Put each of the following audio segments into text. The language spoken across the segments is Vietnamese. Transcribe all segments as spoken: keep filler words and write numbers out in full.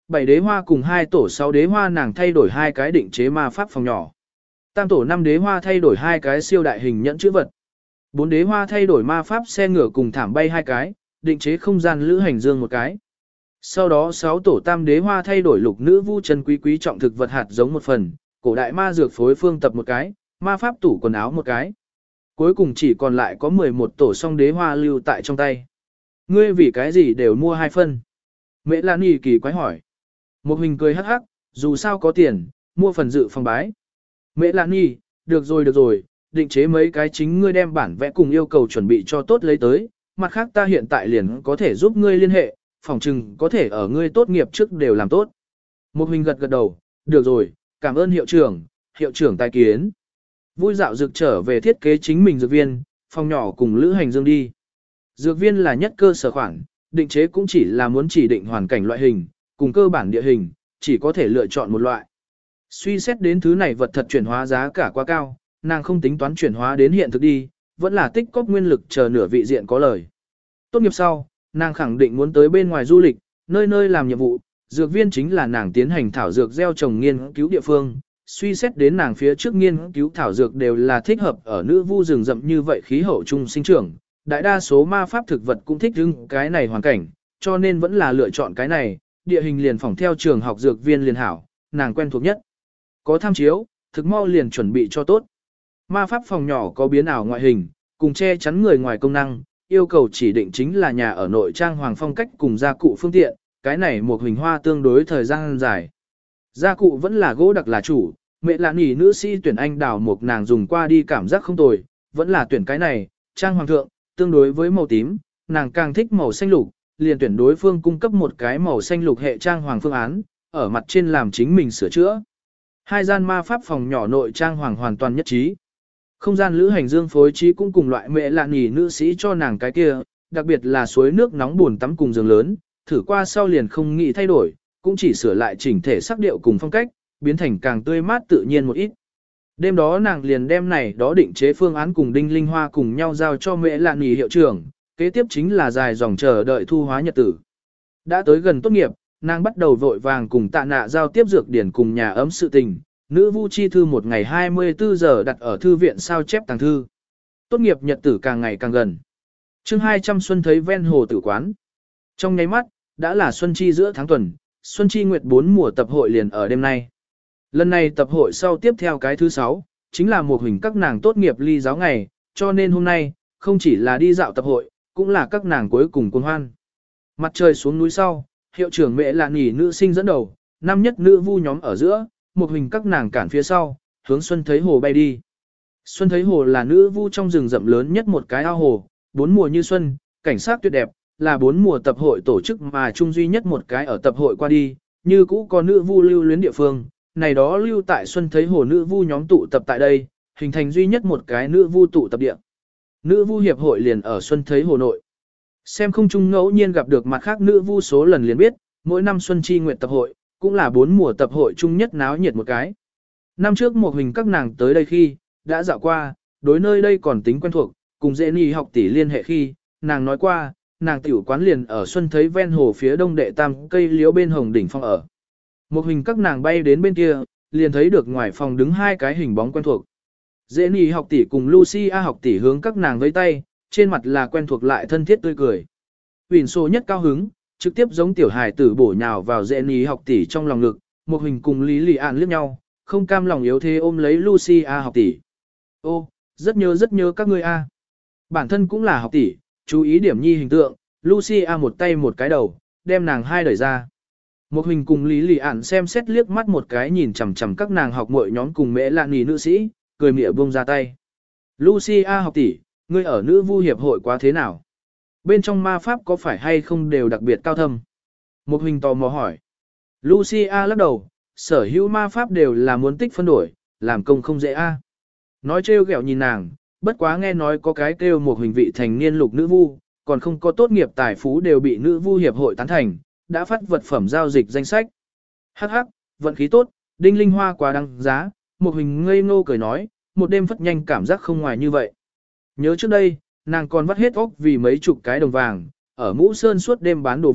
bảy đế hoa cùng hai tổ sáu đế hoa nàng thay đổi hai cái định chế ma pháp phòng nhỏ. Tam tổ năm đế hoa thay đổi hai cái siêu đại hình nhẫn chữ vật. Bốn đế hoa thay đổi ma pháp xe ngựa cùng thảm bay hai cái, định chế không gian lữ hành dương một cái. Sau đó sáu tổ tam đế hoa thay đổi lục nữ vu chân quý quý trọng thực vật hạt giống một phần, cổ đại ma dược phối phương tập một cái, ma pháp tủ quần áo một cái. Cuối cùng chỉ còn lại có mười một tổ song đế hoa lưu tại trong tay. Ngươi vì cái gì đều mua hai phân? Mẹ Lan Y kỳ quái hỏi. Một hình cười hắc hắc, dù sao có tiền, mua phần dự phòng bái. Mẹ Lan Y, được rồi được rồi, định chế mấy cái chính ngươi đem bản vẽ cùng yêu cầu chuẩn bị cho tốt lấy tới, mặt khác ta hiện tại liền có thể giúp ngươi liên hệ, phòng trừng có thể ở ngươi tốt nghiệp trước đều làm tốt. Một hình gật gật đầu, được rồi, cảm ơn hiệu trưởng, hiệu trưởng tài kiến. Vui dạo dược trở về thiết kế chính mình dược viên, phòng nhỏ cùng lữ hành dương đi. Dược viên là nhất cơ sở khoản, định chế cũng chỉ là muốn chỉ định hoàn cảnh loại hình, cùng cơ bản địa hình, chỉ có thể lựa chọn một loại. Suy xét đến thứ này vật thật chuyển hóa giá cả quá cao, nàng không tính toán chuyển hóa đến hiện thực đi, vẫn là tích cóp nguyên lực chờ nửa vị diện có lời. Tốt nghiệp sau, nàng khẳng định muốn tới bên ngoài du lịch, nơi nơi làm nhiệm vụ, dược viên chính là nàng tiến hành thảo dược gieo trồng nghiên cứu địa phương. Suy xét đến nàng phía trước nghiên cứu thảo dược đều là thích hợp ở nữ vu rừng rậm như vậy khí hậu chung sinh trưởng, đại đa số ma pháp thực vật cũng thích hứng cái này hoàn cảnh, cho nên vẫn là lựa chọn cái này, địa hình liền phỏng theo trường học dược viên liền hảo, nàng quen thuộc nhất. Có tham chiếu, thực mau liền chuẩn bị cho tốt. Ma pháp phòng nhỏ có biến ảo ngoại hình, cùng che chắn người ngoài công năng, yêu cầu chỉ định chính là nhà ở nội trang hoàng phong cách cùng gia cụ phương tiện, cái này một hình hoa tương đối thời gian dài. Gia cụ vẫn là gỗ đặc là chủ, mẹ lạ nỉ nữ sĩ tuyển anh đào một nàng dùng qua đi cảm giác không tồi, vẫn là tuyển cái này, trang hoàng thượng, tương đối với màu tím, nàng càng thích màu xanh lục, liền tuyển đối phương cung cấp một cái màu xanh lục hệ trang hoàng phương án, ở mặt trên làm chính mình sửa chữa. Hai gian ma pháp phòng nhỏ nội trang hoàng hoàn toàn nhất trí. Không gian lữ hành dương phối trí cũng cùng loại mẹ lạ nỉ nữ sĩ cho nàng cái kia, đặc biệt là suối nước nóng buồn tắm cùng giường lớn, thử qua sau liền không nghĩ thay đổi, cũng chỉ sửa lại chỉnh thể sắc điệu cùng phong cách, biến thành càng tươi mát tự nhiên một ít. Đêm đó nàng liền đem này đó định chế phương án cùng Đinh Linh Hoa cùng nhau giao cho mẹ lạ nỉ hiệu trưởng, kế tiếp chính là dài dòng chờ đợi thu hóa nhật tử. Đã tới gần tốt nghiệp, nàng bắt đầu vội vàng cùng tạ nạ giao tiếp dược điển cùng nhà ấm sự tình, nữ vu chi thư một ngày hai mươi tư giờ đặt ở thư viện sao chép tàng thư. Tốt nghiệp nhật tử càng ngày càng gần. chương hai trăm xuân thấy ven hồ tử quán. Trong nháy mắt, đã là xuân chi giữa tháng tuần, xuân chi nguyệt bốn mùa tập hội liền ở đêm nay. Lần này tập hội sau tiếp theo cái thứ sáu, chính là một hình các nàng tốt nghiệp ly giáo ngày, cho nên hôm nay, không chỉ là đi dạo tập hội, cũng là các nàng cuối cùng cuồng hoan. Mặt trời xuống núi sau, hiệu trưởng mẹ là nỉ nữ sinh dẫn đầu, năm nhất nữ vu nhóm ở giữa, một hình các nàng cản phía sau, hướng Xuân thấy hồ bay đi. Xuân thấy hồ là nữ vu trong rừng rậm lớn nhất một cái ao hồ, bốn mùa như xuân, cảnh sát tuyệt đẹp, là bốn mùa tập hội tổ chức mà chung duy nhất một cái ở tập hội qua đi, như cũ có nữ vu lưu luyến địa phương, này đó lưu tại Xuân thấy hồ nữ vu nhóm tụ tập tại đây, hình thành duy nhất một cái nữ vu tụ tập địa. Nữ vu hiệp hội liền ở Xuân thấy hồ nội. Xem không chung ngẫu nhiên gặp được mặt khác nữ vu số lần liền biết, mỗi năm Xuân chi nguyện tập hội, cũng là bốn mùa tập hội chung nhất náo nhiệt một cái. Năm trước một hình các nàng tới đây khi, đã dạo qua, đối nơi đây còn tính quen thuộc, cùng dễ nì học tỷ liên hệ khi, nàng nói qua, nàng tiểu quán liền ở Xuân thấy ven hồ phía đông đệ tam cây liễu bên hồng đỉnh phong ở. Một hình các nàng bay đến bên kia, liền thấy được ngoài phòng đứng hai cái hình bóng quen thuộc. Dễ nì học tỷ cùng Lucia học tỷ hướng các nàng vẫy tay, trên mặt là quen thuộc lại thân thiết tươi cười. Huỳnh Sô nhất cao hứng, trực tiếp giống tiểu hài tử bổ nhào vào dễ nì học tỷ trong lòng ngực, một hình cùng Lý Lì An liếc nhau, không cam lòng yếu thế ôm lấy Lucia học tỷ. Ô, rất nhớ rất nhớ các ngươi a. Bản thân cũng là học tỷ, chú ý điểm nhi hình tượng, Lucia một tay một cái đầu, đem nàng hai đẩy ra. Một hình cùng Lý Lì Ản xem xét liếc mắt một cái nhìn chằm chằm các nàng học muội nhóm cùng mẹ lạ nì nữ sĩ, cười mỉa buông ra tay. Lucia học tỷ, ngươi ở nữ vu hiệp hội quá thế nào? Bên trong ma pháp có phải hay không đều đặc biệt cao thâm? Một hình tò mò hỏi. Lucia lắc đầu, sở hữu ma pháp đều là muốn tích phân đổi, làm công không dễ a. Nói trêu ghẹo nhìn nàng, bất quá nghe nói có cái kêu một hình vị thành niên lục nữ vu, còn không có tốt nghiệp tài phú đều bị nữ vu hiệp hội tán thành, đã phát vật phẩm giao dịch danh sách. Hắc hắc, vận khí tốt, đinh linh hoa quá đăng giá, một hình ngây ngô cười nói, một đêm phất nhanh cảm giác không ngoài như vậy. Nhớ trước đây, nàng còn vắt hết óc vì mấy chục cái đồng vàng, ở Mũ Sơn suốt đêm bán đồ vật,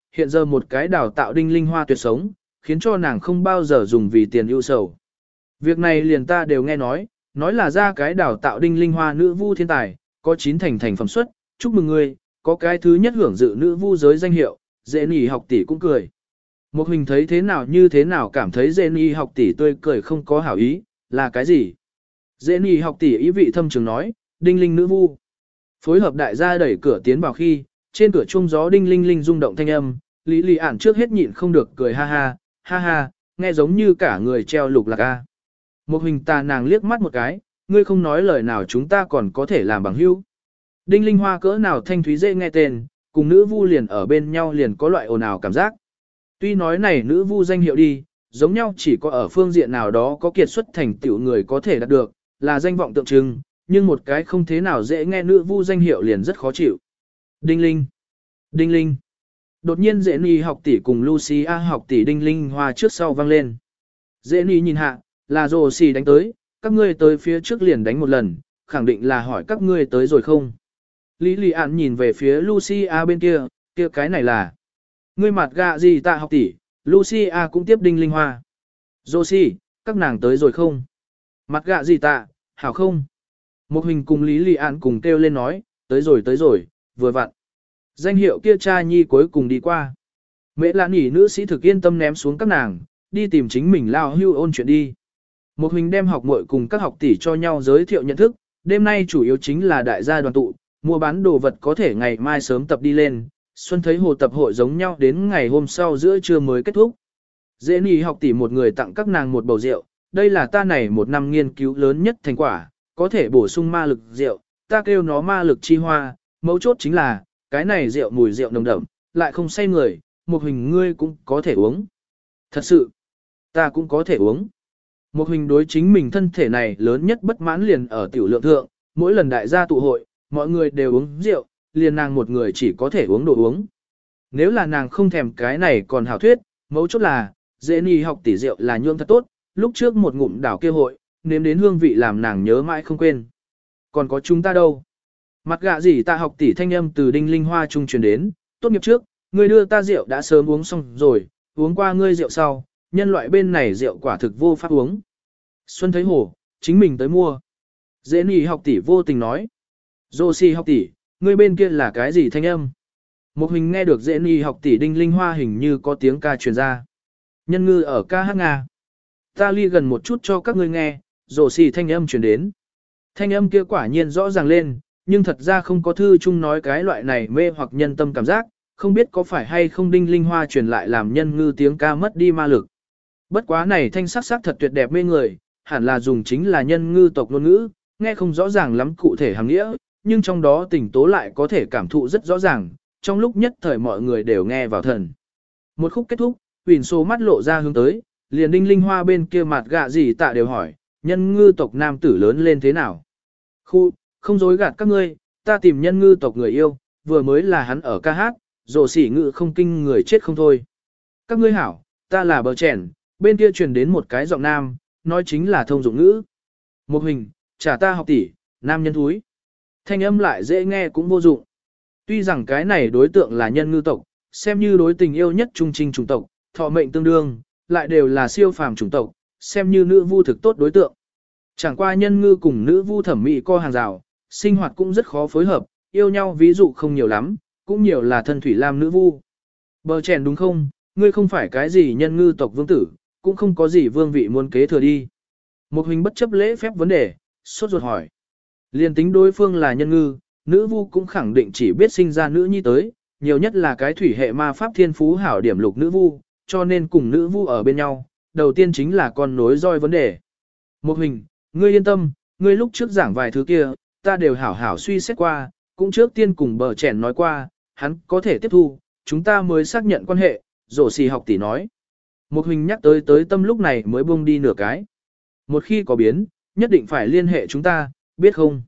hiện giờ một cái đào tạo đinh linh hoa tuyệt sống, khiến cho nàng không bao giờ dùng vì tiền ưu sầu. Việc này liền ta đều nghe nói, nói là ra cái đào tạo đinh linh hoa nữ vu thiên tài, có chín thành thành phẩm xuất, chúc mừng ngươi, có cái thứ nhất hưởng dự nữ vu giới danh hiệu, dễ nỉ học tỷ cũng cười. Một hình thấy thế nào như thế nào cảm thấy dễ nỉ học tỷ tươi cười không có hảo ý, là cái gì? Dễ nỉ học tỷ ý vị thâm trường nói, đinh linh nữ vu. Phối hợp đại gia đẩy cửa tiến vào khi, trên cửa chuông gió đinh linh linh rung động thanh âm, Lý Lý ản trước hết nhịn không được cười ha ha, ha ha, nghe giống như cả người treo lục lạc a. Một hình tà nàng liếc mắt một cái, ngươi không nói lời nào chúng ta còn có thể làm bằng hữu. Đinh linh hoa cỡ nào thanh thúy dễ nghe tên, cùng nữ vu liền ở bên nhau liền có loại ồn ào cảm giác. Tuy nói này nữ vu danh hiệu đi, giống nhau chỉ có ở phương diện nào đó có kiệt xuất thành tựu người có thể đạt được, là danh vọng tượng trưng, nhưng một cái không thế nào dễ nghe nữ vu danh hiệu liền rất khó chịu. Đinh linh, đinh linh. Đột nhiên dễ ni học tỷ cùng Lucia học tỷ đinh linh hoa trước sau vang lên. Dễ ni nhìn hạ, là rồ xì đánh tới, các ngươi tới phía trước liền đánh một lần, khẳng định là hỏi các ngươi tới rồi không. Lý Lý An nhìn về phía Lucia bên kia, kia cái này là. Ngươi mặt gạ gì tạ học tỷ, Lucia cũng tiếp đinh linh hoa. Rồ xì, các nàng tới rồi không? Mặt gạ gì tạ, hảo không? Một hình cùng Lý Lý An cùng kêu lên nói, tới rồi tới rồi, vừa vặn. Danh hiệu kia cha nhi cuối cùng đi qua. Mẹ là nỉ nữ sĩ thực yên tâm ném xuống các nàng, đi tìm chính mình lao hưu ôn chuyện đi. Một hình đem học muội cùng các học tỷ cho nhau giới thiệu nhận thức, đêm nay chủ yếu chính là đại gia đoàn tụ, mua bán đồ vật có thể ngày mai sớm tập đi lên, xuân thấy hồ tập hội giống nhau đến ngày hôm sau giữa trưa mới kết thúc. Dễ nỉ học tỷ một người tặng các nàng một bầu rượu, đây là ta này một năm nghiên cứu lớn nhất thành quả, có thể bổ sung ma lực rượu, ta kêu nó ma lực chi hoa, mấu chốt chính là, cái này rượu mùi rượu nồng đậm, lại không say người, một hình ngươi cũng có thể uống. Thật sự, ta cũng có thể uống. Một hình đối chính mình thân thể này lớn nhất bất mãn liền ở tiểu lượng thượng, mỗi lần đại gia tụ hội, mọi người đều uống rượu, liền nàng một người chỉ có thể uống đồ uống. Nếu là nàng không thèm cái này còn hảo thuyết, mấu chốt là, dễ ni học tỷ rượu là nhượng thật tốt, lúc trước một ngụm đảo kia hội, nếm đến hương vị làm nàng nhớ mãi không quên. Còn có chúng ta đâu? Mặt gạ gì ta học tỷ thanh âm từ đinh linh hoa trung truyền đến, tốt nghiệp trước, ngươi đưa ta rượu đã sớm uống xong rồi, uống qua ngươi rượu sau, nhân loại bên này rượu quả thực vô pháp uống. Xuân thấy hồ, chính mình tới mua. Dễ nỉ học tỷ vô tình nói. Dô si học tỷ, ngươi bên kia là cái gì thanh âm? Một hình nghe được dễ nỉ học tỷ đinh linh hoa hình như có tiếng ca truyền ra. Nhân ngư ở ca hát Nga. Ta ly gần một chút cho các ngươi nghe, dô si thanh âm truyền đến. Thanh âm kia quả nhiên rõ ràng lên, nhưng thật ra không có thư chung nói cái loại này mê hoặc nhân tâm cảm giác, không biết có phải hay không đinh linh hoa truyền lại làm nhân ngư tiếng ca mất đi ma lực. Bất quá này thanh sắc sắc thật tuyệt đẹp mê người, hẳn là dùng chính là nhân ngư tộc ngôn ngữ, nghe không rõ ràng lắm cụ thể hàng nghĩa, nhưng trong đó tình tố lại có thể cảm thụ rất rõ ràng, trong lúc nhất thời mọi người đều nghe vào thần. Một khúc kết thúc, Huỳnh Sô mắt lộ ra hướng tới, liền đinh linh hoa bên kia mặt gạ gì tạ đều hỏi, nhân ngư tộc nam tử lớn lên thế nào? Khu, không dối gạt các ngươi, ta tìm nhân ngư tộc người yêu, vừa mới là hắn ở ca hát, rồ sỉ ngự không kinh người chết không thôi. Các ngươi hảo, ta là bờ chèn, bên kia truyền đến một cái giọng nam, nói chính là thông dụng ngữ. Một hình, trả ta học tỷ, nam nhân thúi. Thanh âm lại dễ nghe cũng vô dụng. Tuy rằng cái này đối tượng là nhân ngư tộc, xem như đối tình yêu nhất trung trinh chủng tộc, thọ mệnh tương đương, lại đều là siêu phàm chủng tộc, xem như nữ vu thực tốt đối tượng. Chẳng qua nhân ngư cùng nữ vu thẩm mỹ co hàng rào, sinh hoạt cũng rất khó phối hợp, yêu nhau ví dụ không nhiều lắm, cũng nhiều là thân thủy lam nữ vu. Bờ chèn đúng không, ngươi không phải cái gì nhân ngư tộc vương tử, cũng không có gì vương vị muốn kế thừa đi. Một hình bất chấp lễ phép vấn đề, sốt ruột hỏi. Liên tính đối phương là nhân ngư, nữ vu cũng khẳng định chỉ biết sinh ra nữ nhi tới, nhiều nhất là cái thủy hệ ma pháp thiên phú hảo điểm lục nữ vu, cho nên cùng nữ vu ở bên nhau, đầu tiên chính là con nối roi vấn đề. Một hình, ngươi yên tâm, ngươi lúc trước giảng vài thứ kia, ta đều hảo hảo suy xét qua, cũng trước tiên cùng bờ chèn nói qua, hắn có thể tiếp thu, chúng ta mới xác nhận quan hệ, rổ xì học tỷ nói. Một hình nhắc tới tới tâm lúc này mới buông đi nửa cái. Một khi có biến, nhất định phải liên hệ chúng ta, biết không?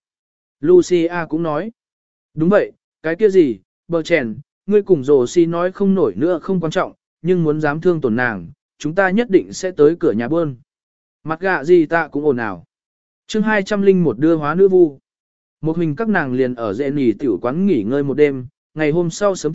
Lucia cũng nói. Đúng vậy, cái kia gì, bờ chèn, ngươi cùng rổ xì nói không nổi nữa không quan trọng, nhưng muốn dám thương tổn nàng, chúng ta nhất định sẽ tới cửa nhà bơn. Mặt gạ gì ta cũng ồn ào. chương hai trăm linh một đưa hóa nữ vu. Một hình các nàng liền ở dễ nỉ tiểu quán nghỉ ngơi một đêm, ngày hôm sau sớm tập,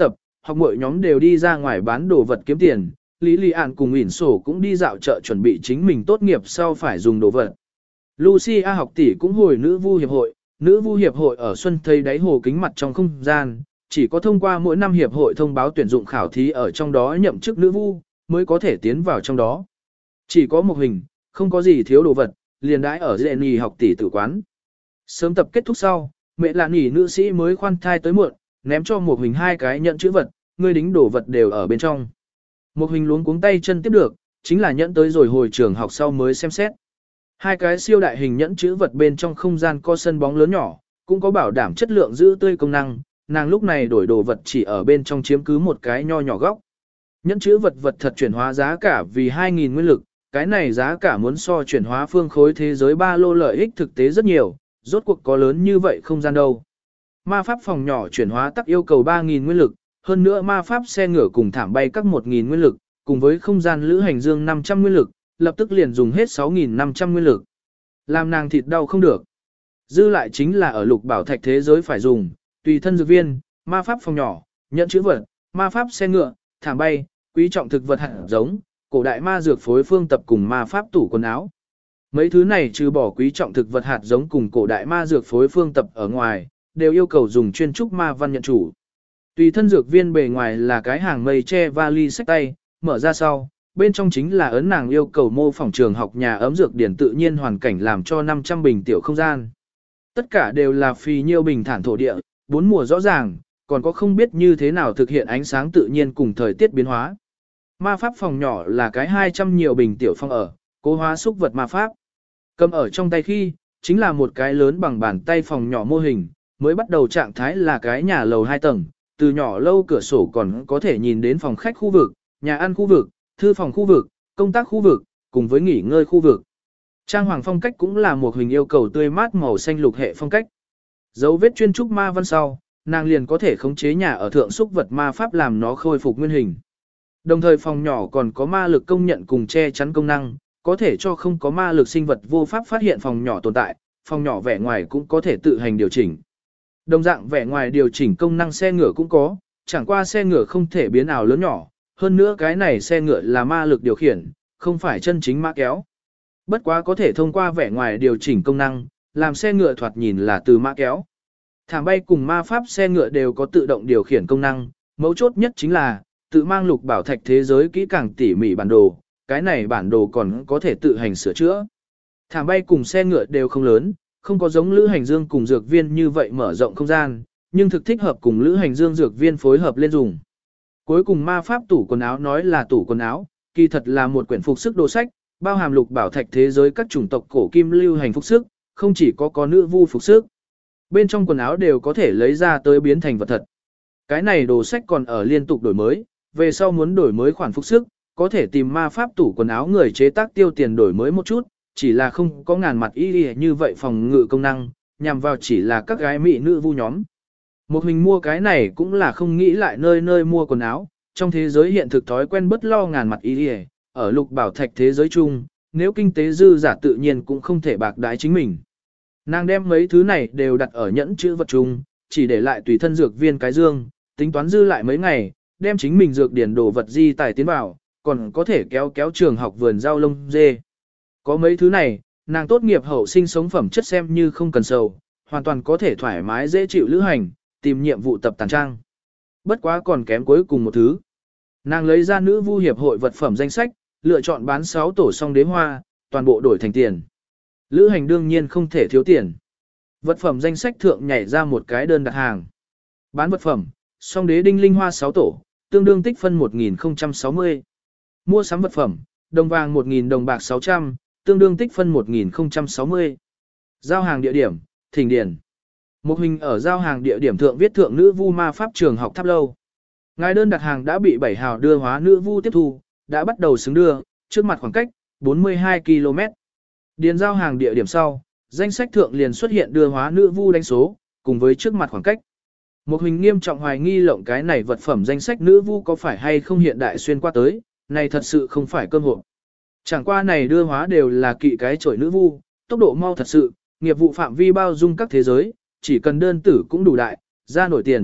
học muội nhóm đều đi ra ngoài bán đồ vật kiếm tiền, Lý Lý Ản cùng ỉn sổ cũng đi dạo chợ chuẩn bị chính mình tốt nghiệp sau phải dùng đồ vật. Lucia học tỷ cũng hồi nữ vu hiệp hội, nữ vu hiệp hội ở Xuân Thây đáy hồ kính mặt trong không gian, chỉ có thông qua mỗi năm hiệp hội thông báo tuyển dụng khảo thí ở trong đó nhậm chức nữ vu, mới có thể tiến vào trong đó. Chỉ có một hình, không có gì thiếu đồ vật, liền đãi ở dệ nhì học tỷ tử quán. Sớm tập kết thúc sau, mẹ là nhì nữ sĩ mới khoan thai tới muộn, ném cho một hình hai cái nhận chữ vật, người đính đồ vật đều ở bên trong. Một hình luống cuống tay chân tiếp được, chính là nhẫn tới rồi hồi trường học sau mới xem xét. Hai cái siêu đại hình nhẫn chữ vật bên trong không gian có sân bóng lớn nhỏ, cũng có bảo đảm chất lượng giữ tươi công năng, nàng lúc này đổi đồ vật chỉ ở bên trong chiếm cứ một cái nho nhỏ góc. Nhẫn chữ vật vật thật chuyển hóa giá cả vì hai nghìn nguyên lực, cái này giá cả muốn so chuyển hóa phương khối thế giới ba lô lợi ích thực tế rất nhiều, rốt cuộc có lớn như vậy không gian đâu. Ma pháp phòng nhỏ chuyển hóa tắc yêu cầu ba nghìn nguyên lực, hơn nữa ma pháp xe ngựa cùng thảm bay các một nghìn nguyên lực, cùng với không gian lữ hành dương năm trăm nguyên lực, lập tức liền dùng hết sáu nghìn năm trăm nguyên lực. Làm nàng thịt đau không được. Dư lại chính là ở lục bảo thạch thế giới phải dùng, tùy thân dược viên, ma pháp phòng nhỏ, nhận chữ vật, ma pháp xe ngựa, thảm bay, quý trọng thực vật hạt giống, cổ đại ma dược phối phương tập cùng ma pháp tủ quần áo. Mấy thứ này trừ bỏ quý trọng thực vật hạt giống cùng cổ đại ma dược phối phương tập ở ngoài, đều yêu cầu dùng chuyên trúc ma văn nhận chủ. Tùy thân dược viên bề ngoài là cái hàng mây che vali sách tay, mở ra sau, bên trong chính là ấn nàng yêu cầu mô phỏng trường học nhà ấm dược điển tự nhiên hoàn cảnh làm cho năm trăm bình tiểu không gian. Tất cả đều là phì nhiêu bình thản thổ địa, bốn mùa rõ ràng, còn có không biết như thế nào thực hiện ánh sáng tự nhiên cùng thời tiết biến hóa. Ma pháp phòng nhỏ là cái hai trăm nhiều bình tiểu phòng ở, cố hóa xúc vật ma pháp. Cầm ở trong tay khi, chính là một cái lớn bằng bàn tay phòng nhỏ mô hình, mới bắt đầu trạng thái là cái nhà lầu hai tầng, từ nhỏ lâu cửa sổ còn có thể nhìn đến phòng khách khu vực, nhà ăn khu vực, thư phòng khu vực, công tác khu vực, cùng với nghỉ ngơi khu vực. Trang hoàng phong cách cũng là một hình yêu cầu tươi mát màu xanh lục hệ phong cách. Dấu vết chuyên trúc ma văn sau, nàng liền có thể khống chế nhà ở thượng xúc vật ma pháp làm nó khôi phục nguyên hình. Đồng thời phòng nhỏ còn có ma lực công nhận cùng che chắn công năng, có thể cho không có ma lực sinh vật vô pháp phát hiện phòng nhỏ tồn tại, phòng nhỏ vẻ ngoài cũng có thể tự hành điều chỉnh. Đồng dạng vẻ ngoài điều chỉnh công năng xe ngựa cũng có, chẳng qua xe ngựa không thể biến ảo lớn nhỏ, hơn nữa cái này xe ngựa là ma lực điều khiển, không phải chân chính mã kéo. Bất quá có thể thông qua vẻ ngoài điều chỉnh công năng, làm xe ngựa thoạt nhìn là từ mã kéo. Thảm bay cùng ma pháp xe ngựa đều có tự động điều khiển công năng, mấu chốt nhất chính là tự mang lục bảo thạch thế giới kỹ càng tỉ mỉ bản đồ, cái này bản đồ còn có thể tự hành sửa chữa. Thảm bay cùng xe ngựa đều không lớn, không có giống lữ hành dương cùng dược viên như vậy mở rộng không gian, nhưng thực thích hợp cùng lữ hành dương dược viên phối hợp lên dùng. Cuối cùng ma pháp tủ quần áo nói là tủ quần áo, kỳ thật là một quyển phục sức đồ sách, bao hàm lục bảo thạch thế giới các chủng tộc cổ kim lưu hành phục sức, không chỉ có có nữ vu phục sức. Bên trong quần áo đều có thể lấy ra tới biến thành vật thật. Cái này đồ sách còn ở liên tục đổi mới, về sau muốn đổi mới khoản phục sức, có thể tìm ma pháp tủ quần áo người chế tác tiêu tiền đổi mới một chút, chỉ là không có ngàn mặt y như vậy phòng ngự công năng, nhằm vào chỉ là các gái mỹ nữ vu nhóm. Một mình mua cái này cũng là không nghĩ lại nơi nơi mua quần áo, trong thế giới hiện thực thói quen bất lo ngàn mặt y ở lục bảo thạch thế giới chung, nếu kinh tế dư giả tự nhiên cũng không thể bạc đái chính mình. Nàng đem mấy thứ này đều đặt ở nhẫn chữ vật chung, chỉ để lại tùy thân dược viên cái dương, tính toán dư lại mấy ngày, đem chính mình dược điển đồ vật di tài tiến vào, còn có thể kéo kéo trường học vườn rau lông dê. Có mấy thứ này, nàng tốt nghiệp hậu sinh sống phẩm chất xem như không cần sầu, hoàn toàn có thể thoải mái dễ chịu lữ hành, tìm nhiệm vụ tập tàn trang. Bất quá còn kém cuối cùng một thứ. Nàng lấy ra nữ vu hiệp hội vật phẩm danh sách, lựa chọn bán sáu tổ song đế hoa, toàn bộ đổi thành tiền. Lữ hành đương nhiên không thể thiếu tiền. Vật phẩm danh sách thượng nhảy ra một cái đơn đặt hàng. Bán vật phẩm, song đế đinh linh hoa sáu tổ, tương đương tích phân một nghìn không trăm sáu mươi. Mua sắm vật phẩm, đồng vàng một nghìn đồng bạc sáu trăm, tương đương tích phân một nghìn không trăm sáu mươi. Giao hàng địa điểm, Thỉnh Điền. Một hình ở giao hàng địa điểm thượng viết thượng nữ vu ma pháp trường học tháp lâu. Ngài đơn đặt hàng đã bị bảy hào đưa hóa nữ vu tiếp thu, đã bắt đầu xứng đưa, trước mặt khoảng cách bốn mươi hai ki lô mét. Điền giao hàng địa điểm sau, danh sách thượng liền xuất hiện đưa hóa nữ vu đánh số, cùng với trước mặt khoảng cách. Một hình nghiêm trọng hoài nghi lộng cái này vật phẩm danh sách nữ vu có phải hay không hiện đại xuyên qua tới, này thật sự không phải cơm hộp. Chẳng qua này đưa hóa đều là kỵ cái chổi nữ vu, tốc độ mau thật sự, nghiệp vụ phạm vi bao dung các thế giới, chỉ cần đơn tử cũng đủ đại, ra nổi tiền,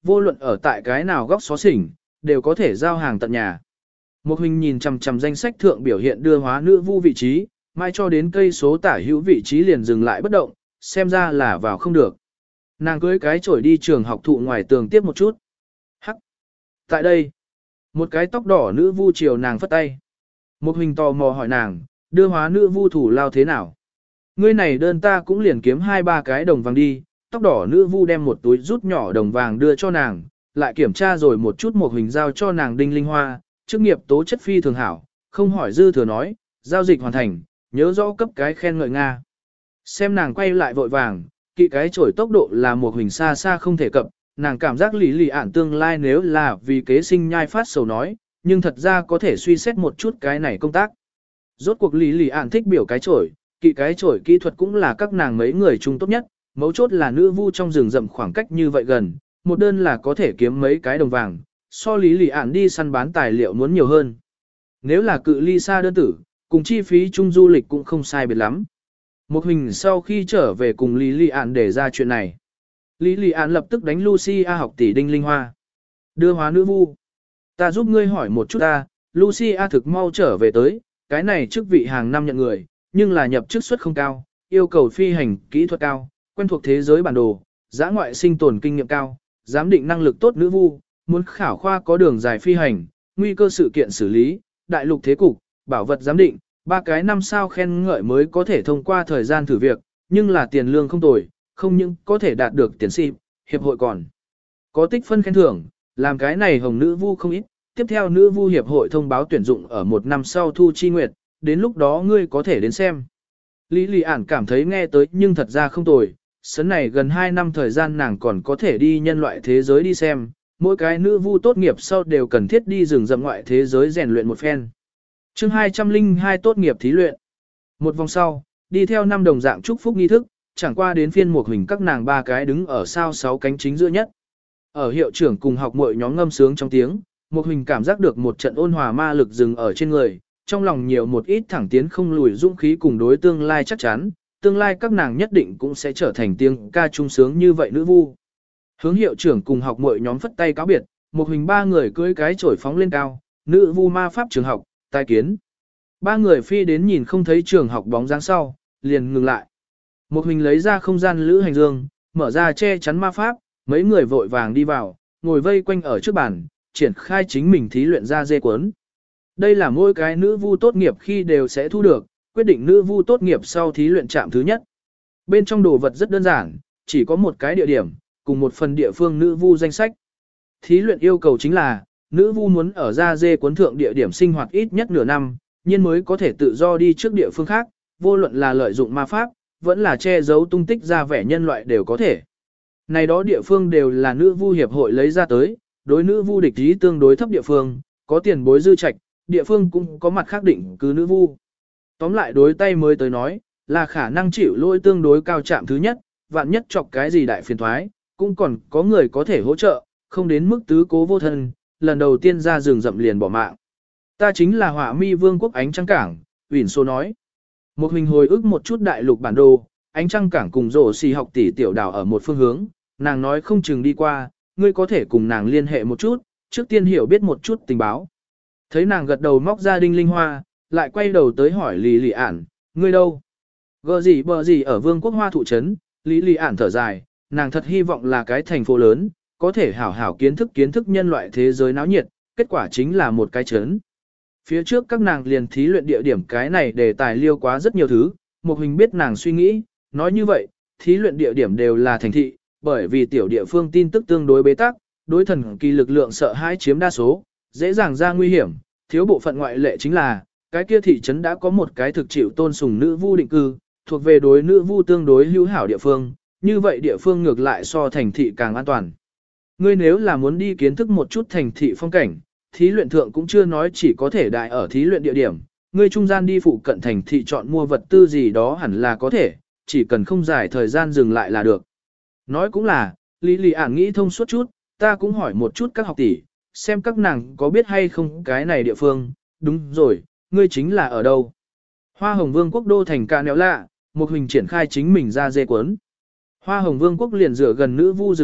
vô luận ở tại cái nào góc xó xỉnh, đều có thể giao hàng tận nhà. Một hình nhìn chằm chằm danh sách thượng biểu hiện đưa hóa nữ vu vị trí, mai cho đến cây số tả hữu vị trí liền dừng lại bất động, xem ra là vào không được. Nàng cưới cái chổi đi trường học thụ ngoài tường tiếp một chút. Hắc! Tại đây, một cái tóc đỏ nữ vu chiều nàng phất tay. Một hình tò mò hỏi nàng, đưa hóa nữ vu thủ lao thế nào? Ngươi này đơn ta cũng liền kiếm hai ba cái đồng vàng đi. Tóc đỏ nữ vu đem một túi rút nhỏ đồng vàng đưa cho nàng, lại kiểm tra rồi một chút một hình giao cho nàng đinh linh hoa, chức nghiệp tố chất phi thường hảo, không hỏi dư thừa nói, giao dịch hoàn thành, nhớ rõ cấp cái khen ngợi Nga. Xem nàng quay lại vội vàng, kỵ cái chổi tốc độ là một hình xa xa không thể cập, nàng cảm giác lý lì ản tương lai nếu là vì kế sinh nhai phát sầu nói, nhưng thật ra có thể suy xét một chút cái này công tác. Rốt cuộc lý lì ản thích biểu cái chổi, kỵ cái chổi kỹ thuật cũng là các nàng mấy người chung tốt nhất, mấu chốt là nữ vu trong rừng rậm khoảng cách như vậy gần, một đơn là có thể kiếm mấy cái đồng vàng, so lý lì ản đi săn bán tài liệu muốn nhiều hơn. Nếu là cự ly xa đơn tử, cùng chi phí chung du lịch cũng không sai biệt lắm. Một hình sau khi trở về cùng Lý Lì Ản để ra chuyện này. Lý Lì Ản lập tức đánh Lucia học tỷ đinh linh hoa. Đưa hóa nữ vu. Ta giúp ngươi hỏi một chút ta, Lucia thực mau trở về tới, cái này chức vị hàng năm nhận người, nhưng là nhập chức suất không cao, yêu cầu phi hành kỹ thuật cao, quen thuộc thế giới bản đồ, giã ngoại sinh tồn kinh nghiệm cao, giám định năng lực tốt nữ vu, muốn khảo khoa có đường dài phi hành, nguy cơ sự kiện xử lý, đại lục thế cục, bảo vật giám định, ba cái năm sao khen ngợi mới có thể thông qua thời gian thử việc, nhưng là tiền lương không tồi, không những có thể đạt được tiền sĩ, hiệp hội còn có tích phân khen thưởng, làm cái này hồng nữ vu không ít. Tiếp theo nữ vu hiệp hội thông báo tuyển dụng ở một năm sau thu chi nguyệt, đến lúc đó ngươi có thể đến xem. Lý Lì Ản cảm thấy nghe tới nhưng thật ra không tồi, sấn này gần hai năm thời gian nàng còn có thể đi nhân loại thế giới đi xem, mỗi cái nữ vu tốt nghiệp sau đều cần thiết đi rừng rậm ngoại thế giới rèn luyện một phen. Chương hai trăm lẻ hai tốt nghiệp thí luyện. Một vòng sau, đi theo năm đồng dạng chúc phúc nghi thức, chẳng qua đến phiên một hình các nàng ba cái đứng ở sao sáu cánh chính giữa nhất. Ở hiệu trưởng cùng học muội nhóm ngâm sướng trong tiếng, một hình cảm giác được một trận ôn hòa ma lực dừng ở trên người, trong lòng nhiều một ít thẳng tiến không lùi dũng khí cùng đối tương lai chắc chắn, tương lai các nàng nhất định cũng sẽ trở thành tiếng ca trung sướng như vậy nữ vu. Hướng hiệu trưởng cùng học muội nhóm phất tay cáo biệt, một hình ba người cưỡi cái chổi phóng lên cao, nữ vu ma pháp trường học, tai kiến. Ba người phi đến nhìn không thấy trường học bóng dáng sau, liền ngừng lại. Một hình lấy ra không gian lữ hành dương, mở ra che chắn ma pháp, mấy người vội vàng đi vào, ngồi vây quanh ở trước bàn, triển khai chính mình thí luyện ra dê cuốn. Đây là mỗi cái nữ vu tốt nghiệp khi đều sẽ thu được, quyết định nữ vu tốt nghiệp sau thí luyện trạm thứ nhất. Bên trong đồ vật rất đơn giản, chỉ có một cái địa điểm, cùng một phần địa phương nữ vu danh sách. Thí luyện yêu cầu chính là, nữ vu muốn ở ra dê cuốn thượng địa điểm sinh hoạt ít nhất nửa năm, nhiên mới có thể tự do đi trước địa phương khác, vô luận là lợi dụng ma pháp, vẫn là che giấu tung tích ra vẻ nhân loại đều có thể. Này đó địa phương đều là nữ vu hiệp hội lấy ra tới, đối nữ vu địch ý tương đối thấp địa phương, có tiền bối dư trạch, địa phương cũng có mặt khác định cứ nữ vu. Tóm lại đối tay mới tới nói, là khả năng chịu lỗi tương đối cao trạm thứ nhất, vạn nhất chọc cái gì đại phiền thoái, cũng còn có người có thể hỗ trợ, không đến mức tứ cố vô thân, lần đầu tiên ra rừng rậm liền bỏ mạng. Ta chính là Hỏa Mi Vương quốc Ánh Trăng Cảng, Uyển Số nói. Một hình hồi ức một chút đại lục bản đồ, Ánh Trăng Cảng cùng rổ xì học tỷ tiểu đảo ở một phương hướng, nàng nói không chừng đi qua, ngươi có thể cùng nàng liên hệ một chút, trước tiên hiểu biết một chút tình báo. Thấy nàng gật đầu móc ra đinh linh hoa, lại quay đầu tới hỏi Lý Lì Ản, ngươi đâu? Gờ gì bờ gì ở Vương quốc Hoa Thụ Trấn, Lý Lì Ản thở dài, nàng thật hy vọng là cái thành phố lớn, có thể hảo hảo kiến thức kiến thức nhân loại thế giới náo nhiệt, kết quả chính là một cái trấn. Phía trước các nàng liền thí luyện địa điểm cái này để tài liêu quá rất nhiều thứ, một hình biết nàng suy nghĩ, nói như vậy, thí luyện địa điểm đều là thành thị, bởi vì tiểu địa phương tin tức tương đối bế tắc, đối thần kỳ lực lượng sợ hãi chiếm đa số, dễ dàng ra nguy hiểm, thiếu bộ phận ngoại lệ chính là, cái kia thị trấn đã có một cái thực chịu tôn sùng nữ vu định cư, thuộc về đối nữ vu tương đối hữu hảo địa phương, như vậy địa phương ngược lại so thành thị càng an toàn. Ngươi nếu là muốn đi kiến thức một chút thành thị phong cảnh, thí luyện thượng cũng chưa nói chỉ có thể đại ở thí luyện địa điểm, ngươi trung gian đi phụ cận thành thị chọn mua vật tư gì đó hẳn là có thể, chỉ cần không dài thời gian dừng lại là được. Nói cũng là, Lý Lì Ản nghĩ thông suốt chút, ta cũng hỏi một chút các học tỷ, xem các nàng có biết hay không cái này địa phương, đúng rồi, ngươi chính là ở đâu. Hoa Hồng Vương quốc đô thành ca néo lạ, một hình triển khai chính mình ra dê cuốn. Hoa Hồng Vương quốc liền dựa gần nữ vu rừng rậm,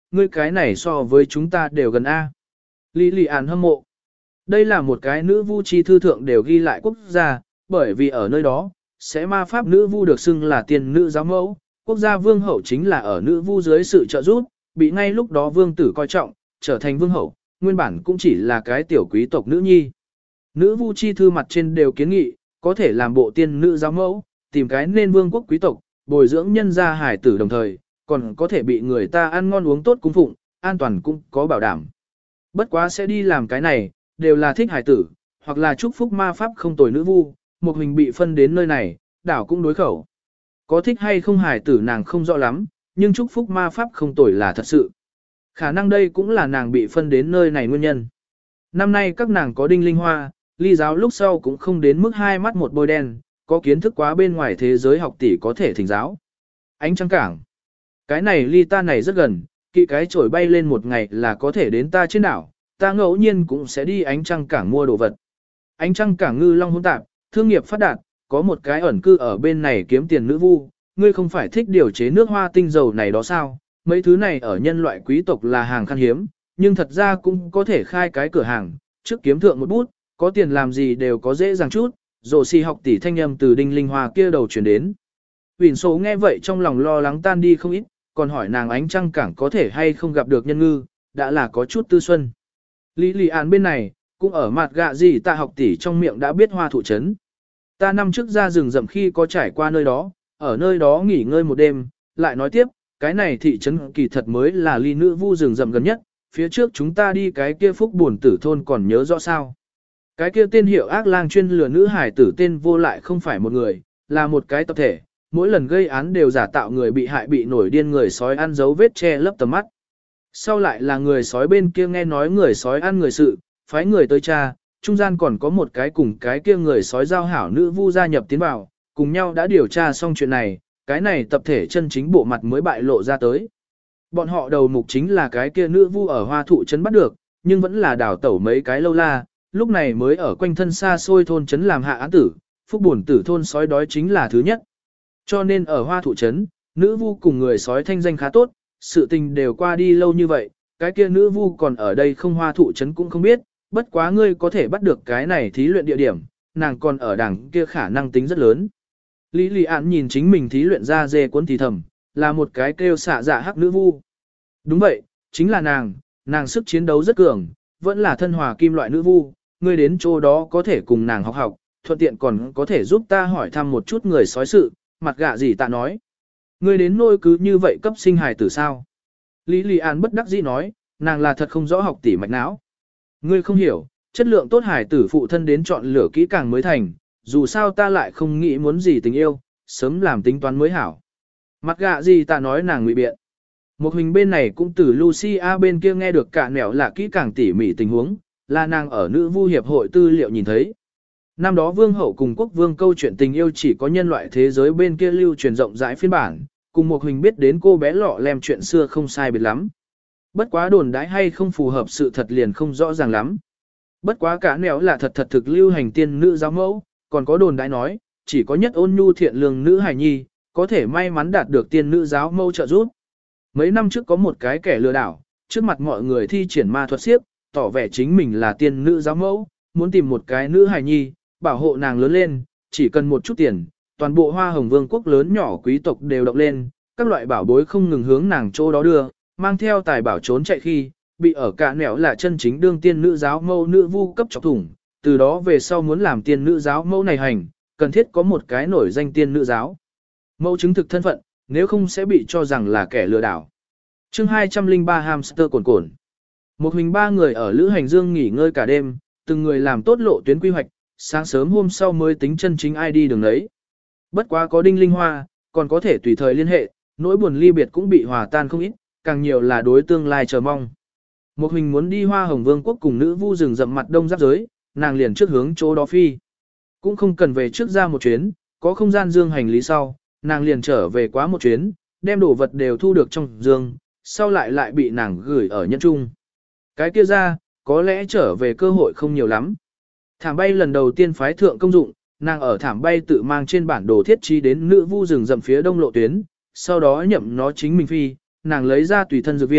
ngươi cái này so với chúng ta đều gần A. Lý Lị An hâm mộ. Đây là một cái nữ vu chi thư thượng đều ghi lại quốc gia, bởi vì ở nơi đó, sẽ ma pháp nữ vu được xưng là tiền nữ giáo mẫu, quốc gia vương hậu chính là ở nữ vu dưới sự trợ giúp, bị ngay lúc đó vương tử coi trọng, trở thành vương hậu, nguyên bản cũng chỉ là cái tiểu quý tộc nữ nhi. Nữ vu chi thư mặt trên đều kiến nghị, có thể làm bộ tiên nữ giáo mẫu, tìm cái nên vương quốc quý tộc, bồi dưỡng nhân gia hải tử đồng thời, còn có thể bị người ta ăn ngon uống tốt cung phụng, an toàn cũng có bảo đảm. Bất quá sẽ đi làm cái này, đều là thích hải tử, hoặc là chúc phúc ma pháp không tồi nữ vu, một hình bị phân đến nơi này, đảo cũng đối khẩu. Có thích hay không hải tử nàng không rõ lắm, nhưng chúc phúc ma pháp không tồi là thật sự. Khả năng đây cũng là nàng bị phân đến nơi này nguyên nhân. Năm nay các nàng có đinh linh hoa, ly giáo lúc sau cũng không đến mức hai mắt một bôi đen, có kiến thức quá bên ngoài thế giới học tỷ có thể thỉnh giáo. Ánh trăng cảng. Cái này ly ta này rất gần, kỵ cái chổi bay lên một ngày là có thể đến ta trên đảo, ta ngẫu nhiên cũng sẽ đi ánh trăng cảng mua đồ vật. Ánh trăng cảng ngư long hỗn tạp, thương nghiệp phát đạt, có một cái ẩn cư ở bên này kiếm tiền nữ vu, ngươi không phải thích điều chế nước hoa tinh dầu này đó sao? Mấy thứ này ở nhân loại quý tộc là hàng khan hiếm, nhưng thật ra cũng có thể khai cái cửa hàng, trước kiếm thượng một bút, có tiền làm gì đều có dễ dàng chút, rồ xì học tỷ thanh âm từ đinh linh hoa kia đầu chuyển đến. Huỳnh số nghe vậy trong lòng lo lắng tan đi không ít, còn hỏi nàng ánh trăng cảng có thể hay không gặp được nhân ngư, đã là có chút tư xuân. Lý Lị An bên này, cũng ở mặt gạ gì ta học tỷ trong miệng đã biết hoa thụ trấn. Ta năm trước ra rừng rậm khi có trải qua nơi đó, ở nơi đó nghỉ ngơi một đêm, lại nói tiếp, cái này thị trấn kỳ thật mới là ly nữ vu rừng rậm gần nhất, phía trước chúng ta đi cái kia phúc buồn tử thôn còn nhớ rõ sao. Cái kia tên hiệu ác lang chuyên lừa nữ hải tử tên vô lại không phải một người, là một cái tập thể, mỗi lần gây án đều giả tạo người bị hại bị nổi điên người sói ăn dấu vết che lấp tầm mắt. Sau lại là người sói bên kia nghe nói người sói ăn người sự, phái người tới tra, trung gian còn có một cái cùng cái kia người sói giao hảo nữ vu gia nhập tiến vào, cùng nhau đã điều tra xong chuyện này, cái này tập thể chân chính bộ mặt mới bại lộ ra tới. Bọn họ đầu mục chính là cái kia nữ vu ở hoa thụ trấn bắt được, nhưng vẫn là đảo tẩu mấy cái lâu la, lúc này mới ở quanh thân xa xôi thôn trấn làm hạ án tử, phúc buồn tử thôn sói đói chính là thứ nhất. Cho nên ở hoa thụ trấn, nữ vu cùng người sói thanh danh khá tốt, sự tình đều qua đi lâu như vậy, cái kia nữ vu còn ở đây không hoa thụ trấn cũng không biết, bất quá ngươi có thể bắt được cái này thí luyện địa điểm, nàng còn ở đằng kia khả năng tính rất lớn. Lý Lị An nhìn chính mình thí luyện ra dê cuốn thì thầm, là một cái kêu xạ dạ hắc nữ vu. Đúng vậy, chính là nàng, nàng sức chiến đấu rất cường, vẫn là thân hòa kim loại nữ vu, ngươi đến chỗ đó có thể cùng nàng học học, thuận tiện còn có thể giúp ta hỏi thăm một chút người sói sự, mặt gạ gì ta nói. Ngươi đến nôi cứ như vậy cấp sinh hài tử sao? Lý Lị An bất đắc dĩ nói, nàng là thật không rõ học tỉ mạch não. Ngươi không hiểu, chất lượng tốt hài tử phụ thân đến chọn lựa kỹ càng mới thành, dù sao ta lại không nghĩ muốn gì tình yêu, sớm làm tính toán mới hảo. Mặt gạ gì ta nói nàng ngụy biện. Một hình bên này cũng từ Lucia bên kia nghe được cả nẻo là kỹ càng tỉ mỉ tình huống, là nàng ở nữ vu hiệp hội tư liệu nhìn thấy. Năm đó vương hậu cùng quốc vương câu chuyện tình yêu chỉ có nhân loại thế giới bên kia lưu truyền rộng rãi phiên bản, cùng một hình biết đến cô bé lọ lem chuyện xưa không sai biệt lắm. Bất quá đồn đãi hay không phù hợp sự thật liền không rõ ràng lắm. Bất quá cả nẻo là thật thật thực lưu hành tiên nữ giáo mẫu, còn có đồn đãi nói, chỉ có nhất ôn nhu thiện lương nữ hài nhi, có thể may mắn đạt được tiên nữ giáo mẫu trợ giúp. Mấy năm trước có một cái kẻ lừa đảo, trước mặt mọi người thi triển ma thuật xiếc, tỏ vẻ chính mình là tiên nữ giáo mẫu, muốn tìm một cái nữ hài nhi, bảo hộ nàng lớn lên, chỉ cần một chút tiền, toàn bộ hoa hồng vương quốc lớn nhỏ quý tộc đều động lên, các loại bảo bối không ngừng hướng nàng chỗ đó đưa, mang theo tài bảo trốn chạy khi, bị ở cả nẻo là chân chính đương tiên nữ giáo mẫu nữ vu cấp chọc thủng, từ đó về sau muốn làm tiên nữ giáo mẫu này hành, cần thiết có một cái nổi danh tiên nữ giáo mẫu chứng thực thân phận, nếu không sẽ bị cho rằng là kẻ lừa đảo. Chương hai trăm lẻ ba hamster cồn cồn. Một hình ba người ở Lữ Hành Dương nghỉ ngơi cả đêm, từng người làm tốt lộ tuyến quy hoạch, sáng sớm hôm sau mới tính chân chính ai đi đường đấy. Bất quá có đinh linh hoa, còn có thể tùy thời liên hệ, nỗi buồn ly biệt cũng bị hòa tan không ít, càng nhiều là đối tương lai chờ mong. Một hình muốn đi Hoa Hồng Vương quốc cùng nữ vu rừng rậm mặt đông giáp giới, nàng liền trước hướng chỗ đó phi. Cũng không cần về trước ra một chuyến, có không gian dương hành lý sau, nàng liền trở về quá một chuyến, đem đồ vật đều thu được trong dương, sau lại lại bị nàng gửi ở nhân trung. Cái kia ra, có lẽ trở về cơ hội không nhiều lắm. Thảm bay lần đầu tiên phái thượng công dụng, nàng ở thảm bay tự mang trên bản đồ thiết trí đến nữ vu rừng rậm phía đông lộ tuyến, sau đó nhậm nó chính mình phi, nàng lấy ra tùy thân dược viên,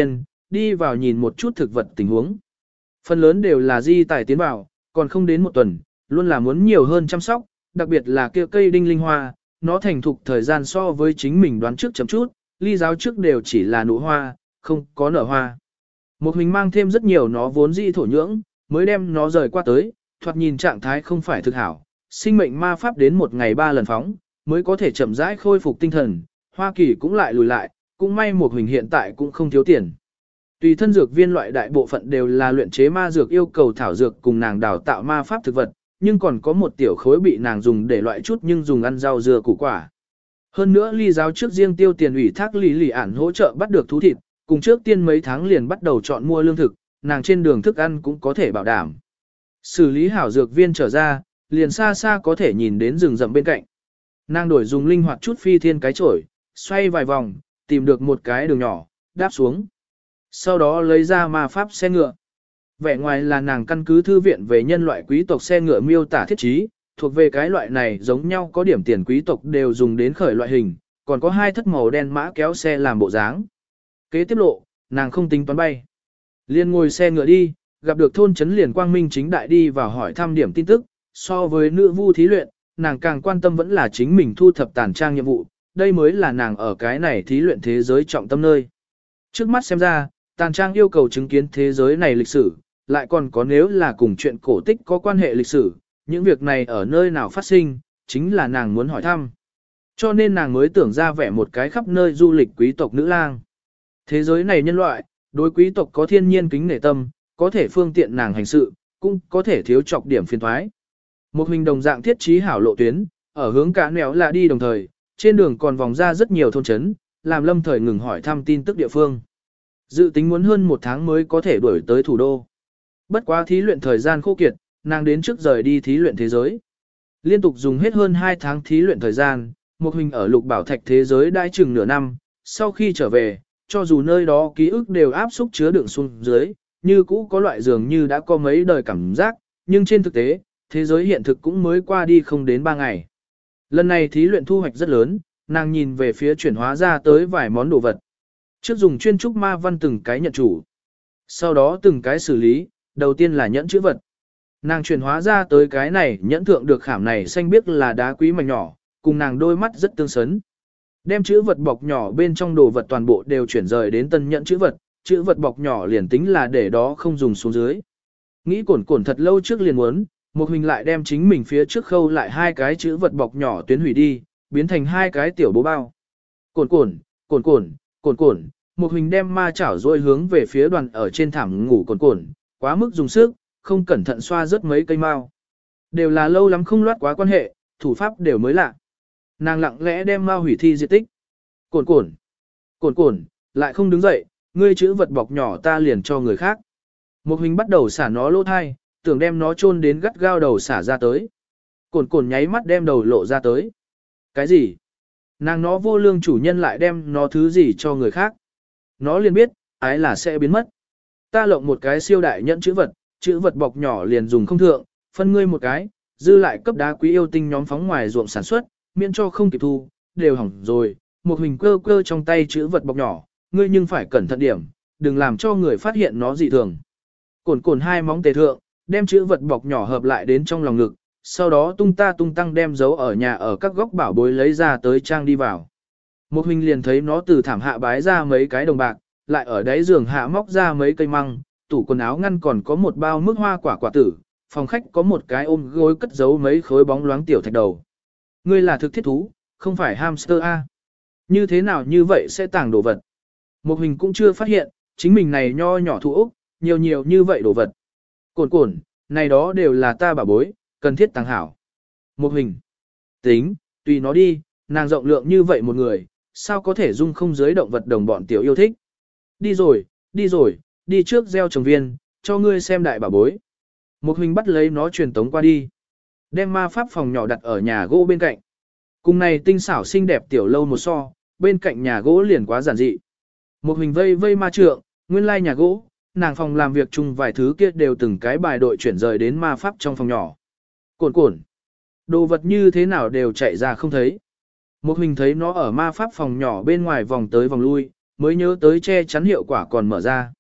đi vào nhìn một chút thực vật tình huống. Phần lớn đều là di tài tiến vào, còn không đến một tuần, luôn là muốn nhiều hơn chăm sóc, đặc biệt là kia cây đinh linh hoa, nó thành thục thời gian so với chính mình đoán trước chậm chút, ly giáo trước đều chỉ là nụ hoa, không có nở hoa. Một hình mang thêm rất nhiều nó vốn di thổ nhưỡng, mới đem nó rời qua tới, thoạt nhìn trạng thái không phải thực hảo, sinh mệnh ma pháp đến một ngày ba lần phóng, mới có thể chậm rãi khôi phục tinh thần, Hoa Kỳ cũng lại lùi lại, cũng may một hình hiện tại cũng không thiếu tiền. Tùy thân dược viên loại đại bộ phận đều là luyện chế ma dược yêu cầu thảo dược cùng nàng đào tạo ma pháp thực vật, nhưng còn có một tiểu khối bị nàng dùng để loại chút nhưng dùng ăn rau dưa củ quả. Hơn nữa ly giáo trước riêng tiêu tiền ủy thác lý lì ản hỗ trợ bắt được thú thịt, cùng trước tiên mấy tháng liền bắt đầu chọn mua lương thực, nàng trên đường thức ăn cũng có thể bảo đảm. Xử lý hảo dược viên trở ra, liền xa xa có thể nhìn đến rừng rậm bên cạnh. Nàng đổi dùng linh hoạt chút phi thiên cái chổi, xoay vài vòng, tìm được một cái đường nhỏ, đáp xuống. Sau đó lấy ra ma pháp xe ngựa. Vẻ ngoài là nàng căn cứ thư viện về nhân loại quý tộc xe ngựa miêu tả thiết trí, thuộc về cái loại này giống nhau có điểm tiền quý tộc đều dùng đến khởi loại hình, còn có hai thất màu đen mã kéo xe làm bộ dáng. Kế tiếp lộ, nàng không tính toán bay. Liên ngồi xe ngựa đi, gặp được thôn trấn liền quang minh chính đại đi vào hỏi thăm điểm tin tức, so với nữ vu thí luyện, nàng càng quan tâm vẫn là chính mình thu thập tàn trang nhiệm vụ, đây mới là nàng ở cái này thí luyện thế giới trọng tâm nơi. Trước mắt xem ra, tàn trang yêu cầu chứng kiến thế giới này lịch sử, lại còn có nếu là cùng chuyện cổ tích có quan hệ lịch sử, những việc này ở nơi nào phát sinh, chính là nàng muốn hỏi thăm. Cho nên nàng mới tưởng ra vẻ một cái khắp nơi du lịch quý tộc nữ lang. Thế giới này nhân loại, đối quý tộc có thiên nhiên kính nể tâm, có thể phương tiện nàng hành sự, cũng có thể thiếu trọc điểm phiền thoái. Một hình đồng dạng thiết trí hảo lộ tuyến, ở hướng cả nẻo là đi đồng thời, trên đường còn vòng ra rất nhiều thôn trấn, làm lâm thời ngừng hỏi thăm tin tức địa phương. Dự tính muốn hơn một tháng mới có thể đuổi tới thủ đô. Bất quá thí luyện thời gian khô kiệt, nàng đến trước rời đi thí luyện thế giới. Liên tục dùng hết hơn hai tháng thí luyện thời gian, một hình ở lục bảo thạch thế giới đãi chừng nửa năm, sau khi trở về, cho dù nơi đó ký ức đều áp xúc chứa đựng xuống dưới, như cũ có loại dường như đã có mấy đời cảm giác, nhưng trên thực tế, thế giới hiện thực cũng mới qua đi không đến ba ngày. Lần này thí luyện thu hoạch rất lớn, nàng nhìn về phía chuyển hóa ra tới vài món đồ vật. Trước dùng chuyên trúc ma văn từng cái nhận chủ, sau đó từng cái xử lý, đầu tiên là nhẫn chữ vật. Nàng chuyển hóa ra tới cái này nhẫn thượng được khảm này xanh biếc là đá quý mảnh nhỏ, cùng nàng đôi mắt rất tương xứng. Đem chữ vật bọc nhỏ bên trong đồ vật toàn bộ đều chuyển rời đến tân nhẫn chữ vật, chữ vật bọc nhỏ liền tính là để đó không dùng xuống dưới. Nghĩ cổn cổn thật lâu trước liền muốn, một hình lại đem chính mình phía trước khâu lại hai cái chữ vật bọc nhỏ tuyến hủy đi, biến thành hai cái tiểu bố bao. Cổn cổn, cổn cổn, cổn cổn, một hình đem ma chảo rồi hướng về phía đoàn ở trên thảm ngủ cổn cổn, quá mức dùng sức, không cẩn thận xoa rớt mấy cây mao. Đều là lâu lắm không loát quá quan hệ, thủ pháp đều mới lạ. Nàng lặng lẽ đem mao hủy thi diệt tích. Cổn cổn, cổn cổn, lại không đứng dậy, ngươi chữ vật bọc nhỏ ta liền cho người khác. Một hình bắt đầu xả nó lỗ thai, tưởng đem nó chôn đến gắt gao đầu xả ra tới. Cổn cổn nháy mắt đem đầu lộ ra tới. Cái gì? Nàng nó vô lương chủ nhân lại đem nó thứ gì cho người khác. Nó liền biết, ái là sẽ biến mất. Ta lộng một cái siêu đại nhẫn chữ vật, chữ vật bọc nhỏ liền dùng không thượng, phân ngươi một cái, dư lại cấp đá quý yêu tinh nhóm phóng ngoài ruộng sản xuất, miễn cho không kịp thu, đều hỏng rồi. Một hình cơ cơ trong tay chữ vật bọc nhỏ, ngươi nhưng phải cẩn thận điểm, đừng làm cho người phát hiện nó dị thường. Cổn cổn hai móng tề thượng, đem chữ vật bọc nhỏ hợp lại đến trong lòng ngực, sau đó tung ta tung tăng đem giấu ở nhà ở các góc bảo bối lấy ra tới trang đi vào. Một hình liền thấy nó từ thảm hạ bái ra mấy cái đồng bạc, lại ở đáy giường hạ móc ra mấy cây măng, tủ quần áo ngăn còn có một bao mức hoa quả quả tử, phòng khách có một cái ôm gối cất giấu mấy khối bóng loáng tiểu thạch đầu. Ngươi là thực thiết thú, không phải hamster a? Như thế nào như vậy sẽ tàng đồ vật? Một hình cũng chưa phát hiện, chính mình này nho nhỏ thủ ốc, nhiều nhiều như vậy đồ vật. Cồn cồn, này đó đều là ta bảo bối, cần thiết tàng hảo. Một hình. Tính, tùy nó đi, nàng rộng lượng như vậy một người, sao có thể dung không giới động vật đồng bọn tiểu yêu thích. Đi rồi, đi rồi, đi trước gieo trồng viên, cho ngươi xem đại bảo bối. Một hình bắt lấy nó truyền tống qua đi. Đem ma pháp phòng nhỏ đặt ở nhà gỗ bên cạnh. Cùng này tinh xảo xinh đẹp tiểu lâu một so, bên cạnh nhà gỗ liền quá giản dị. Một hình vây vây ma trượng, nguyên lai nhà gỗ, nàng phòng làm việc chung vài thứ kia đều từng cái bài đội chuyển rời đến ma pháp trong phòng nhỏ. Cồn cồn. Đồ vật như thế nào đều chạy ra không thấy. Một hình thấy nó ở ma pháp phòng nhỏ bên ngoài vòng tới vòng lui, mới nhớ tới che chắn hiệu quả còn mở ra.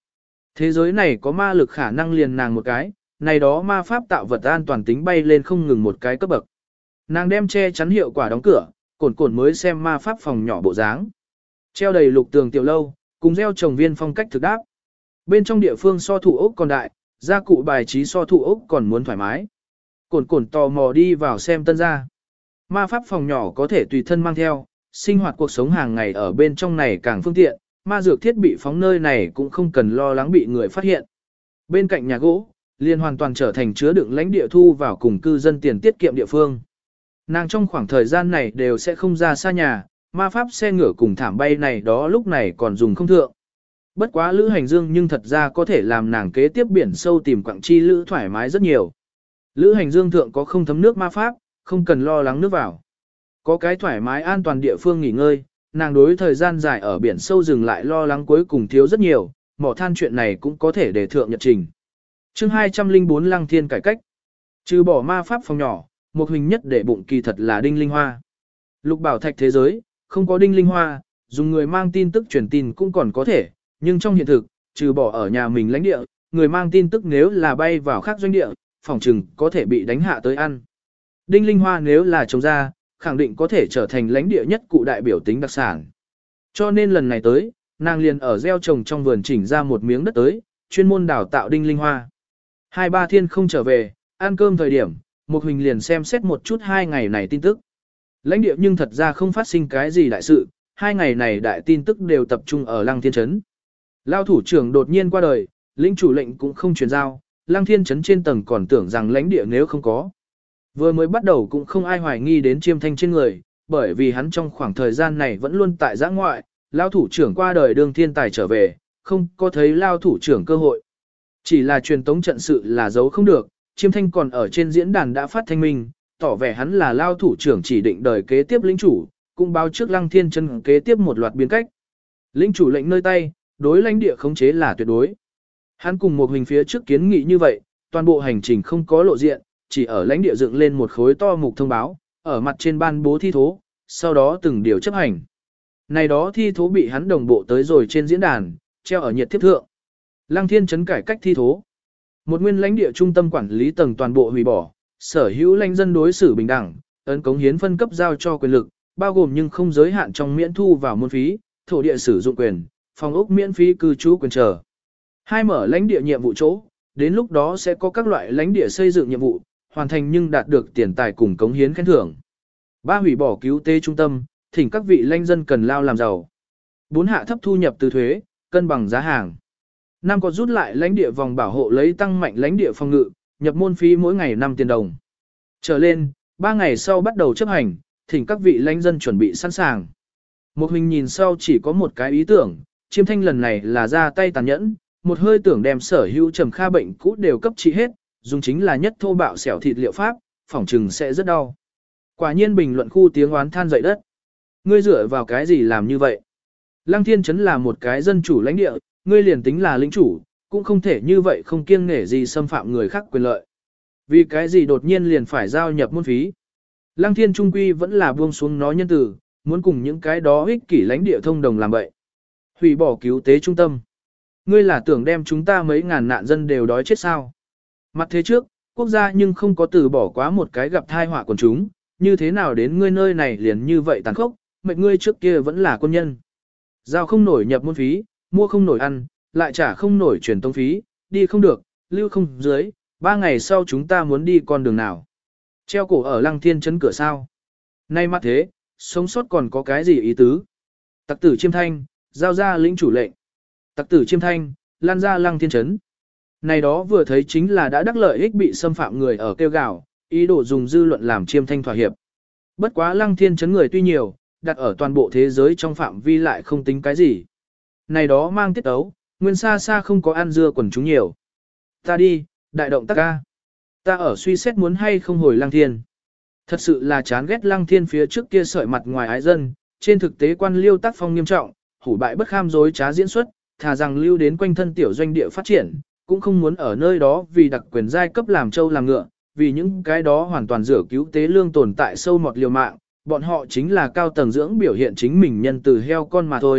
Thế giới này có ma lực khả năng liền nàng một cái, này đó ma pháp tạo vật an toàn tính bay lên không ngừng một cái cấp bậc. Nàng đem che chắn hiệu quả đóng cửa, cồn cồn mới xem ma pháp phòng nhỏ bộ dáng. Treo đầy lục tường tiểu lâu, cùng gieo trồng viên phong cách thực đáp. Bên trong địa phương so thủ ốc còn đại, gia cụ bài trí so thủ ốc còn muốn thoải mái. Cồn cồn tò mò đi vào xem tân gia. Ma pháp phòng nhỏ có thể tùy thân mang theo, sinh hoạt cuộc sống hàng ngày ở bên trong này càng phương tiện, ma dược thiết bị phóng nơi này cũng không cần lo lắng bị người phát hiện. Bên cạnh nhà gỗ, liền hoàn toàn trở thành chứa đựng lãnh địa thu vào cùng cư dân tiền tiết kiệm địa phương. Nàng trong khoảng thời gian này đều sẽ không ra xa nhà, ma pháp xe ngựa cùng thảm bay này đó lúc này còn dùng không thượng. Bất quá lữ hành dương nhưng thật ra có thể làm nàng kế tiếp biển sâu tìm quặng chi lữ thoải mái rất nhiều. Lữ hành dương thượng có không thấm nước ma pháp, không cần lo lắng nước vào. Có cái thoải mái an toàn địa phương nghỉ ngơi, nàng đối thời gian dài ở biển sâu dừng lại lo lắng cuối cùng thiếu rất nhiều, mỏ than chuyện này cũng có thể để thượng nhật trình. Chương hai trăm lẻ bốn Lăng Thiên cải cách. Trừ bỏ ma pháp phòng nhỏ, một hình nhất để bụng kỳ thật là đinh linh hoa. Lục bảo thạch thế giới, không có đinh linh hoa, dùng người mang tin tức truyền tin cũng còn có thể, nhưng trong hiện thực, trừ bỏ ở nhà mình lãnh địa, người mang tin tức nếu là bay vào khác doanh địa, phòng trừng có thể bị đánh hạ tới ăn. Đinh linh hoa nếu là trồng ra, khẳng định có thể trở thành lãnh địa nhất cụ đại biểu tính đặc sản. Cho nên lần này tới, nàng liền ở gieo trồng trong vườn chỉnh ra một miếng đất tới, chuyên môn đào tạo đinh linh hoa. Hai ba thiên không trở về, ăn cơm thời điểm, một huỳnh liền xem xét một chút hai ngày này tin tức. Lãnh địa nhưng thật ra không phát sinh cái gì đại sự, hai ngày này đại tin tức đều tập trung ở Lăng Thiên Trấn. Lao thủ trưởng đột nhiên qua đời, lĩnh chủ lệnh cũng không truyền giao, Lăng Thiên Trấn trên tầng còn tưởng rằng lãnh địa nếu không có. Vừa mới bắt đầu cũng không ai hoài nghi đến Chiêm Thanh trên người, bởi vì hắn trong khoảng thời gian này vẫn luôn tại giã ngoại, Lao thủ trưởng qua đời đương thiên tài trở về, không có thấy Lao thủ trưởng cơ hội. Chỉ là truyền tống trận sự là giấu không được, Chiêm Thanh còn ở trên diễn đàn đã phát thanh minh, tỏ vẻ hắn là Lao thủ trưởng chỉ định đời kế tiếp lĩnh chủ, cũng báo trước Lăng Thiên Trấn kế tiếp một loạt biến cách. Lĩnh chủ lệnh nơi tay, đối lãnh địa khống chế là tuyệt đối. Hắn cùng một hình phía trước kiến nghị như vậy, toàn bộ hành trình không có lộ diện, chỉ ở lãnh địa dựng lên một khối to mục thông báo, ở mặt trên ban bố thi thố, sau đó từng điều chấp hành. Này đó thi thố bị hắn đồng bộ tới rồi trên diễn đàn, treo ở nhiệt thiếp thượng. Lăng Thiên Trấn cải cách thi thố. Một nguyên lãnh địa trung tâm quản lý tầng toàn bộ hủy bỏ, sở hữu lãnh dân đối xử bình đẳng, ấn cống hiến phân cấp giao cho quyền lực, bao gồm nhưng không giới hạn trong miễn thu vào môn phí, thổ địa sử dụng quyền, phòng ốc miễn phí cư trú quyền trở. Hai mở lãnh địa nhiệm vụ chỗ, đến lúc đó sẽ có các loại lãnh địa xây dựng nhiệm vụ, hoàn thành nhưng đạt được tiền tài cùng cống hiến khen thưởng. Ba hủy bỏ cứu tế trung tâm, thỉnh các vị lãnh dân cần lao làm giàu. Bốn hạ thấp thu nhập từ thuế, cân bằng giá hàng. Năm có rút lại lãnh địa vòng bảo hộ lấy tăng mạnh lãnh địa phòng ngự, nhập môn phí mỗi ngày năm tiền đồng. Trở lên, ba ngày sau bắt đầu chấp hành, thỉnh các vị lãnh dân chuẩn bị sẵn sàng. Một hình nhìn sau chỉ có một cái ý tưởng, Chiêm Thanh lần này là ra tay tàn nhẫn, một hơi tưởng đem sở hữu trầm kha bệnh cũ đều cấp trị hết, dùng chính là nhất thô bạo xẻo thịt liệu pháp, phỏng trừng sẽ rất đau. Quả nhiên bình luận khu tiếng oán than dậy đất. Ngươi dựa vào cái gì làm như vậy? Lăng Thiên Trấn là một cái dân chủ lãnh địa, ngươi liền tính là lĩnh chủ, cũng không thể như vậy không kiêng nể gì xâm phạm người khác quyền lợi. Vì cái gì đột nhiên liền phải giao nhập môn phí? Lăng Thiên Trung Quy vẫn là buông xuống nó nhân từ, muốn cùng những cái đó ích kỷ lãnh địa thông đồng làm vậy. Hủy bỏ cứu tế trung tâm. Ngươi là tưởng đem chúng ta mấy ngàn nạn dân đều đói chết sao? Mặt thế trước, quốc gia nhưng không có từ bỏ quá một cái gặp thai họa quần chúng, như thế nào đến ngươi nơi này liền như vậy tàn khốc, mệnh ngươi trước kia vẫn là quân nhân. Giao không nổi nhập môn phí, mua không nổi ăn, lại trả không nổi truyền tông phí, đi không được, lưu không dưới, ba ngày sau chúng ta muốn đi con đường nào. Treo cổ ở Lăng Thiên Trấn cửa sao. Nay mặt thế, sống sót còn có cái gì ý tứ? Tặc tử Chiêm Thanh, giao ra lĩnh chủ lệnh. Tặc tử Chiêm Thanh, lan ra Lăng Thiên Trấn. Này đó vừa thấy chính là đã đắc lợi ích bị xâm phạm người ở kêu gào, ý đồ dùng dư luận làm Chiêm Thanh thỏa hiệp. Bất quá Lăng Thiên Trấn người tuy nhiều, đặt ở toàn bộ thế giới trong phạm vi lại không tính cái gì. Này đó mang tiết ấu, nguyên xa xa không có ăn dưa quần chúng nhiều. Ta đi, đại động tác ca. Ta ở suy xét muốn hay không hồi Lăng Thiên. Thật sự là chán ghét Lăng Thiên phía trước kia sợi mặt ngoài ái dân, trên thực tế quan liêu tác phong nghiêm trọng, hủ bại bất kham dối trá diễn xuất, thà rằng lưu đến quanh thân tiểu doanh địa phát triển, cũng không muốn ở nơi đó vì đặc quyền giai cấp làm trâu làm ngựa, vì những cái đó hoàn toàn rửa cứu tế lương tồn tại sâu mọt liều mạng, bọn họ chính là cao tầng dưỡng biểu hiện chính mình nhân từ heo con mà thôi,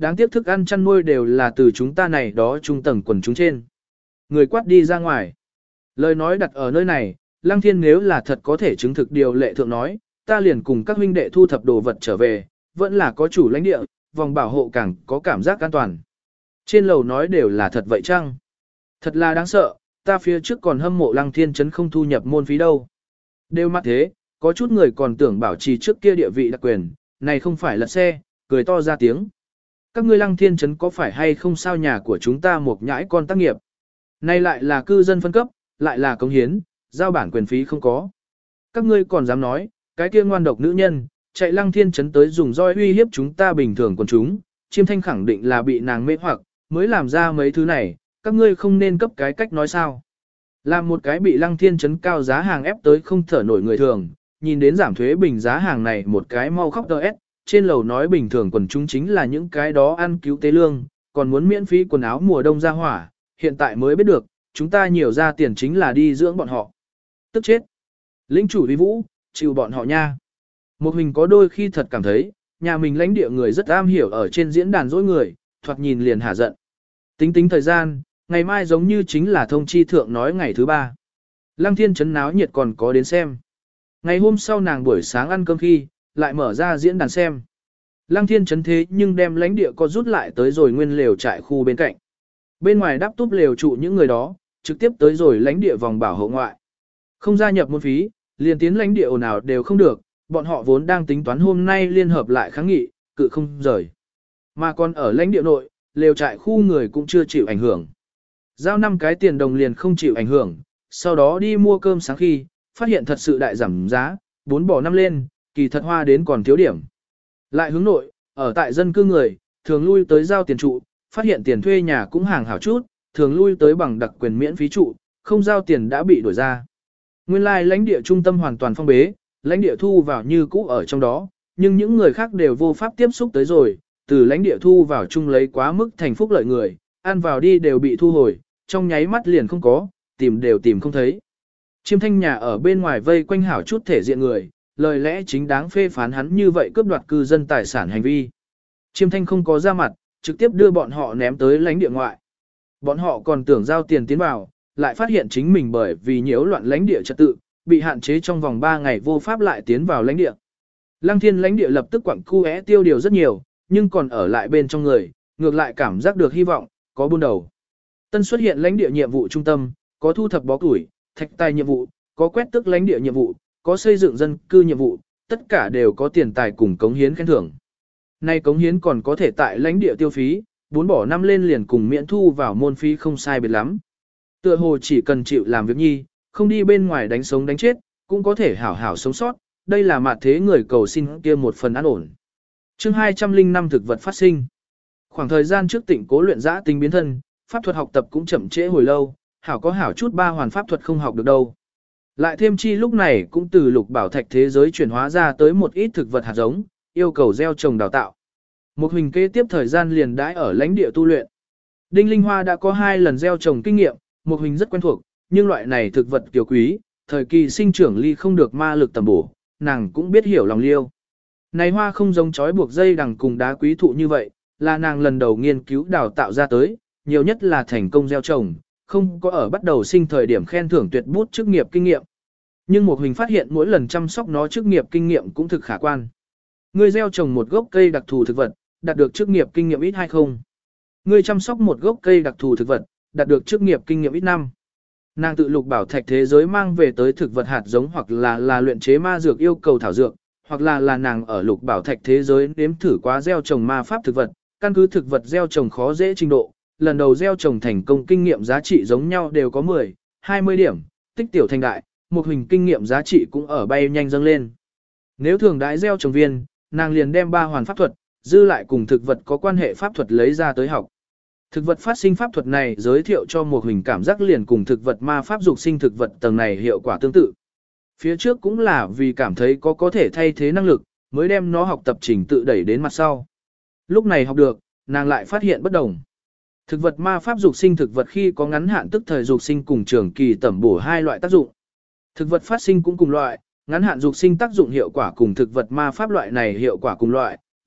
đáng tiếc thức ăn chăn nuôi đều là từ chúng ta này đó trung tầng quần chúng trên. Người quát đi ra ngoài. Lời nói đặt ở nơi này, Lăng Thiên nếu là thật có thể chứng thực điều lệ thượng nói, ta liền cùng các huynh đệ thu thập đồ vật trở về, vẫn là có chủ lãnh địa, vòng bảo hộ càng có cảm giác an toàn. Trên lầu nói đều là thật vậy chăng? Thật là đáng sợ, ta phía trước còn hâm mộ Lăng Thiên Trấn không thu nhập môn phí đâu. Đều mắt thế, có chút người còn tưởng bảo trì trước kia địa vị đặc quyền, này không phải lật xe, cười to ra tiếng. Các ngươi Lăng Thiên Trấn có phải hay không sao nhà của chúng ta một nhãi con tác nghiệp? Này lại là cư dân phân cấp, lại là cống hiến, giao bản quyền phí không có. Các ngươi còn dám nói, cái kia ngoan độc nữ nhân, chạy Lăng Thiên Trấn tới dùng roi uy hiếp chúng ta bình thường quần chúng, Chiêm Thanh khẳng định là bị nàng mê hoặc, mới làm ra mấy thứ này, các ngươi không nên cấp cái cách nói sao. Làm một cái bị Lăng Thiên Trấn cao giá hàng ép tới không thở nổi người thường, nhìn đến giảm thuế bình giá hàng này một cái mau khóc đỡ ép, trên lầu nói bình thường quần chúng chính là những cái đó ăn cứu tế lương, còn muốn miễn phí quần áo mùa đông ra hỏa, hiện tại mới biết được, chúng ta nhiều ra tiền chính là đi dưỡng bọn họ. Tức chết. Lĩnh chủ vi vũ, chịu bọn họ nha. Một hình có đôi khi thật cảm thấy, nhà mình lãnh địa người rất am hiểu ở trên diễn đàn dối người, thoạt nhìn liền hả giận. Tính tính thời gian, ngày mai giống như chính là thông chi thượng nói ngày thứ ba. Lăng Thiên Trấn náo nhiệt còn có đến xem. Ngày hôm sau nàng buổi sáng ăn cơm khi, lại mở ra diễn đàn xem. Lăng Thiên Trấn thế nhưng đem lãnh địa có rút lại tới rồi nguyên lều trại khu bên cạnh. Bên ngoài đáp túp lều trụ những người đó, trực tiếp tới rồi lãnh địa vòng bảo hộ ngoại. Không gia nhập môn phí, liền tiến lãnh địa ồn ào đều không được, bọn họ vốn đang tính toán hôm nay liên hợp lại kháng nghị, cự không rời. Mà còn ở lãnh địa nội, lều trại khu người cũng chưa chịu ảnh hưởng. Giao năm cái tiền đồng liền không chịu ảnh hưởng, sau đó đi mua cơm sáng khi, phát hiện thật sự đại giảm giá, bốn bỏ năm lên, kỳ thật hoa đến còn thiếu điểm. Lại hướng nội, ở tại dân cư người, thường lui tới giao tiền trụ, phát hiện tiền thuê nhà cũng hàng hảo chút, thường lui tới bằng đặc quyền miễn phí trụ, không giao tiền đã bị đuổi ra. Nguyên lai like, lãnh địa trung tâm hoàn toàn phong bế, lãnh địa thu vào như cũ ở trong đó, nhưng những người khác đều vô pháp tiếp xúc tới rồi, từ lãnh địa thu vào chung lấy quá mức thành phúc lợi người, ăn vào đi đều bị thu hồi, trong nháy mắt liền không có, tìm đều tìm không thấy. Chiêm Thanh nhà ở bên ngoài vây quanh hảo chút thể diện người, lời lẽ chính đáng phê phán hắn như vậy cướp đoạt cư dân tài sản hành vi. Chiêm Thanh không có ra mặt, trực tiếp đưa bọn họ ném tới lãnh địa ngoại. Bọn họ còn tưởng giao tiền tiến vào, lại phát hiện chính mình bởi vì nhiễu loạn lãnh địa trật tự, bị hạn chế trong vòng ba ngày vô pháp lại tiến vào lãnh địa. Lăng Thiên lãnh địa lập tức quặng cu é tiêu điều rất nhiều, nhưng còn ở lại bên trong người, ngược lại cảm giác được hy vọng, có buôn đầu. Tân xuất hiện lãnh địa nhiệm vụ trung tâm, có thu thập bó củi, thạch tài nhiệm vụ, có quét tước lãnh địa nhiệm vụ, có xây dựng dân cư nhiệm vụ, tất cả đều có tiền tài cùng cống hiến khen thưởng. Nay cống hiến còn có thể tại lãnh địa tiêu phí, bốn bỏ năm lên liền cùng miễn thu vào môn phí không sai biệt lắm. Tựa hồ chỉ cần chịu làm việc nhi, không đi bên ngoài đánh sống đánh chết, cũng có thể hảo hảo sống sót, đây là mặt thế người cầu xin kia một phần an ổn. Chương hai trăm linh năm thực vật phát sinh. Khoảng thời gian trước tỉnh cố luyện giã tính biến thân, pháp thuật học tập cũng chậm trễ hồi lâu, hảo có hảo chút ba hoàn pháp thuật không học được đâu. Lại thêm chi lúc này cũng từ lục bảo thạch thế giới chuyển hóa ra tới một ít thực vật hạt giống, yêu cầu gieo trồng đào tạo. Một hình kế tiếp thời gian liền đãi ở lãnh địa tu luyện. Đinh Linh Hoa đã có hai lần gieo trồng kinh nghiệm, một hình rất quen thuộc, nhưng loại này thực vật kiều quý, thời kỳ sinh trưởng ly không được ma lực tầm bổ, nàng cũng biết hiểu lòng liêu. Này hoa không giống chói buộc dây đằng cùng đá quý thụ như vậy, là nàng lần đầu nghiên cứu đào tạo ra tới, nhiều nhất là thành công gieo trồng, không có ở bắt đầu sinh thời điểm khen thưởng tuyệt bút chức nghiệp kinh nghiệm. Nhưng một hình phát hiện mỗi lần chăm sóc nó chức nghiệp kinh nghiệm cũng thực khả quan. Ngươi gieo trồng một gốc cây đặc thù thực vật, đạt được chức nghiệp kinh nghiệm ít hay không? Ngươi chăm sóc một gốc cây đặc thù thực vật, đạt được chức nghiệp kinh nghiệm ít năm. Nàng tự lục bảo thạch thế giới mang về tới thực vật hạt giống hoặc là là luyện chế ma dược yêu cầu thảo dược, hoặc là là nàng ở lục bảo thạch thế giới nếm thử quá gieo trồng ma pháp thực vật, căn cứ thực vật gieo trồng khó dễ trình độ, lần đầu gieo trồng thành công kinh nghiệm giá trị giống nhau đều có mười, hai mươi điểm, tích tiểu thành đại, một hình kinh nghiệm giá trị cũng ở bay nhanh dâng lên. Nếu thường đãi gieo trồng viên, nàng liền đem ba hoàn pháp thuật, dư lại cùng thực vật có quan hệ pháp thuật lấy ra tới học. Thực vật phát sinh pháp thuật này giới thiệu cho một hình cảm giác liền cùng thực vật ma pháp dục sinh thực vật tầng này hiệu quả tương tự. Phía trước cũng là vì cảm thấy có có thể thay thế năng lực, mới đem nó học tập trình tự đẩy đến mặt sau. Lúc này học được, nàng lại phát hiện bất đồng. Thực vật ma pháp dục sinh thực vật khi có ngắn hạn tức thời dục sinh cùng trường kỳ tẩm bổ hai loại tác dụng. Thực vật phát sinh cũng cùng loại, ngắn hạn dục sinh tác dụng hiệu quả cùng thực vật ma pháp loại này hiệu quả cùng loại,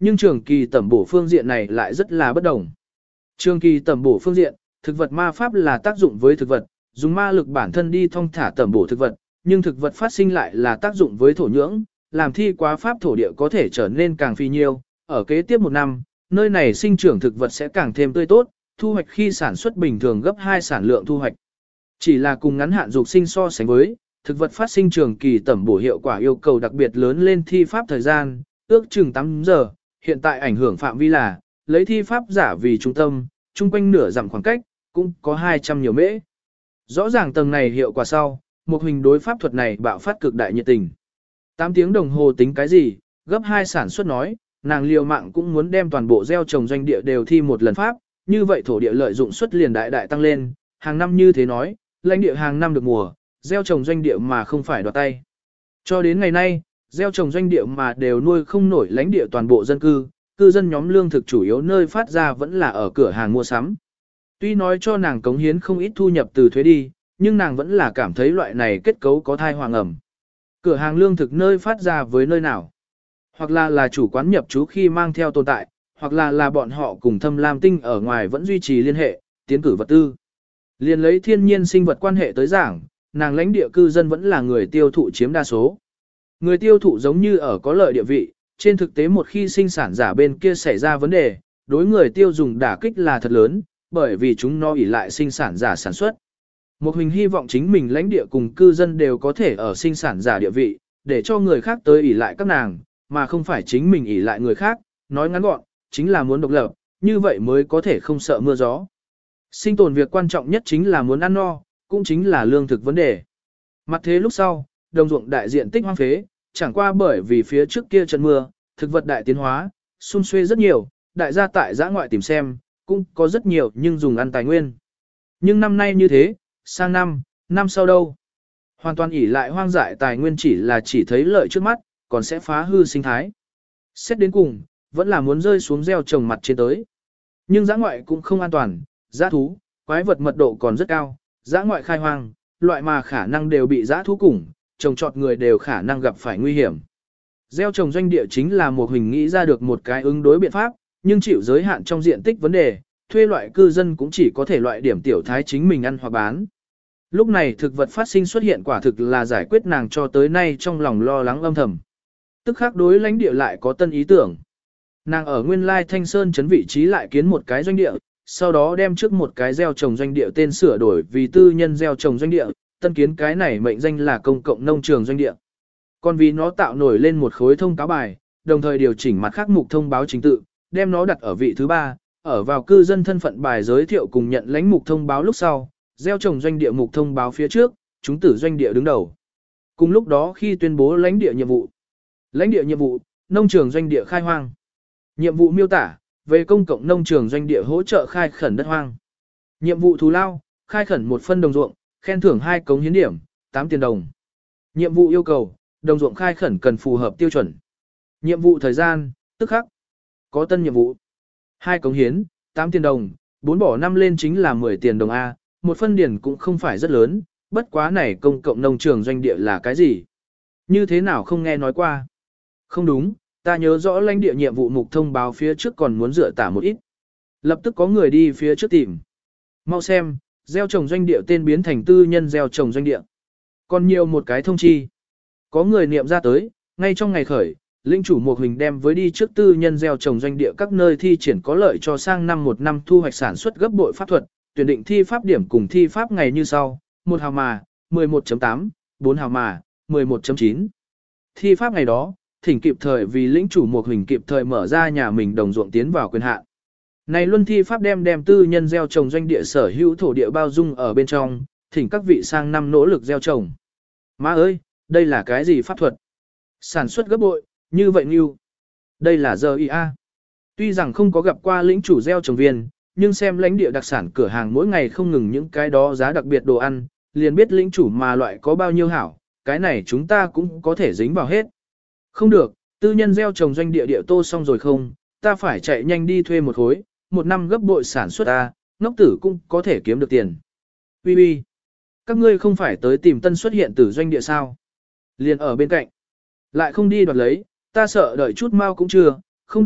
nhưng trường kỳ tẩm bổ phương diện này lại rất là bất đồng. Trường kỳ tẩm bổ phương diện, thực vật ma pháp là tác dụng với thực vật, dùng ma lực bản thân đi thông thả tẩm bổ thực vật, nhưng thực vật phát sinh lại là tác dụng với thổ nhưỡng, làm thi quá pháp thổ địa có thể trở nên càng phi nhiêu, ở kế tiếp một năm, nơi này sinh trưởng thực vật sẽ càng thêm tươi tốt, thu hoạch khi sản xuất bình thường gấp hai sản lượng thu hoạch. Chỉ là cùng ngắn hạn dục sinh so sánh với, thực vật phát sinh trường kỳ tẩm bổ hiệu quả yêu cầu đặc biệt lớn lên thi pháp thời gian, ước chừng tám giờ, hiện tại ảnh hưởng phạm vi là, lấy thi pháp giả vì trung tâm, chung quanh nửa dặm khoảng cách, cũng có hai trăm nhiều mễ. Rõ ràng tầng này hiệu quả sau, một hình đối pháp thuật này bạo phát cực đại nhiệt tình. tám tiếng đồng hồ tính cái gì, gấp hai sản xuất nói, nàng liều mạng cũng muốn đem toàn bộ gieo trồng doanh địa đều thi một lần pháp, như vậy thổ địa lợi dụng suất liền đại đại tăng lên, hàng năm như thế nói, lãnh địa hàng năm được mùa, gieo trồng doanh địa mà không phải đoạt tay. Cho đến ngày nay, gieo trồng doanh địa mà đều nuôi không nổi lãnh địa toàn bộ dân cư, cư dân nhóm lương thực chủ yếu nơi phát ra vẫn là ở cửa hàng mua sắm. Tuy nói cho nàng cống hiến không ít thu nhập từ thuế đi, nhưng nàng vẫn là cảm thấy loại này kết cấu có thai hoàng ẩm. Cửa hàng lương thực nơi phát ra với nơi nào? Hoặc là là chủ quán nhập trú khi mang theo tồn tại, hoặc là là bọn họ cùng Thâm Lam Tinh ở ngoài vẫn duy trì liên hệ, tiến cử vật tư. Liên lấy thiên nhiên sinh vật quan hệ tới giảng, nàng lãnh địa cư dân vẫn là người tiêu thụ chiếm đa số. Người tiêu thụ giống như ở có lợi địa vị, trên thực tế một khi sinh sản giả bên kia xảy ra vấn đề, đối người tiêu dùng đả kích là thật lớn, bởi vì chúng nó ỷ lại sinh sản giả sản xuất. Một hình hy vọng chính mình lãnh địa cùng cư dân đều có thể ở sinh sản giả địa vị, để cho người khác tới ỷ lại các nàng, mà không phải chính mình ỷ lại người khác, nói ngắn gọn, chính là muốn độc lập, như vậy mới có thể không sợ mưa gió. Sinh tồn việc quan trọng nhất chính là muốn ăn no, cũng chính là lương thực vấn đề. Mặt thế lúc sau, đồng ruộng đại diện tích hoang phế, chẳng qua bởi vì phía trước kia trận mưa, thực vật đại tiến hóa, xung xuê rất nhiều, đại gia tại giã ngoại tìm xem, cũng có rất nhiều nhưng dùng ăn tài nguyên. Nhưng năm nay như thế, sang năm, năm sau đâu? Hoàn toàn ỷ lại hoang dại tài nguyên chỉ là chỉ thấy lợi trước mắt, còn sẽ phá hư sinh thái. Xét đến cùng, vẫn là muốn rơi xuống gieo trồng mặt trên tới. Nhưng giã ngoại cũng không an toàn, giã thú, quái vật mật độ còn rất cao, giã ngoại khai hoang, loại mà khả năng đều bị giã thú củng, trồng trọt người đều khả năng gặp phải nguy hiểm. Gieo trồng doanh địa chính là một hình nghĩ ra được một cái ứng đối biện pháp, nhưng chịu giới hạn trong diện tích vấn đề, thuê loại cư dân cũng chỉ có thể loại điểm tiểu thái chính mình ăn hoặc bán. Lúc này thực vật phát sinh xuất hiện quả thực là giải quyết nàng cho tới nay trong lòng lo lắng âm thầm. Tức khắc đối lãnh địa lại có tân ý tưởng. Nàng ở nguyên lai Thanh Sơn trấn vị trí lại kiến một cái doanh địa, sau đó đem trước một cái gieo trồng doanh địa tên sửa đổi vì tư nhân gieo trồng doanh địa, tân kiến cái này mệnh danh là công cộng nông trường doanh địa. Còn vì nó tạo nổi lên một khối thông cáo bài, đồng thời điều chỉnh mặt khác mục thông báo chính tự, đem nó đặt ở vị thứ ba, ở vào cư dân thân phận bài giới thiệu cùng nhận lãnh mục thông báo lúc sau, gieo trồng doanh địa mục thông báo phía trước, chúng tử doanh địa đứng đầu. Cùng lúc đó khi tuyên bố lãnh địa nhiệm vụ. Lãnh địa nhiệm vụ, nông trường doanh địa khai hoang. Nhiệm vụ miêu tả, về công cộng nông trường doanh địa hỗ trợ khai khẩn đất hoang. Nhiệm vụ thù lao, khai khẩn một phân đồng ruộng, khen thưởng hai cống hiến điểm, tám tiền đồng. Nhiệm vụ yêu cầu, đồng ruộng khai khẩn cần phù hợp tiêu chuẩn. Nhiệm vụ thời gian, tức khắc. Có tân nhiệm vụ. hai cống hiến, tám tiền đồng, bốn bỏ năm lên chính là mười tiền đồng A, một phân điển cũng không phải rất lớn, bất quá này công cộng nông trường doanh địa là cái gì? Như thế nào không nghe nói qua? Không đúng, ta nhớ rõ lãnh địa nhiệm vụ mục thông báo phía trước còn muốn dựa tả một ít. Lập tức có người đi phía trước tìm. Mau xem, gieo trồng doanh địa tên biến thành tư nhân gieo trồng doanh địa. Còn nhiều một cái thông chi. Có người niệm ra tới, ngay trong ngày khởi, linh chủ Mục Huỳnh đem với đi trước tư nhân gieo trồng doanh địa các nơi thi triển có lợi cho sang năm một năm thu hoạch sản xuất gấp bội pháp thuật, tuyển định thi pháp điểm cùng thi pháp ngày như sau, một hào mà, mười một chấm tám, bốn hào mà, mười một chấm chín. Thi pháp ngày đó, thỉnh kịp thời vì lĩnh chủ Mục Huỳnh kịp thời mở ra nhà mình đồng ruộng tiến vào quyền hạn. Này luân thi pháp đem đem tư nhân gieo trồng doanh địa sở hữu thổ địa bao dung ở bên trong, thỉnh các vị sang năm nỗ lực gieo trồng. Má ơi, đây là cái gì pháp thuật? Sản xuất gấp bội, như vậy như. Đây là giờ i a. Tuy rằng không có gặp qua lĩnh chủ gieo trồng viên, nhưng xem lãnh địa đặc sản cửa hàng mỗi ngày không ngừng những cái đó giá đặc biệt đồ ăn, liền biết lĩnh chủ mà loại có bao nhiêu hảo, cái này chúng ta cũng có thể dính vào hết. Không được, tư nhân gieo trồng doanh địa địa tô xong rồi không, ta phải chạy nhanh đi thuê một khối, một năm gấp bội sản xuất ta, ngốc tử cũng có thể kiếm được tiền. Ui ui, các ngươi không phải tới tìm tân xuất hiện từ doanh địa sao? Liền ở bên cạnh, lại không đi đoạt lấy, ta sợ đợi chút mau cũng chưa, không được,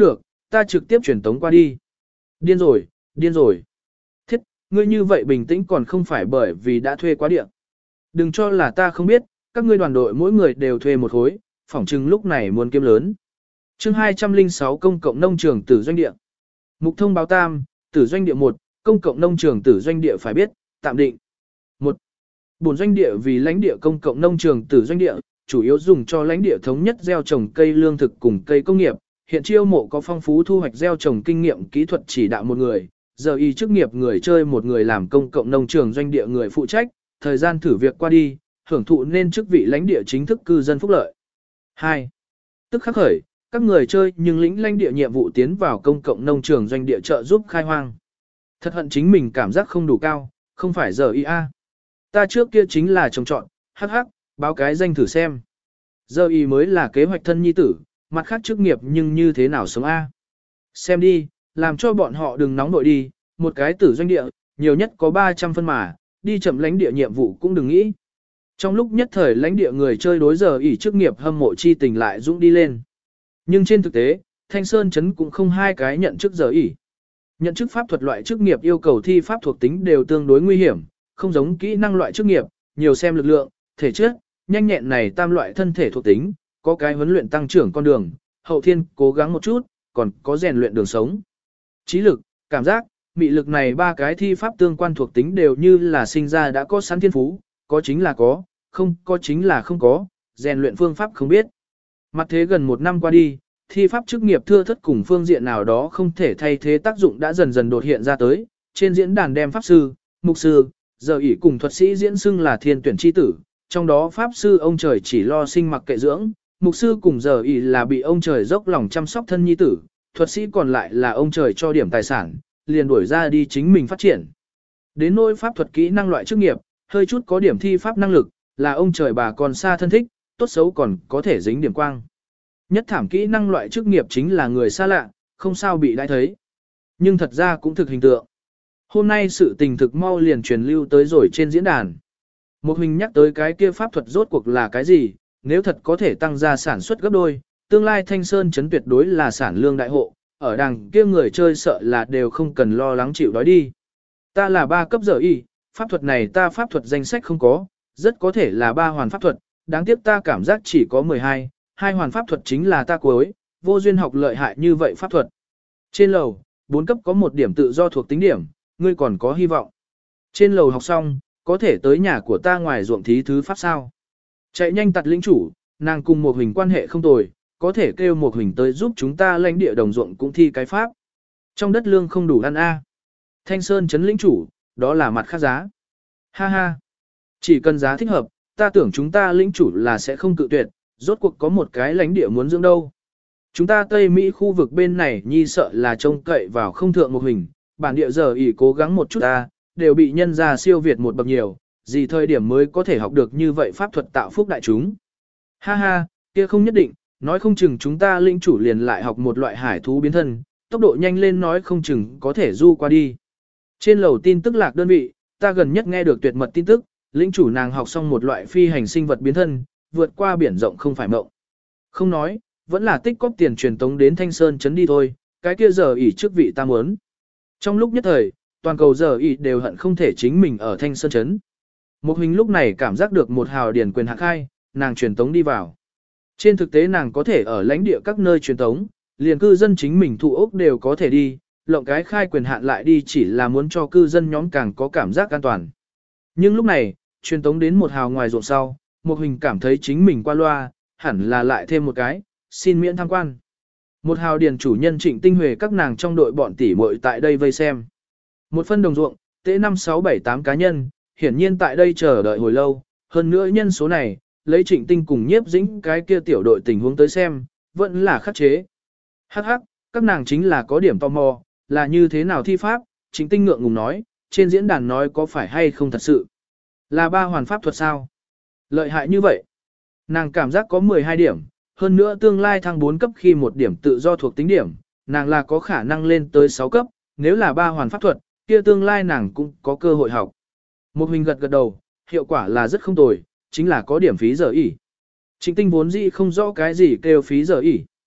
ta trực tiếp truyền tống qua đi. Điên rồi, điên rồi. Thiết, ngươi như vậy bình tĩnh còn không phải bởi vì đã thuê quá địa. Đừng cho là ta không biết, các ngươi đoàn đội mỗi người đều thuê một khối, phỏng chừng lúc này muốn kiếm lớn. chương hai trăm lẻ sáu công cộng nông trường tử doanh địa. Mục thông báo tam, tử doanh địa một, công cộng nông trường tử doanh địa phải biết, tạm định. một. Bổn doanh địa vì lãnh địa công cộng nông trường tử doanh địa, chủ yếu dùng cho lãnh địa thống nhất gieo trồng cây lương thực cùng cây công nghiệp. Hiện chiêu mộ có phong phú thu hoạch gieo trồng kinh nghiệm kỹ thuật chỉ đạo một người, giờ y chức nghiệp người chơi một người làm công cộng nông trường doanh địa người phụ trách, thời gian thử việc qua đi, hưởng thụ nên chức vị lãnh địa chính thức cư dân phúc lợi. hai. Tức khắc khởi, các người chơi nhưng lĩnh lãnh địa nhiệm vụ tiến vào công cộng nông trường doanh địa trợ giúp khai hoang. Thật hận chính mình cảm giác không đủ cao, không phải giờ y a. Ta trước kia chính là trồng trọn, hắc hắc, báo cái danh thử xem. Giờ y mới là kế hoạch thân nhi tử, mặt khác chức nghiệp nhưng như thế nào sống a? Xem đi, làm cho bọn họ đừng nóng nội đi, một cái tử doanh địa, nhiều nhất có ba trăm phân mà, đi chậm lãnh địa nhiệm vụ cũng đừng nghĩ. Trong lúc nhất thời lãnh địa người chơi đối giờ ỷ chức nghiệp hâm mộ chi tình lại dũng đi lên. Nhưng trên thực tế, Thanh Sơn Trấn cũng không hai cái nhận chức giờ ỷ. Nhận chức pháp thuật loại chức nghiệp yêu cầu thi pháp thuộc tính đều tương đối nguy hiểm, không giống kỹ năng loại chức nghiệp, nhiều xem lực lượng, thể chất, nhanh nhẹn này tam loại thân thể thuộc tính, có cái huấn luyện tăng trưởng con đường, hậu thiên cố gắng một chút, còn có rèn luyện đường sống. Trí lực, cảm giác, mị lực này ba cái thi pháp tương quan thuộc tính đều như là sinh ra đã có sẵn thiên phú, có chính là có, không có chính là không có, rèn luyện phương pháp không biết. Mặt thế gần một năm qua đi, thi pháp chức nghiệp thưa thất cùng phương diện nào đó không thể thay thế tác dụng đã dần dần đột hiện ra tới, trên diễn đàn đem pháp sư, mục sư, giờ ỷ cùng thuật sĩ diễn xưng là thiên tuyển chi tử, trong đó pháp sư ông trời chỉ lo sinh mặc kệ dưỡng, mục sư cùng giờ ỷ là bị ông trời dốc lòng chăm sóc thân nhi tử, thuật sĩ còn lại là ông trời cho điểm tài sản, liền đuổi ra đi chính mình phát triển. Đến nỗi pháp thuật kỹ năng loại chức nghiệp, hơi chút có điểm thi pháp năng lực, là ông trời bà còn xa thân thích, tốt xấu còn có thể dính điểm quang. Nhất thảm kỹ năng loại chức nghiệp chính là người xa lạ, không sao bị đãi thấy. Nhưng thật ra cũng thực hình tượng. Hôm nay sự tình thực mau liền truyền lưu tới rồi trên diễn đàn. Một hình nhắc tới cái kia pháp thuật rốt cuộc là cái gì, nếu thật có thể tăng ra sản xuất gấp đôi, tương lai Thanh Sơn Trấn tuyệt đối là sản lương đại hộ, ở đằng kia người chơi sợ là đều không cần lo lắng chịu đói đi. Ta là ba cấp giờ y, pháp thuật này ta pháp thuật danh sách không có, rất có thể là ba hoàn pháp thuật, đáng tiếc ta cảm giác chỉ có mười hai, hai hoàn pháp thuật chính là ta cuối, vô duyên học lợi hại như vậy pháp thuật. Trên lầu, bốn cấp có một điểm tự do thuộc tính điểm, ngươi còn có hy vọng. Trên lầu học xong, có thể tới nhà của ta ngoài ruộng thí thứ pháp sao. Chạy nhanh tặt lĩnh chủ, nàng cùng một hình quan hệ không tồi, có thể kêu một hình tới giúp chúng ta lãnh địa đồng ruộng cũng thi cái pháp. Trong đất lương không đủ ăn a. Thanh Sơn Trấn lĩnh chủ, đó là mặt khác giá. Ha ha. Chỉ cần giá thích hợp, ta tưởng chúng ta lĩnh chủ là sẽ không cự tuyệt, rốt cuộc có một cái lãnh địa muốn dưỡng đâu. Chúng ta Tây Mỹ khu vực bên này nhi sợ là trông cậy vào không thượng một hình, bản địa giờ ỷ cố gắng một chút ta, đều bị nhân ra siêu việt một bậc nhiều, gì thời điểm mới có thể học được như vậy pháp thuật tạo phúc đại chúng. Ha ha, kia không nhất định, nói không chừng chúng ta lĩnh chủ liền lại học một loại hải thú biến thân, tốc độ nhanh lên nói không chừng có thể du qua đi. Trên lầu tin tức lạc đơn vị, ta gần nhất nghe được tuyệt mật tin tức, lĩnh chủ nàng học xong một loại phi hành sinh vật biến thân, vượt qua biển rộng không phải mộng. Không nói, vẫn là tích cóp tiền truyền tống đến Thanh Sơn Trấn đi thôi, cái kia giờ ỷ trước vị ta muốn. Trong lúc nhất thời, toàn cầu giờ ỷ đều hận không thể chính mình ở Thanh Sơn Trấn. Một hình lúc này cảm giác được một hào điển quyền hạ khai, nàng truyền tống đi vào. Trên thực tế nàng có thể ở lãnh địa các nơi truyền tống, liền cư dân chính mình thụ ốc đều có thể đi, lộng cái khai quyền hạn lại đi chỉ là muốn cho cư dân nhóm càng có cảm giác an toàn. Nhưng lúc này, truyền tống đến một hào ngoài ruộng sau, một hình cảm thấy chính mình qua loa, hẳn là lại thêm một cái, xin miễn tham quan. Một hào điền chủ nhân Trịnh Tinh Huệ các nàng trong đội bọn tỷ muội tại đây vây xem. Một phân đồng ruộng, tế năm sáu bảy tám cá nhân, hiển nhiên tại đây chờ đợi hồi lâu, hơn nữa nhân số này, lấy Trịnh Tinh cùng nhiếp dĩnh cái kia tiểu đội tình huống tới xem, vẫn là khắc chế. Hắc hắc, các nàng chính là có điểm tò mò, là như thế nào thi pháp, Trịnh Tinh ngượng ngùng nói, trên diễn đàn nói có phải hay không thật sự. Là ba hoàn pháp thuật sao? Lợi hại như vậy. Nàng cảm giác có mười hai điểm, hơn nữa tương lai thăng bốn cấp khi một điểm tự do thuộc tính điểm, nàng là có khả năng lên tới sáu cấp, nếu là ba hoàn pháp thuật, kia tương lai nàng cũng có cơ hội học. Một hình gật gật đầu, hiệu quả là rất không tồi, chính là có điểm phí giờ ỉ. Trịnh Tinh vốn dĩ không rõ cái gì kêu phí giờ ỉ.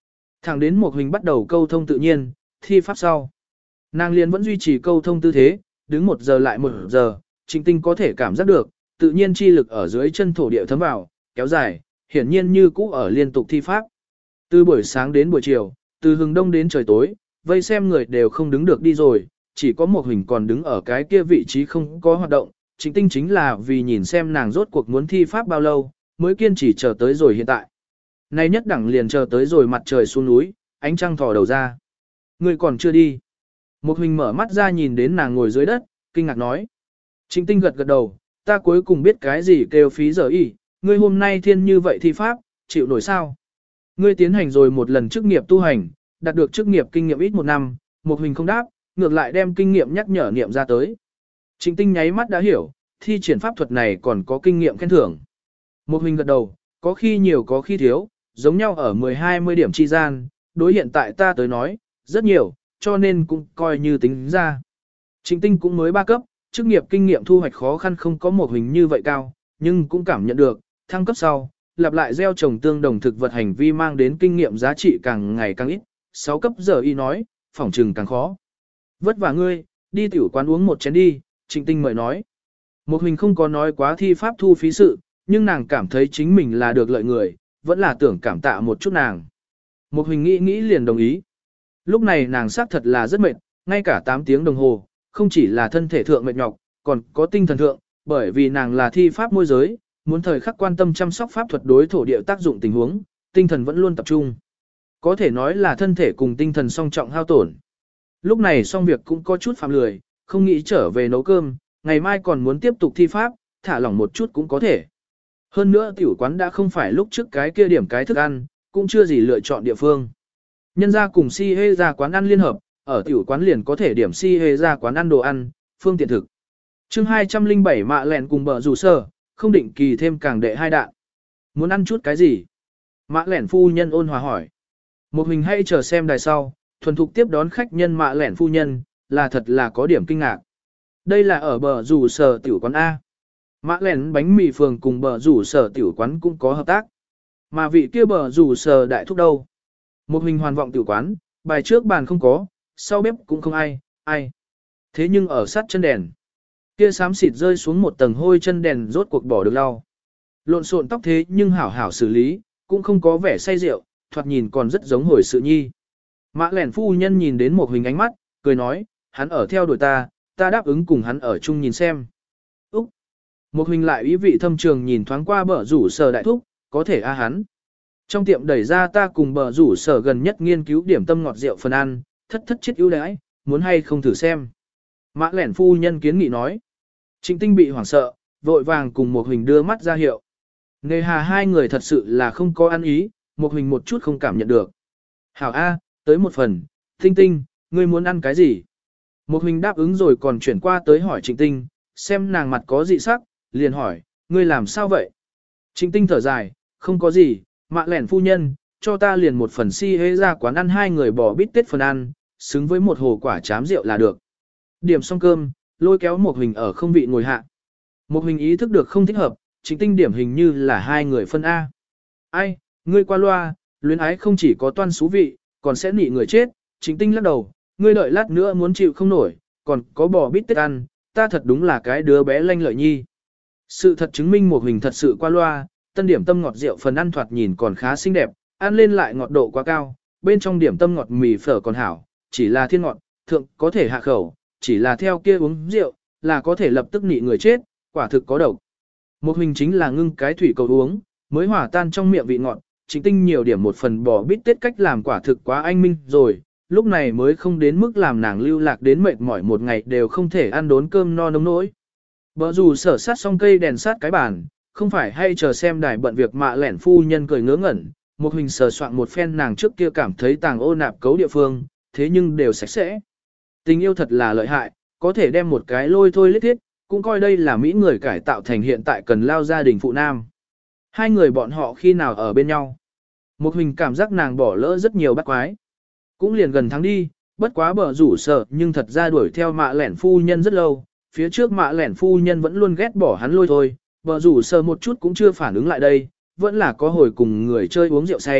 Thẳng đến một hình bắt đầu câu thông tự nhiên, thi pháp sau. Nàng liền vẫn duy trì câu thông tư thế, đứng một giờ lại một giờ, Trịnh Tinh có thể cảm giác được, tự nhiên chi lực ở dưới chân thổ địa thấm vào, kéo dài, hiển nhiên như cũ ở liên tục thi pháp. Từ buổi sáng đến buổi chiều, từ hừng đông đến trời tối, vây xem người đều không đứng được đi rồi, chỉ có một hình còn đứng ở cái kia vị trí không có hoạt động. Trịnh Tinh chính là vì nhìn xem nàng rốt cuộc muốn thi pháp bao lâu, mới kiên trì chờ tới rồi hiện tại. Nay nhất đẳng liền chờ tới rồi mặt trời xuống núi, ánh trăng thò đầu ra. Ngươi còn chưa đi. Một hình mở mắt ra nhìn đến nàng ngồi dưới đất, kinh ngạc nói. Trịnh Tinh gật gật đầu, ta cuối cùng biết cái gì kêu phí giờ y, ngươi hôm nay thiên như vậy thi pháp, chịu nổi sao? Ngươi tiến hành rồi một lần chức nghiệp tu hành, đạt được chức nghiệp kinh nghiệm ít một năm, một hình không đáp, ngược lại đem kinh nghiệm nhắc nhở niệm ra tới. Trịnh Tinh nháy mắt đã hiểu, thi triển pháp thuật này còn có kinh nghiệm khen thưởng. Một hình gật đầu, có khi nhiều có khi thiếu, giống nhau ở mười hai mươi điểm chi gian, đối hiện tại ta tới nói, rất nhiều, cho nên cũng coi như tính ra. Trịnh Tinh cũng mới ba cấp, chức nghiệp kinh nghiệm thu hoạch khó khăn không có một hình như vậy cao, nhưng cũng cảm nhận được, thăng cấp sau, lặp lại gieo trồng tương đồng thực vật hành vi mang đến kinh nghiệm giá trị càng ngày càng ít, sáu cấp giờ y nói, phỏng trừng càng khó. Vất vả ngươi, đi tiểu quán uống một chén đi, Trịnh Tinh mời nói. Một hình không có nói quá thi pháp thu phí sự, nhưng nàng cảm thấy chính mình là được lợi người, vẫn là tưởng cảm tạ một chút nàng. Một hình nghĩ nghĩ liền đồng ý. Lúc này nàng xác thật là rất mệt, ngay cả tám tiếng đồng hồ, không chỉ là thân thể thượng mệt nhọc, còn có tinh thần thượng, bởi vì nàng là thi pháp môi giới, muốn thời khắc quan tâm chăm sóc pháp thuật đối thổ địa tác dụng tình huống, tinh thần vẫn luôn tập trung. Có thể nói là thân thể cùng tinh thần song trọng hao tổn. Lúc này xong việc cũng có chút phạm lười, không nghĩ trở về nấu cơm, ngày mai còn muốn tiếp tục thi pháp, thả lỏng một chút cũng có thể. Hơn nữa tiểu quán đã không phải lúc trước cái kia điểm cái thức ăn, cũng chưa gì lựa chọn địa phương. Nhân ra cùng si hê ra quán ăn liên hợp, ở tiểu quán liền có thể điểm si hê ra quán ăn đồ ăn, phương tiện thực. chương hai trăm lẻ bảy mạ lẹn cùng bờ rủ sơ, không định kỳ thêm càng đệ hai đạn. Muốn ăn chút cái gì? Mạ lẹn phu nhân ôn hòa hỏi. Một hình hay chờ xem đài sau, thuần thục tiếp đón khách nhân mạ lẹn phu nhân, là thật là có điểm kinh ngạc. Đây là ở bờ rủ sở tiểu quán A. Mạ lẹn bánh mì phường cùng bờ rủ sở tiểu quán cũng có hợp tác. Mà vị kia bờ rủ sở đại thúc đâu? Một hình hoàn vọng tiểu quán, bài trước bàn không có, sau bếp cũng không ai, ai. Thế nhưng ở sát chân đèn, kia xám xịt rơi xuống một tầng hôi chân đèn rốt cuộc bỏ được lau. Lộn xộn tóc thế nhưng hảo hảo xử lý, cũng không có vẻ say rượu, thoạt nhìn còn rất giống hồi sự nhi. Mã lẻn phu nhân nhìn đến một hình ánh mắt, cười nói, hắn ở theo đuổi ta, ta đáp ứng cùng hắn ở chung nhìn xem. Úc! Một hình lại ý vị thâm trường nhìn thoáng qua bờ rủ sở đại thúc, có thể a hắn. Trong tiệm đẩy ra ta cùng bờ rủ sở gần nhất nghiên cứu điểm tâm ngọt rượu phần ăn, thất thất chết ưu đãi, muốn hay không thử xem. Mã lẻn phu nhân kiến nghị nói. Trịnh Tinh bị hoảng sợ, vội vàng cùng một hình đưa mắt ra hiệu. Nề hà hai người thật sự là không có ăn ý, một hình một chút không cảm nhận được. Hảo A, tới một phần, Tinh Tinh, ngươi muốn ăn cái gì? Một hình đáp ứng rồi còn chuyển qua tới hỏi Trịnh Tinh, xem nàng mặt có dị sắc, liền hỏi, ngươi làm sao vậy? Trịnh Tinh thở dài, không có gì, mạ lẻn phu nhân, cho ta liền một phần si hê ra quán ăn hai người bò bít tết phần ăn, xứng với một hồ quả chám rượu là được. Điểm xong cơm, lôi kéo một hình ở không vị ngồi hạ. Một hình ý thức được không thích hợp, Trịnh Tinh điểm hình như là hai người phân A. Ai, ngươi qua loa, luyến ái không chỉ có toan xú vị, còn sẽ nị người chết. Trịnh Tinh lắc đầu, ngươi đợi lát nữa muốn chịu không nổi, còn có bò bít tết ăn, ta thật đúng là cái đứa bé lanh lợi nhi. Sự thật chứng minh một hình thật sự qua loa, tân điểm tâm ngọt rượu phần ăn thoạt nhìn còn khá xinh đẹp, ăn lên lại ngọt độ quá cao, bên trong điểm tâm ngọt mì phở còn hảo, chỉ là thiên ngọt, thượng có thể hạ khẩu, chỉ là theo kia uống rượu, là có thể lập tức nị người chết, quả thực có độc. Một hình chính là ngưng cái thủy cầu uống, mới hòa tan trong miệng vị ngọt, Trịnh Tinh nhiều điểm một phần bò bít tết cách làm quả thực quá anh minh rồi, lúc này mới không đến mức làm nàng lưu lạc đến mệt mỏi một ngày đều không thể ăn đốn cơm no nông nỗi. Bở dù sở sát xong cây đèn sát cái bàn, không phải hay chờ xem đài bận việc mạ lẻn phu nhân cười ngớ ngẩn, một hình sờ soạn một phen nàng trước kia cảm thấy tàng ô nạp cấu địa phương, thế nhưng đều sạch sẽ. Tình yêu thật là lợi hại, có thể đem một cái lôi thôi lết thiết, cũng coi đây là Mỹ người cải tạo thành hiện tại cần lao gia đình phụ nam. Hai người bọn họ khi nào ở bên nhau. Một hình cảm giác nàng bỏ lỡ rất nhiều bắt quái. Cũng liền gần tháng đi, bất quá bở rủ sợ nhưng thật ra đuổi theo mạ lẻn phu nhân rất lâu, phía trước mạ lẻn phu nhân vẫn luôn ghét bỏ hắn lôi thôi, bở rủ sợ một chút cũng chưa phản ứng lại đây, vẫn là có hồi cùng người chơi uống rượu say,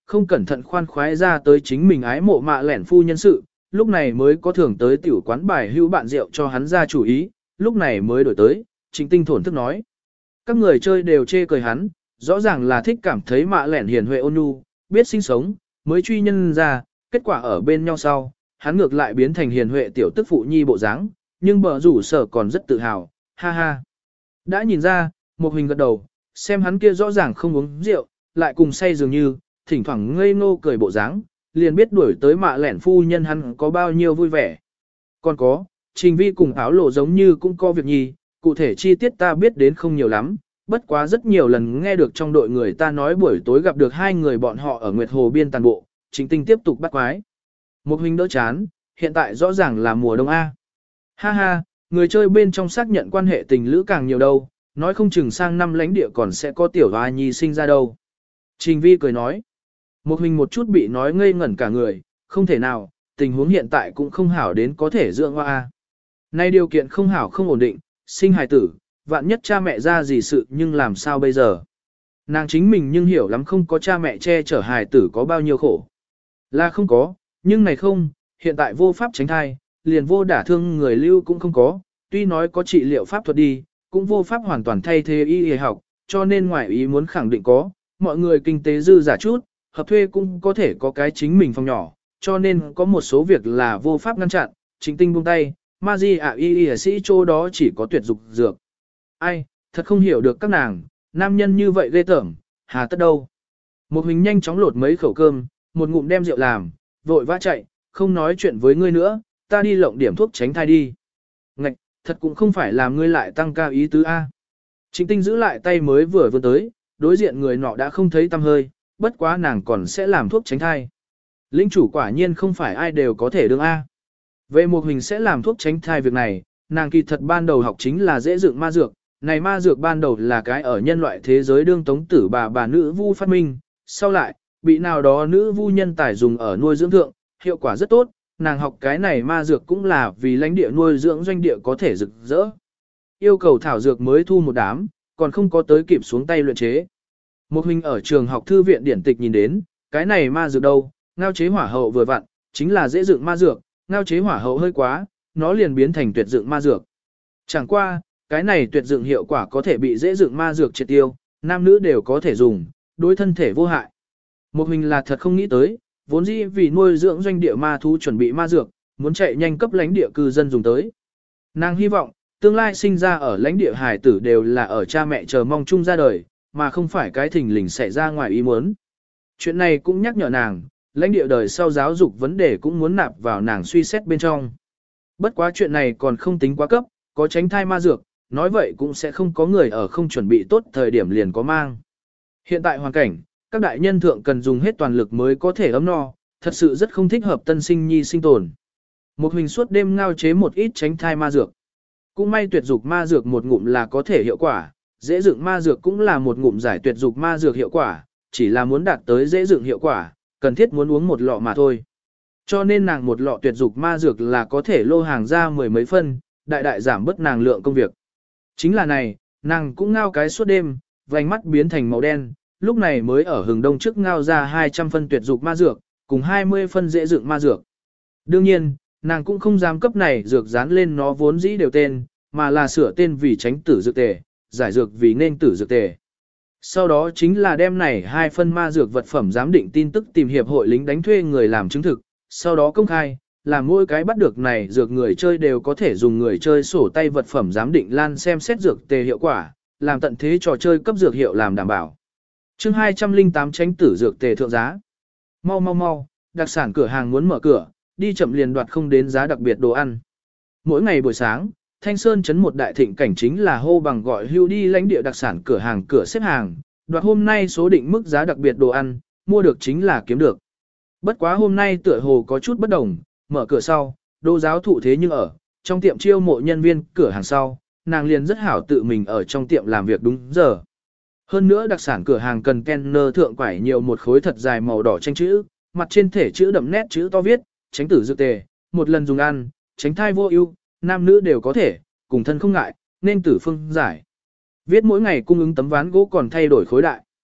không cẩn thận khoan khoái ra tới chính mình ái mộ mạ lẻn phu nhân sự, lúc này mới có thưởng tới tiểu quán bài hưu bạn rượu cho hắn ra chủ ý, lúc này mới đổi tới, Trịnh Tinh thổn thức nói. Các người chơi đều chê cười hắn, rõ ràng là thích cảm thấy mạ lẻn hiền huệ ôn nhu, biết sinh sống, mới truy nhân ra, kết quả ở bên nhau sau, hắn ngược lại biến thành hiền huệ tiểu tức phụ nhi bộ dáng, nhưng bờ rủ sở còn rất tự hào, ha ha. Đã nhìn ra, một hình gật đầu, xem hắn kia rõ ràng không uống rượu, lại cùng say dường như, thỉnh thoảng ngây ngô cười bộ dáng, liền biết đuổi tới mạ lẻn phu nhân hắn có bao nhiêu vui vẻ. Còn có, Trình Vi cùng áo lộ giống như cũng có việc nhi, cụ thể chi tiết ta biết đến không nhiều lắm, bất quá rất nhiều lần nghe được trong đội người ta nói buổi tối gặp được hai người bọn họ ở Nguyệt Hồ biên tàn bộ, Trình Tinh tiếp tục bắt quái. Một huynh đỡ chán, hiện tại rõ ràng là mùa đông A. Ha ha, người chơi bên trong xác nhận quan hệ tình lữ càng nhiều đâu, nói không chừng sang năm lãnh địa còn sẽ có tiểu hoa nhi sinh ra đâu. Trình Vi cười nói. Một huynh một chút bị nói ngây ngẩn cả người, không thể nào, tình huống hiện tại cũng không hảo đến có thể dưỡng hoa A. Nay điều kiện không hảo không ổn định, sinh hài tử, vạn nhất cha mẹ ra gì sự nhưng làm sao bây giờ. Nàng chính mình nhưng hiểu lắm không có cha mẹ che chở hài tử có bao nhiêu khổ. Là không có, nhưng này không, hiện tại vô pháp tránh thai, liền vô đả thương người lưu cũng không có, tuy nói có trị liệu pháp thuật đi, cũng vô pháp hoàn toàn thay thế y y học, cho nên ngoài ý muốn khẳng định có, mọi người kinh tế dư giả chút, hợp thuê cũng có thể có cái chính mình phòng nhỏ, cho nên có một số việc là vô pháp ngăn chặn, Chính Tinh buông tay, ma di ạ y y sĩ chỗ đó chỉ có tuyệt dục dược. Ai, thật không hiểu được các nàng, nam nhân như vậy ghê tởm, hà tất đâu. Một hình nhanh chóng lột mấy khẩu cơm, một ngụm đem rượu làm, vội vã chạy, không nói chuyện với ngươi nữa, ta đi lộng điểm thuốc tránh thai đi. Ngạch, thật cũng không phải làm ngươi lại tăng cao ý tứ A. Chính Tinh giữ lại tay mới vừa vươn tới, đối diện người nọ đã không thấy tâm hơi, bất quá nàng còn sẽ làm thuốc tránh thai. Linh chủ quả nhiên không phải ai đều có thể đương A. Về một hình sẽ làm thuốc tránh thai việc này, nàng kỳ thật ban đầu học chính là dễ dựng ma dược, này ma dược ban đầu là cái ở nhân loại thế giới đương tống tử bà bà nữ vu phát minh, sau lại, bị nào đó nữ vu nhân tài dùng ở nuôi dưỡng thượng, hiệu quả rất tốt, nàng học cái này ma dược cũng là vì lãnh địa nuôi dưỡng doanh địa có thể rực rỡ. Yêu cầu thảo dược mới thu một đám, còn không có tới kịp xuống tay luyện chế. Một huynh ở trường học thư viện điển tịch nhìn đến, cái này ma dược đâu, ngao chế hỏa hậu vừa vặn, chính là dễ dựng ma dược, ngao chế hỏa hậu hơi quá, nó liền biến thành tuyệt dựng ma dược. Chẳng qua, cái này tuyệt dựng hiệu quả có thể bị dễ dựng ma dược triệt tiêu, nam nữ đều có thể dùng, đối thân thể vô hại. Một mình là thật không nghĩ tới, vốn dĩ vì nuôi dưỡng doanh địa ma thú chuẩn bị ma dược, muốn chạy nhanh cấp lãnh địa cư dân dùng tới. Nàng hy vọng, tương lai sinh ra ở lãnh địa hải tử đều là ở cha mẹ chờ mong chung ra đời, mà không phải cái thình lình xảy ra ngoài ý muốn. Chuyện này cũng nhắc nhở nàng, lãnh địa đời sau giáo dục vấn đề cũng muốn nạp vào nàng suy xét bên trong. Bất quá chuyện này còn không tính quá cấp, có tránh thai ma dược, nói vậy cũng sẽ không có người ở không chuẩn bị tốt thời điểm liền có mang. Hiện tại hoàn cảnh, các đại nhân thượng cần dùng hết toàn lực mới có thể ấm no, thật sự rất không thích hợp tân sinh nhi sinh tồn. Một hình suốt đêm ngao chế một ít tránh thai ma dược. Cũng may tuyệt dục ma dược một ngụm là có thể hiệu quả, dễ dựng ma dược cũng là một ngụm giải tuyệt dục ma dược hiệu quả, chỉ là muốn đạt tới dễ dựng hiệu quả, cần thiết muốn uống một lọ mà thôi. Cho nên nàng một lọ tuyệt dục ma dược là có thể lô hàng ra mười mấy phân, đại đại giảm bớt nàng lượng công việc. Chính là này, nàng cũng ngao cái suốt đêm, vành mắt biến thành màu đen, lúc này mới ở hừng đông trước ngao ra hai trăm phân tuyệt dục ma dược, cùng hai mươi phân dễ dựng ma dược. Đương nhiên, nàng cũng không dám cấp này dược dán lên nó vốn dĩ đều tên, mà là sửa tên vì tránh tử dược tề, giải dược vì nên tử dược tề. Sau đó chính là đem này hai phân ma dược vật phẩm giám định tin tức tìm hiệp hội lính đánh thuê người làm chứng thực, sau đó công khai, làm mỗi cái bắt được này dược người chơi đều có thể dùng người chơi sổ tay vật phẩm giám định lan xem xét dược tề hiệu quả, làm tận thế trò chơi cấp dược hiệu làm đảm bảo. Chương hai trăm lẻ tám tránh tử dược tề thượng giá. Mau mau mau, đặc sản cửa hàng muốn mở cửa, đi chậm liền đoạt không đến giá đặc biệt đồ ăn. Mỗi ngày buổi sáng, Thanh Sơn trấn một đại thịnh cảnh chính là hô bằng gọi hưu đi lãnh địa đặc sản cửa hàng cửa xếp hàng, đoạt hôm nay số định mức giá đặc biệt đồ ăn, mua được chính là kiếm được. Bất quá hôm nay tựa hồ có chút bất đồng, mở cửa sau, đô giáo thụ thế nhưng ở, trong tiệm chiêu mộ nhân viên cửa hàng sau, nàng liền rất hảo tự mình ở trong tiệm làm việc đúng giờ. Hơn nữa đặc sản cửa hàng cần kenner thượng quải nhiều một khối thật dài màu đỏ tranh chữ, mặt trên thể chữ đậm nét chữ to viết, tránh tử dược tề, một lần dùng ăn, tránh thai vô ưu, nam nữ đều có thể, cùng thân không ngại, nên tử phương giải. Viết mỗi ngày cung ứng tấm ván gỗ còn thay đổi khối đại.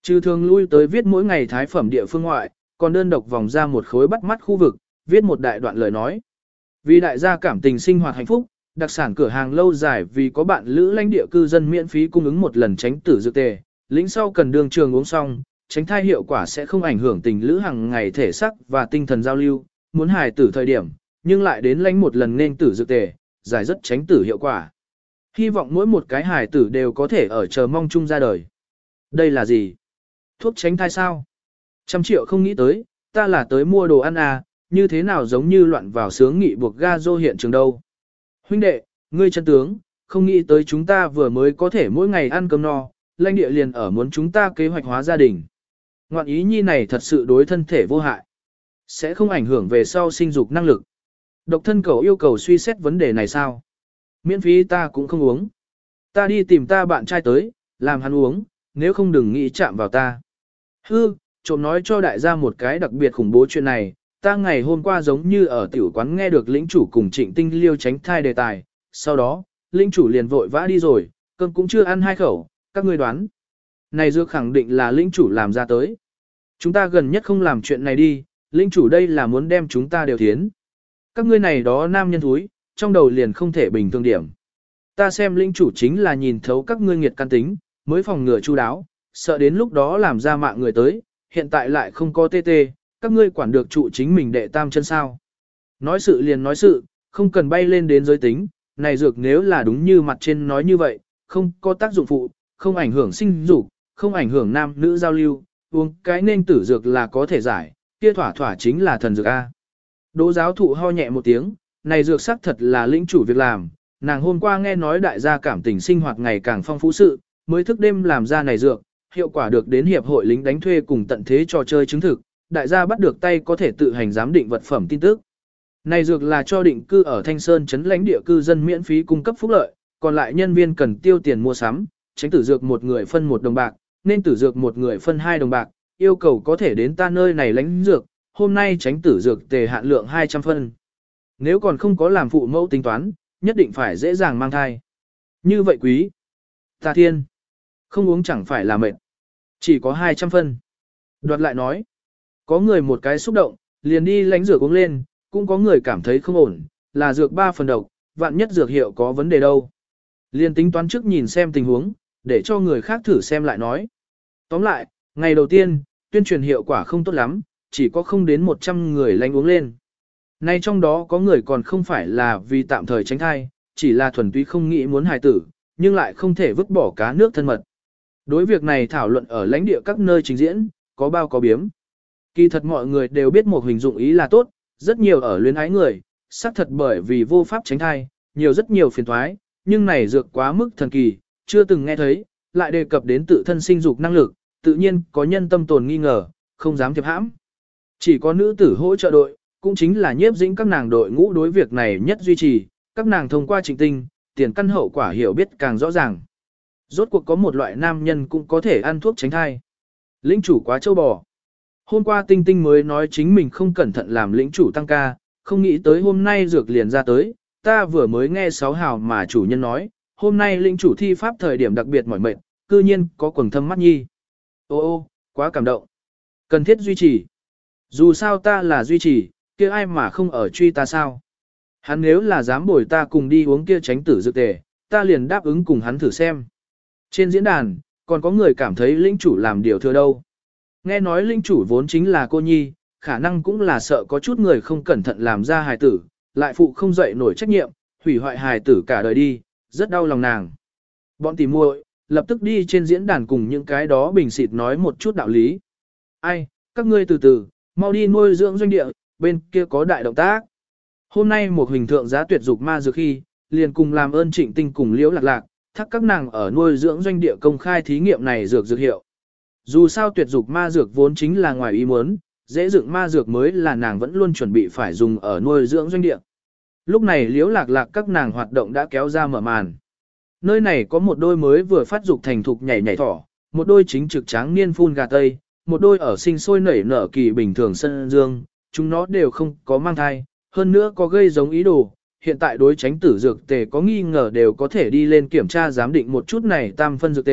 Trừ thường lui tới viết mỗi ngày thái phẩm địa phương ngoại, còn đơn độc vòng ra một khối bắt mắt khu vực, viết một đại đoạn lời nói. Vì đại gia cảm tình sinh hoạt hạnh phúc, đặc sản cửa hàng lâu dài vì có bạn lữ lãnh địa cư dân miễn phí cung ứng một lần tránh tử dược tề, lĩnh sau cần đường trường uống xong, tránh thai hiệu quả sẽ không ảnh hưởng tình lữ hàng ngày thể sắc và tinh thần giao lưu, muốn hài tử thời điểm, nhưng lại đến lãnh một lần nên tử dược tề, giải rất tránh tử hiệu quả. Hy vọng mỗi một cái hài tử đều có thể ở chờ mong chung ra đời. Đây là gì? Thuốc tránh thai sao? Trăm triệu không nghĩ tới, ta là tới mua đồ ăn à, như thế nào giống như loạn vào sướng nghị buộc ga dô hiện trường đâu. Huynh đệ, ngươi chân tướng, không nghĩ tới chúng ta vừa mới có thể mỗi ngày ăn cơm no, lãnh địa liền ở muốn chúng ta kế hoạch hóa gia đình. Ngoạn ý nhi này thật sự đối thân thể vô hại, sẽ không ảnh hưởng về sau sinh dục năng lực. Độc thân cầu yêu cầu suy xét vấn đề này sao? Miễn phí ta cũng không uống. Ta đi tìm ta bạn trai tới, làm hắn uống, nếu không đừng nghĩ chạm vào ta. Hư, trộm nói cho đại gia một cái đặc biệt khủng bố chuyện này, ta ngày hôm qua giống như ở tiểu quán nghe được lĩnh chủ cùng Trịnh Tinh Liêu tránh thai đề tài, sau đó, lĩnh chủ liền vội vã đi rồi, cơm cũng chưa ăn hai khẩu, các ngươi đoán. Này dược khẳng định là lĩnh chủ làm ra tới. Chúng ta gần nhất không làm chuyện này đi, lĩnh chủ đây là muốn đem chúng ta đều thiến. Các ngươi này đó nam nhân thúi, trong đầu liền không thể bình thường điểm. Ta xem lĩnh chủ chính là nhìn thấu các ngươi nghiệt căn tính, mới phòng ngừa chu đáo, sợ đến lúc đó làm ra mạng người tới, hiện tại lại không có tê tê, các ngươi quản được trụ chính mình đệ tam chân sao. Nói sự liền nói sự, không cần bay lên đến giới tính, này dược nếu là đúng như mặt trên nói như vậy, không có tác dụng phụ, không ảnh hưởng sinh dục, không ảnh hưởng nam nữ giao lưu, uống cái nên tử dược là có thể giải, kia thỏa thỏa chính là thần dược A. Đỗ giáo thụ ho nhẹ một tiếng, này dược sắc thật là lĩnh chủ việc làm, nàng hôm qua nghe nói đại gia cảm tình sinh hoạt ngày càng phong phú sự, mới thức đêm làm ra này dược, hiệu quả được đến hiệp hội lính đánh thuê cùng tận thế trò chơi chứng thực, đại gia bắt được tay có thể tự hành giám định vật phẩm tin tức. Này dược là cho định cư ở Thanh Sơn trấn lãnh địa cư dân miễn phí cung cấp phúc lợi, còn lại nhân viên cần tiêu tiền mua sắm, tránh tử dược một người phân một đồng bạc, nên tử dược một người phân hai đồng bạc, yêu cầu có thể đến ta nơi này lãnh dược, hôm nay tránh tử dược tề hạn lượng hai trăm phân. Nếu còn không có làm phụ mẫu tính toán, nhất định phải dễ dàng mang thai. Như vậy quý. Ta thiên. Không uống chẳng phải là mệt. Chỉ có hai trăm phân. Đoạt lại nói. Có người một cái xúc động, liền đi lãnh dược uống lên, cũng có người cảm thấy không ổn, là dược ba phần độc, vạn nhất dược hiệu có vấn đề đâu. Liền tính toán trước nhìn xem tình huống, để cho người khác thử xem lại nói. Tóm lại, ngày đầu tiên, tuyên truyền hiệu quả không tốt lắm, chỉ có không đến một trăm người lãnh uống lên. Nay trong đó có người còn không phải là vì tạm thời tránh thai, chỉ là thuần túy không nghĩ muốn hài tử, nhưng lại không thể vứt bỏ cá nước thân mật. Đối việc này thảo luận ở lãnh địa các nơi trình diễn, có bao có biếm. Kỳ thật mọi người đều biết một hình dụng ý là tốt, rất nhiều ở luyến ái người, xác thật bởi vì vô pháp tránh thai, nhiều rất nhiều phiền toái, nhưng này dược quá mức thần kỳ, chưa từng nghe thấy, lại đề cập đến tự thân sinh dục năng lực, tự nhiên có nhân tâm tồn nghi ngờ, không dám thiệp hãm. Chỉ có nữ tử hỗ trợ đội, cũng chính là nhiếp dĩnh các nàng đội ngũ đối việc này nhất duy trì, các nàng thông qua trình tinh, tiền căn hậu quả hiểu biết càng rõ ràng. Rốt cuộc có một loại nam nhân cũng có thể ăn thuốc tránh thai. Lĩnh chủ quá châu bò. Hôm qua Tinh Tinh mới nói chính mình không cẩn thận làm lĩnh chủ tăng ca, không nghĩ tới hôm nay dược liền ra tới, ta vừa mới nghe sáu hào mà chủ nhân nói, hôm nay lĩnh chủ thi pháp thời điểm đặc biệt mỏi mệt, cư nhiên có quầng thâm mắt nhi. Ô ô, quá cảm động. Cần thiết duy trì. Dù sao ta là duy trì, kia ai mà không ở truy ta sao. Hắn nếu là dám bồi ta cùng đi uống kia tránh tử dược tề, ta liền đáp ứng cùng hắn thử xem. Trên diễn đàn, còn có người cảm thấy lĩnh chủ làm điều thừa đâu. Nghe nói lĩnh chủ vốn chính là cô nhi, khả năng cũng là sợ có chút người không cẩn thận làm ra hài tử, lại phụ không dậy nổi trách nhiệm, hủy hoại hài tử cả đời đi, rất đau lòng nàng. Bọn tỉ muội lập tức đi trên diễn đàn cùng những cái đó bình xịt nói một chút đạo lý. Ai, các ngươi từ từ, mau đi nuôi dưỡng doanh địa, bên kia có đại động tác. Hôm nay một hình thượng giá tuyệt dục ma dược khi, liền cùng làm ơn Trịnh Tinh cùng Liễu Lạc Lạc, thắc các nàng ở nuôi dưỡng doanh địa công khai thí nghiệm này dược dược hiệu. Dù sao tuyệt dục ma dược vốn chính là ngoài ý muốn, dễ dựng ma dược mới là nàng vẫn luôn chuẩn bị phải dùng ở nuôi dưỡng doanh địa. Lúc này Liễu Lạc Lạc các nàng hoạt động đã kéo ra mở màn. Nơi này có một đôi mới vừa phát dục thành thục nhảy nhảy thỏ, một đôi chính trực tráng niên phun gà tây, một đôi ở sinh sôi nảy nở kỳ bình thường sân dương, chúng nó đều không có mang thai, hơn nữa có gây giống ý đồ. Hiện tại đối tránh tử dược tề có nghi ngờ đều có thể đi lên kiểm tra giám định một chút này tam phân dược tề,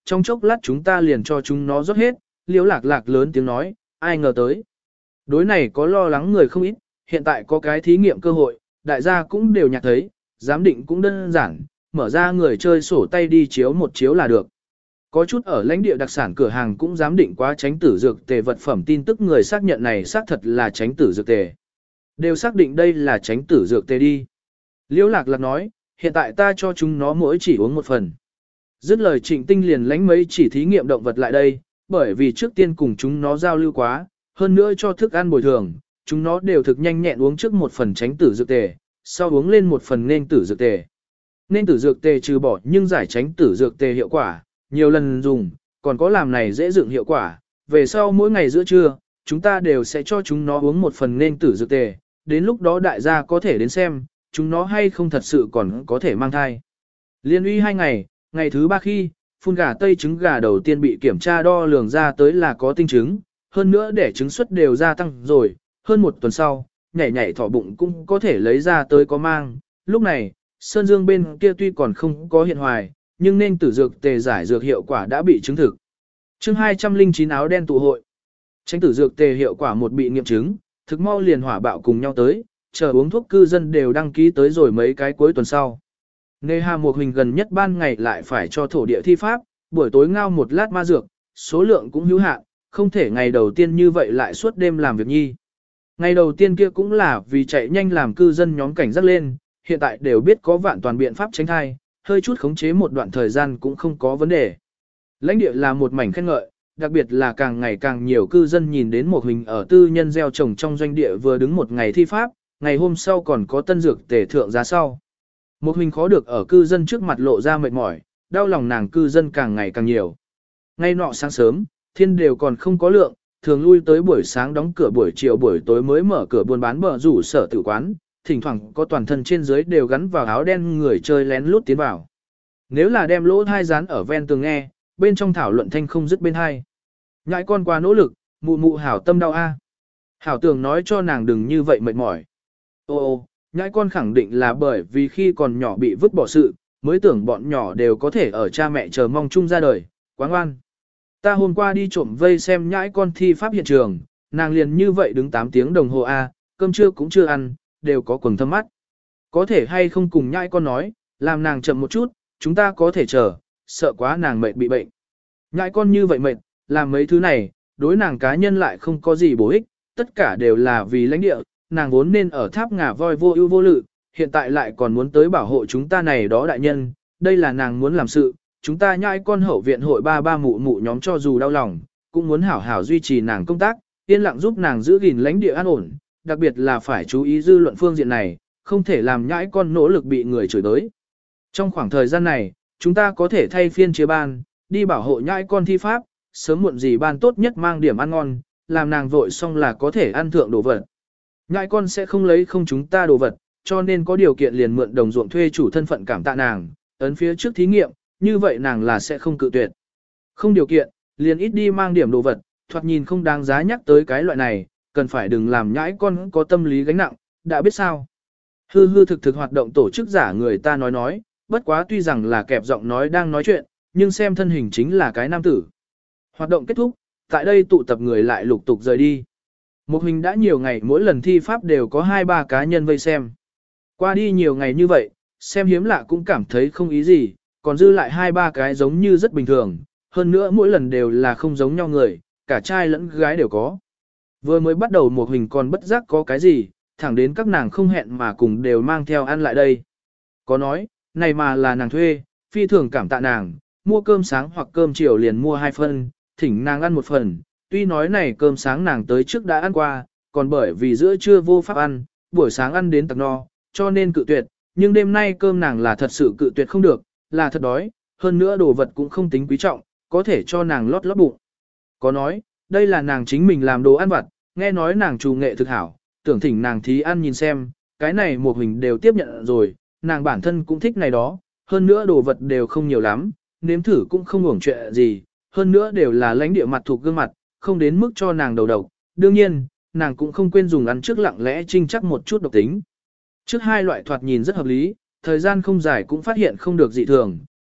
trong chốc lát chúng ta liền cho chúng nó rót hết, Liễu Lạc Lạc lớn tiếng nói, ai ngờ tới. Đối này có lo lắng người không ít, hiện tại có cái thí nghiệm cơ hội, đại gia cũng đều nhạc thấy, giám định cũng đơn giản, mở ra người chơi sổ tay đi chiếu một chiếu là được. Có chút ở lãnh địa đặc sản cửa hàng cũng giám định quá tránh tử dược tề vật phẩm tin tức người xác nhận này xác thật là tránh tử dược tề. Đều xác định đây là tránh tử dược tề đi. Liễu Lạc Lạc nói, hiện tại ta cho chúng nó mỗi chỉ uống một phần. Dứt lời Trịnh Tinh liền lánh mấy chỉ thí nghiệm động vật lại đây, bởi vì trước tiên cùng chúng nó giao lưu quá, hơn nữa cho thức ăn bồi thường, chúng nó đều thực nhanh nhẹn uống trước một phần tránh tử dược tề, sau uống lên một phần nên tử dược tề. Nên tử dược tề trừ bỏ nhưng giải tránh tử dược tề hiệu quả, nhiều lần dùng, còn có làm này dễ dựng hiệu quả. Về sau mỗi ngày giữa trưa, chúng ta đều sẽ cho chúng nó uống một phần nên tử dược tề, đến lúc đó đại gia có thể đến xem, chúng nó hay không thật sự còn có thể mang thai. Liên uy hai ngày, ngày thứ ba khi, phun gà tây trứng gà đầu tiên bị kiểm tra đo lường ra tới là có tinh trứng, hơn nữa để trứng suất đều gia tăng rồi, hơn một tuần sau, nhảy nhảy thỏ bụng cũng có thể lấy ra tới có mang. Lúc này, Sơn Dương bên kia tuy còn không có hiện hoài, nhưng nên tử dược tề giải dược hiệu quả đã bị chứng thực. Chương hai trăm lẻ chín áo đen tụ hội. Tránh tử dược tề hiệu quả một bị nghiệm chứng, thực mau liền hỏa bạo cùng nhau tới, chờ uống thuốc cư dân đều đăng ký tới rồi mấy cái cuối tuần sau. Nê Hà Mục Hình gần nhất ban ngày lại phải cho thổ địa thi pháp, buổi tối ngao một lát ma dược, số lượng cũng hữu hạn, không thể ngày đầu tiên như vậy lại suốt đêm làm việc nhi. Ngày đầu tiên kia cũng là vì chạy nhanh làm cư dân nhóm cảnh giác lên, hiện tại đều biết có vạn toàn biện pháp tránh thai, hơi chút khống chế một đoạn thời gian cũng không có vấn đề. Lãnh địa là một mảnh khen ngợi, đặc biệt là càng ngày càng nhiều cư dân nhìn đến một hình ở tư nhân gieo trồng trong doanh địa vừa đứng một ngày thi pháp, ngày hôm sau còn có tân dược tề thượng giá sau. Một hình khó được ở cư dân trước mặt lộ ra mệt mỏi, đau lòng nàng cư dân càng ngày càng nhiều. Ngay nọ sáng sớm, thiên đều còn không có lượng, thường lui tới buổi sáng đóng cửa buổi chiều buổi tối mới mở cửa buôn bán bờ rủ sở tử quán, thỉnh thoảng có toàn thân trên dưới đều gắn vào áo đen người chơi lén lút tiến vào. Nếu là đem lỗ thai dán ở ven tường nghe, bên trong thảo luận thanh không dứt bên hai. Nhãi con qua nỗ lực, mụ mụ hảo tâm đau a. Hảo tưởng nói cho nàng đừng như vậy mệt mỏi. Ô ô, nhãi con khẳng định là bởi vì khi còn nhỏ bị vứt bỏ sự, mới tưởng bọn nhỏ đều có thể ở cha mẹ chờ mong chung ra đời, quá ngoan. Ta hôm qua đi trộm vây xem nhãi con thi pháp hiện trường, nàng liền như vậy đứng tám tiếng đồng hồ a, cơm trưa cũng chưa ăn, đều có quầng thâm mắt. Có thể hay không cùng nhãi con nói, làm nàng chậm một chút, chúng ta có thể chờ, sợ quá nàng mệt bị bệnh. Nhãi con như vậy mệt, làm mấy thứ này, đối nàng cá nhân lại không có gì bổ ích, tất cả đều là vì lãnh địa, nàng vốn nên ở tháp ngà voi vô ưu vô lự, hiện tại lại còn muốn tới bảo hộ chúng ta này đó đại nhân, đây là nàng muốn làm sự, chúng ta nhãi con hậu viện hội ba ba mụ mụ nhóm cho dù đau lòng, cũng muốn hảo hảo duy trì nàng công tác, yên lặng giúp nàng giữ gìn lãnh địa an ổn, đặc biệt là phải chú ý dư luận phương diện này, không thể làm nhãi con nỗ lực bị người chửi tới. Trong khoảng thời gian này, chúng ta có thể thay phiên chia ban, đi bảo hộ nhãi con thi pháp, sớm muộn gì ban tốt nhất mang điểm ăn ngon, làm nàng vội xong là có thể ăn thượng đồ vật. Nhãi con sẽ không lấy không chúng ta đồ vật, cho nên có điều kiện liền mượn đồng ruộng thuê chủ thân phận cảm tạ nàng, ấn phía trước thí nghiệm, như vậy nàng là sẽ không cự tuyệt. Không điều kiện, liền ít đi mang điểm đồ vật, thoạt nhìn không đáng giá nhắc tới cái loại này, cần phải đừng làm nhãi con có tâm lý gánh nặng, đã biết sao. Hư hư thực thực hoạt động tổ chức giả người ta nói nói, bất quá tuy rằng là kẹp giọng nói đang nói chuyện, nhưng xem thân hình chính là cái nam tử. Hoạt động kết thúc, tại đây tụ tập người lại lục tục rời đi. Một hình đã nhiều ngày mỗi lần thi pháp đều có hai ba cá nhân vây xem. Qua đi nhiều ngày như vậy, xem hiếm lạ cũng cảm thấy không ý gì, còn dư lại hai ba cái giống như rất bình thường, hơn nữa mỗi lần đều là không giống nhau người, cả trai lẫn gái đều có. Vừa mới bắt đầu một hình còn bất giác có cái gì, thẳng đến các nàng không hẹn mà cùng đều mang theo ăn lại đây. Có nói, này mà là nàng thuê, phi thường cảm tạ nàng, mua cơm sáng hoặc cơm chiều liền mua hai phần, thỉnh nàng ăn một phần, tuy nói này cơm sáng nàng tới trước đã ăn qua, còn bởi vì giữa trưa vô pháp ăn, buổi sáng ăn đến tặc no, cho nên cự tuyệt, nhưng đêm nay cơm nàng là thật sự cự tuyệt không được, là thật đói, hơn nữa đồ vật cũng không tính quý trọng, có thể cho nàng lót lót bụng. Có nói, đây là nàng chính mình làm đồ ăn vặt, nghe nói nàng trù nghệ thực hảo, tưởng thỉnh nàng thí ăn nhìn xem, cái này một hình đều tiếp nhận rồi, nàng bản thân cũng thích này đó, hơn nữa đồ vật đều không nhiều lắm, nếm thử cũng không hưởng chuyện gì, hơn nữa đều là lãnh địa mặt thuộc gương mặt, không đến mức cho nàng đầu độc. Đương nhiên, nàng cũng không quên dùng ăn trước lặng lẽ trinh chắc một chút độc tính. Trước hai loại thoạt nhìn rất hợp lý, thời gian không dài cũng phát hiện không được dị thường,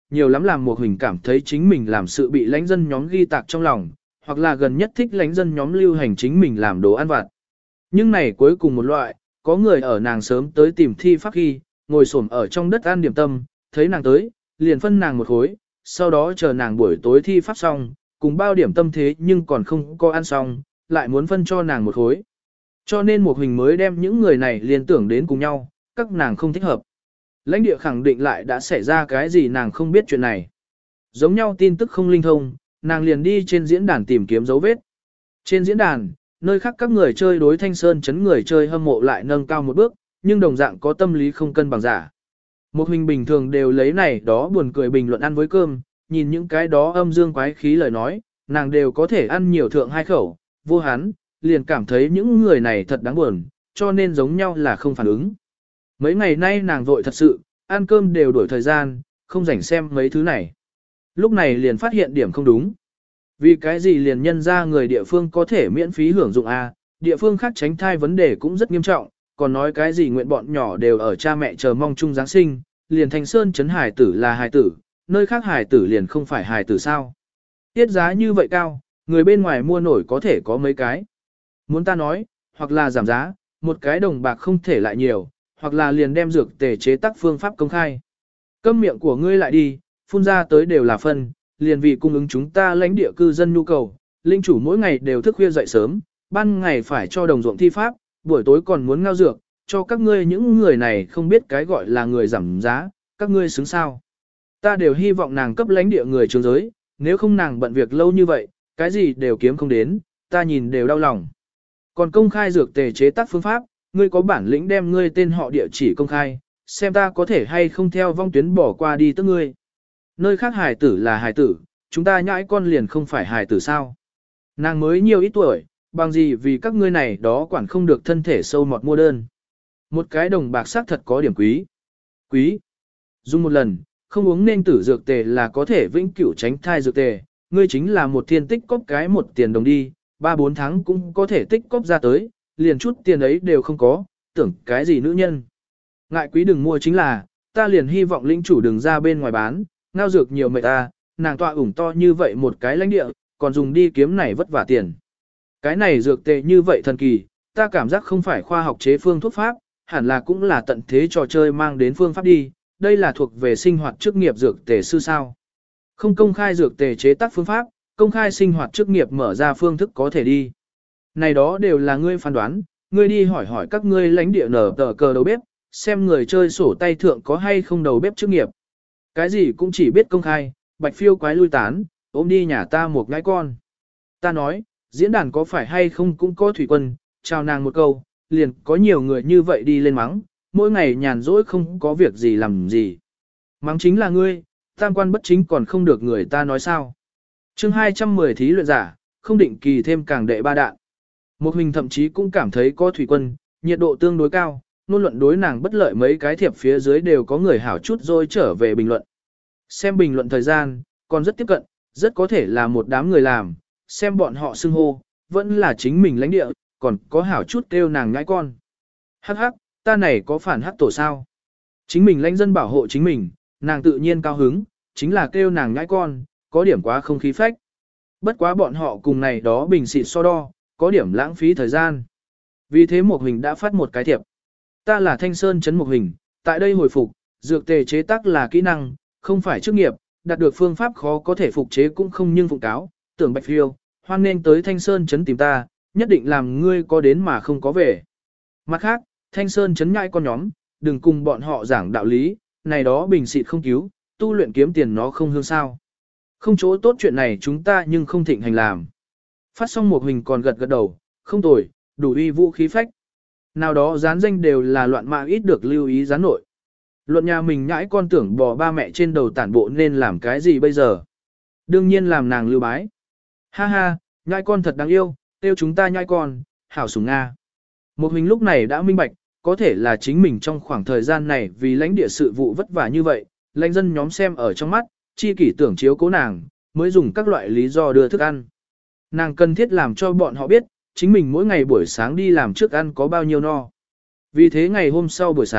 nhiều lắm làm một hình cảm thấy chính mình làm sự bị lãnh dân nhóm ghi tạc trong lòng, hoặc là gần nhất thích lãnh dân nhóm lưu hành chính mình làm đồ ăn vặt. Nhưng này cuối cùng một loại, có người ở nàng sớm tới tìm thi pháp khi, ngồi xổm ở trong đất ăn điểm tâm, thấy nàng tới, liền phân nàng một khối, sau đó chờ nàng buổi tối thi pháp xong, cùng bao điểm tâm thế nhưng còn không có ăn xong, lại muốn phân cho nàng một khối. Cho nên một hình mới đem những người này liên tưởng đến cùng nhau, các nàng không thích hợp. Lãnh địa khẳng định lại đã xảy ra cái gì nàng không biết chuyện này. Giống nhau tin tức không linh thông, nàng liền đi trên diễn đàn tìm kiếm dấu vết. Trên diễn đàn, nơi khác các người chơi đối Thanh Sơn chấn người chơi hâm mộ lại nâng cao một bước, nhưng đồng dạng có tâm lý không cân bằng giả. Một hình bình thường đều lấy này đó buồn cười bình luận ăn với cơm, nhìn những cái đó âm dương quái khí lời nói, nàng đều có thể ăn nhiều thượng hai khẩu, vô hán, liền cảm thấy những người này thật đáng buồn, cho nên giống nhau là không phản ứng. Mấy ngày nay nàng vội thật sự, ăn cơm đều đổi thời gian, không rảnh xem mấy thứ này. Lúc này liền phát hiện điểm không đúng. Vì cái gì liền nhân ra người địa phương có thể miễn phí hưởng dụng A, địa phương khác tránh thai vấn đề cũng rất nghiêm trọng, còn nói cái gì nguyện bọn nhỏ đều ở cha mẹ chờ mong chung Giáng sinh, liền Thanh Sơn chấn hải tử là hải tử, nơi khác hải tử liền không phải hải tử sao. Tiết giá như vậy cao, người bên ngoài mua nổi có thể có mấy cái. Muốn ta nói, hoặc là giảm giá, một cái đồng bạc không thể lại nhiều, hoặc là liền đem dược tề chế tác phương pháp công khai. Câm miệng của ngươi lại đi, phun ra tới đều là phân, liền vì cung ứng chúng ta lãnh địa cư dân nhu cầu, linh chủ mỗi ngày đều thức khuya dậy sớm, ban ngày phải cho đồng ruộng thi pháp, buổi tối còn muốn ngao dược, cho các ngươi những người này không biết cái gọi là người giảm giá, các ngươi xứng sao. Ta đều hy vọng nàng cấp lãnh địa người trường giới, nếu không nàng bận việc lâu như vậy, cái gì đều kiếm không đến, ta nhìn đều đau lòng. Còn công khai dược tề chế tác phương pháp, ngươi có bản lĩnh đem ngươi tên họ địa chỉ công khai, xem ta có thể hay không theo vong tuyến bỏ qua đi tức ngươi. Nơi khác hài tử là hài tử, chúng ta nhãi con liền không phải hài tử sao. Nàng mới nhiều ít tuổi, bằng gì vì các ngươi này đó quản không được thân thể sâu mọt mua đơn. Một cái đồng bạc xác thật có điểm quý. Quý. Dùng một lần, không uống nên tử dược tề là có thể vĩnh cửu tránh thai dược tề, ngươi chính là một thiên tích cóp cái một tiền đồng đi, ba bốn tháng cũng có thể tích cóp ra tới, liền chút tiền ấy đều không có, tưởng cái gì nữ nhân. Ngại quý đừng mua chính là, ta liền hy vọng lĩnh chủ đừng ra bên ngoài bán, ngao dược nhiều mệt ta, nàng tọa ủng to như vậy một cái lãnh địa, còn dùng đi kiếm này vất vả tiền. Cái này dược tệ như vậy thần kỳ, ta cảm giác không phải khoa học chế phương thuốc pháp, hẳn là cũng là tận thế trò chơi mang đến phương pháp đi, đây là thuộc về sinh hoạt chức nghiệp dược tề sư sao. Không công khai dược tề chế tác phương pháp, công khai sinh hoạt chức nghiệp mở ra phương thức có thể đi. Này đó đều là ngươi phán đoán, ngươi đi hỏi hỏi các ngươi lãnh địa nở tờ cờ đầu bếp, xem người chơi sổ tay thượng có hay không đầu bếp chức nghiệp. Cái gì cũng chỉ biết công khai, bạch phiêu quái lui tán, ôm đi nhà ta một ngãi con. Ta nói, diễn đàn có phải hay không cũng có thủy quân, chào nàng một câu, liền có nhiều người như vậy đi lên mắng, mỗi ngày nhàn rỗi không có việc gì làm gì. Mắng chính là ngươi, tam quan bất chính còn không được người ta nói sao. chương hai trăm mười thí luyện giả, không định kỳ thêm càng đệ ba đạn. Một hình thậm chí cũng cảm thấy có thủy quân, nhiệt độ tương đối cao, nôn luận đối nàng bất lợi mấy cái thiệp phía dưới đều có người hảo chút rồi trở về bình luận. Xem bình luận thời gian, còn rất tiếp cận, rất có thể là một đám người làm, xem bọn họ xưng hô, vẫn là chính mình lãnh địa, còn có hảo chút kêu nàng nhãi con. Hắc hắc, ta này có phản hắc tổ sao? Chính mình lãnh dân bảo hộ chính mình, nàng tự nhiên cao hứng, chính là kêu nàng nhãi con, có điểm quá không khí phách. Bất quá bọn họ cùng này đó bình xịt so đo, có điểm lãng phí thời gian. Vì thế một hình đã phát một cái thiệp. Ta là Thanh Sơn chấn một hình, tại đây hồi phục, dược tề chế tác là kỹ năng, không phải chức nghiệp, đạt được phương pháp khó có thể phục chế cũng không nhưng phụng cáo, tưởng bạch phiêu, hoan nên tới Thanh Sơn chấn tìm ta, nhất định làm ngươi có đến mà không có về. Mặt khác, Thanh Sơn chấn nhãi con nhóm, đừng cùng bọn họ giảng đạo lý, này đó bình xịt không cứu, tu luyện kiếm tiền nó không hương sao. Không chỗ tốt chuyện này chúng ta nhưng không thịnh hành làm. Phát xong một hình còn gật gật đầu, không tồi, đủ uy vũ khí phách. Nào đó dán danh đều là loạn mạ ít được lưu ý gián nội. Luận nhà mình nhãi con tưởng bỏ ba mẹ trên đầu tản bộ nên làm cái gì bây giờ. Đương nhiên làm nàng lưu bái. Ha ha, nhãi con thật đáng yêu, tiêu chúng ta nhãi con, hảo sủng Nga. Một hình lúc này đã minh bạch, có thể là chính mình trong khoảng thời gian này vì lãnh địa sự vụ vất vả như vậy, lãnh dân nhóm xem ở trong mắt, chi kỷ tưởng chiếu cố nàng, mới dùng các loại lý do đưa thức ăn. Nàng cần thiết làm cho bọn họ biết, chính mình mỗi ngày buổi sáng đi làm trước ăn có bao nhiêu no. Vì thế ngày hôm sau buổi sáng,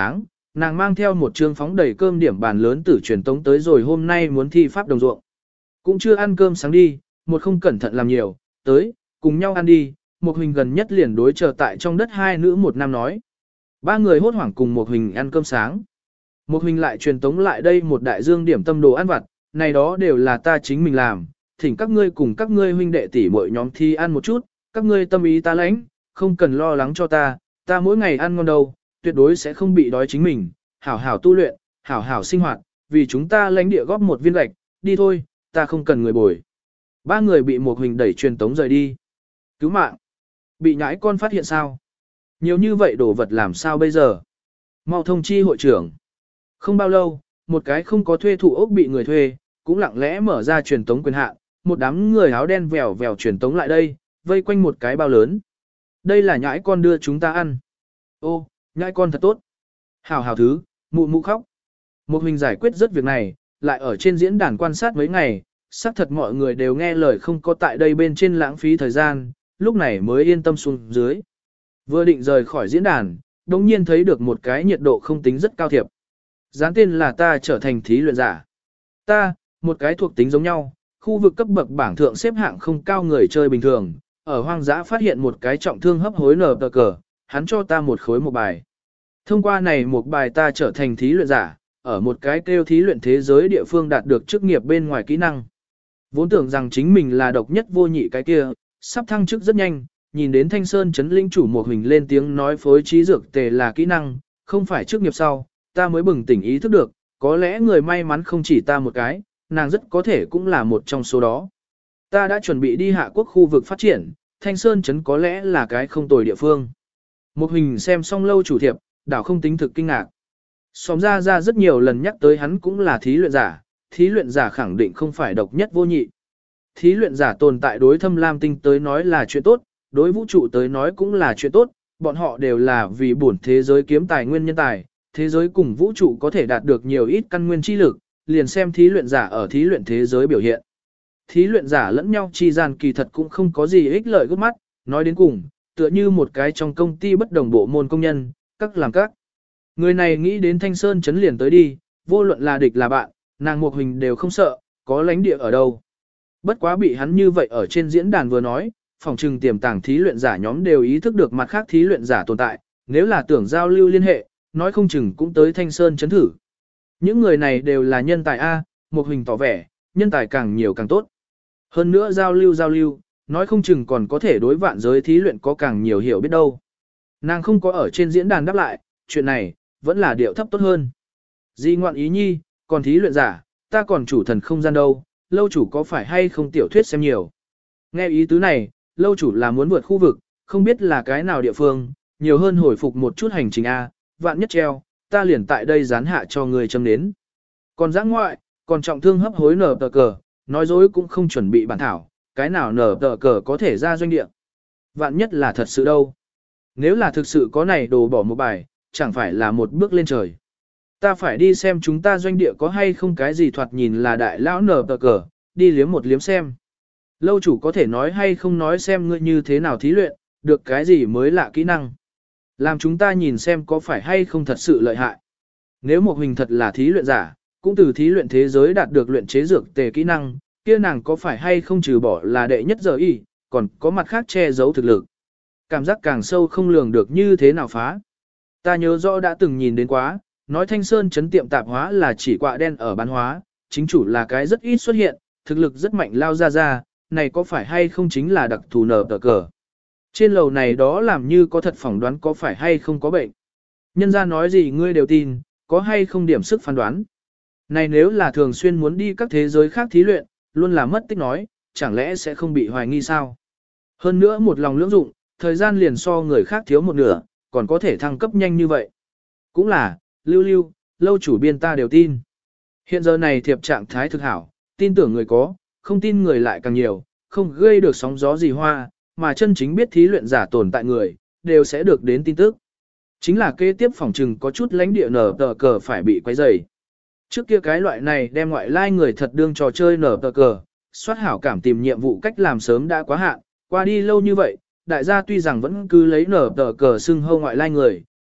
nàng mang theo một trương phóng đầy cơm điểm bàn lớn tử truyền tống tới rồi hôm nay muốn thi pháp đồng ruộng. Cũng chưa ăn cơm sáng đi, một không cẩn thận làm nhiều, tới, cùng nhau ăn đi, một hình gần nhất liền đối chờ tại trong đất hai nữ một nam nói. Ba người hốt hoảng cùng một hình ăn cơm sáng. Một hình lại truyền tống lại đây một đại dương điểm tâm đồ ăn vặt, này đó đều là ta chính mình làm, thỉnh các ngươi cùng các ngươi huynh đệ tỷ muội nhóm thi ăn một chút, các ngươi tâm ý ta lãnh, không cần lo lắng cho ta, ta mỗi ngày ăn ngon đâu, tuyệt đối sẽ không bị đói chính mình, hảo hảo tu luyện, hảo hảo sinh hoạt, vì chúng ta lãnh địa góp một viên gạch, đi thôi, ta không cần người bồi. Ba người bị một hình đẩy truyền tống rời đi. Cứu mạng. Bị nhãi con phát hiện sao? Nhiều như vậy đồ vật làm sao bây giờ? Mau thông chi hội trưởng. Không bao lâu, một cái không có thuê thủ ốc bị người thuê, cũng lặng lẽ mở ra truyền tống quyền hạn, một đám người áo đen vèo vèo truyền tống lại đây, vây quanh một cái bao lớn. Đây là nhãi con đưa chúng ta ăn. Ô, nhãi con thật tốt. Hảo hảo thứ, mụ mụ khóc. Một hình giải quyết rất việc này, lại ở trên diễn đàn quan sát mấy ngày, xác thật mọi người đều nghe lời không có tại đây bên trên lãng phí thời gian, lúc này mới yên tâm xuống dưới. Vừa định rời khỏi diễn đàn, đồng nhiên thấy được một cái nhiệt độ không tính rất cao thiệp. Dán tên là ta trở thành thí luyện giả. Ta, một cái thuộc tính giống nhau, khu vực cấp bậc bảng thượng xếp hạng không cao người chơi bình thường, ở hoang dã phát hiện một cái trọng thương hấp hối nở tờ cờ, hắn cho ta một khối một bài. Thông qua này một bài ta trở thành thí luyện giả, ở một cái kêu thí luyện thế giới địa phương đạt được chức nghiệp bên ngoài kỹ năng. Vốn tưởng rằng chính mình là độc nhất vô nhị cái kia, sắp thăng chức rất nhanh, nhìn đến Thanh Sơn chấn linh chủ một hình lên tiếng nói phối trí dược tề là kỹ năng, không phải chức nghiệp sau, ta mới bừng tỉnh ý thức được, có lẽ người may mắn không chỉ ta một cái, nàng rất có thể cũng là một trong số đó. Ta đã chuẩn bị đi hạ quốc khu vực phát triển, Thanh Sơn chấn có lẽ là cái không tồi địa phương. Một hình xem xong lâu chủ thiệp, đảo không tính thực kinh ngạc. Xóm ra ra rất nhiều lần nhắc tới hắn cũng là thí luyện giả, thí luyện giả khẳng định không phải độc nhất vô nhị. Thí luyện giả tồn tại đối Thâm Lam Tinh tới nói là chuyện tốt, đối vũ trụ tới nói cũng là chuyện tốt, bọn họ đều là vì bổn thế giới kiếm tài nguyên nhân tài, thế giới cùng vũ trụ có thể đạt được nhiều ít căn nguyên chi lực, liền xem thí luyện giả ở thí luyện thế giới biểu hiện. Thí luyện giả lẫn nhau chi gian kỳ thật cũng không có gì ích lợi gấp mắt, nói đến cùng, tựa như một cái trong công ty bất đồng bộ môn công nhân, các làm các. Người này nghĩ đến Thanh Sơn chấn liền tới đi, vô luận là địch là bạn, nàng một hình đều không sợ, có lãnh địa ở đâu. Bất quá bị hắn như vậy ở trên diễn đàn vừa nói, phòng trừng tiềm tàng thí luyện giả nhóm đều ý thức được mặt khác thí luyện giả tồn tại, nếu là tưởng giao lưu liên hệ, nói không chừng cũng tới Thanh Sơn chấn thử. Những người này đều là nhân tài A, một hình tỏ vẻ, nhân tài càng nhiều càng tốt. Hơn nữa giao lưu giao lưu, nói không chừng còn có thể đối vạn giới thí luyện có càng nhiều hiểu biết đâu. Nàng không có ở trên diễn đàn đáp lại, chuyện này, vẫn là điệu thấp tốt hơn. Di ngoạn ý nhi, còn thí luyện giả, ta còn chủ thần không gian đâu, lâu chủ có phải hay không tiểu thuyết xem nhiều. Nghe ý tứ này, lâu chủ là muốn vượt khu vực, không biết là cái nào địa phương, nhiều hơn hồi phục một chút hành trình A, vạn nhất treo, ta liền tại đây dán hạ cho người châm đến. Còn giã ngoại, còn trọng thương hấp hối nở tờ cờ, nói dối cũng không chuẩn bị bản thảo, cái nào nở tờ cờ có thể ra doanh địa. Vạn nhất là thật sự đâu. Nếu là thực sự có này đồ bỏ một bài, chẳng phải là một bước lên trời. Ta phải đi xem chúng ta doanh địa có hay không cái gì thoạt nhìn là đại lão nở tờ cờ, đi liếm một liếm xem. Lâu chủ có thể nói hay không nói xem ngươi như thế nào thí luyện, được cái gì mới lạ kỹ năng. Làm chúng ta nhìn xem có phải hay không thật sự lợi hại. Nếu một hình thật là thí luyện giả, cũng từ thí luyện thế giới đạt được luyện chế dược tề kỹ năng, kia nàng có phải hay không trừ bỏ là đệ nhất giờ y, còn có mặt khác che giấu thực lực. Cảm giác càng sâu không lường được như thế nào phá. Ta nhớ rõ đã từng nhìn đến quá, nói Thanh Sơn chấn tiệm tạp hóa là chỉ quạ đen ở bán hóa, chính chủ là cái rất ít xuất hiện, thực lực rất mạnh lao ra ra, này có phải hay không chính là đặc thù nở tờ cờ. Trên lầu này đó làm như có thật phỏng đoán có phải hay không có bệnh. Nhân ra nói gì ngươi đều tin, có hay không điểm sức phán đoán. Này nếu là thường xuyên muốn đi các thế giới khác thí luyện, luôn là mất tích nói, chẳng lẽ sẽ không bị hoài nghi sao? Hơn nữa một lòng lưỡng dụng, thời gian liền so người khác thiếu một nửa, còn có thể thăng cấp nhanh như vậy. Cũng là, lưu lưu, lâu chủ biên ta đều tin. Hiện giờ này thiệp trạng thái thực hảo, tin tưởng người có, không tin người lại càng nhiều, không gây được sóng gió gì hoa, mà chân chính biết thí luyện giả tồn tại người, đều sẽ được đến tin tức. Chính là kế tiếp phòng trừng có chút lãnh địa nở tờ cờ phải bị quấy rầy. Trước kia cái loại này đem ngoại lai người thật đương trò chơi nở tờ cờ, soát hảo cảm tìm nhiệm vụ cách làm sớm đã quá hạn, qua đi lâu như vậy, đại gia tuy rằng vẫn cứ lấy nở tờ cờ xưng hô ngoại lai người,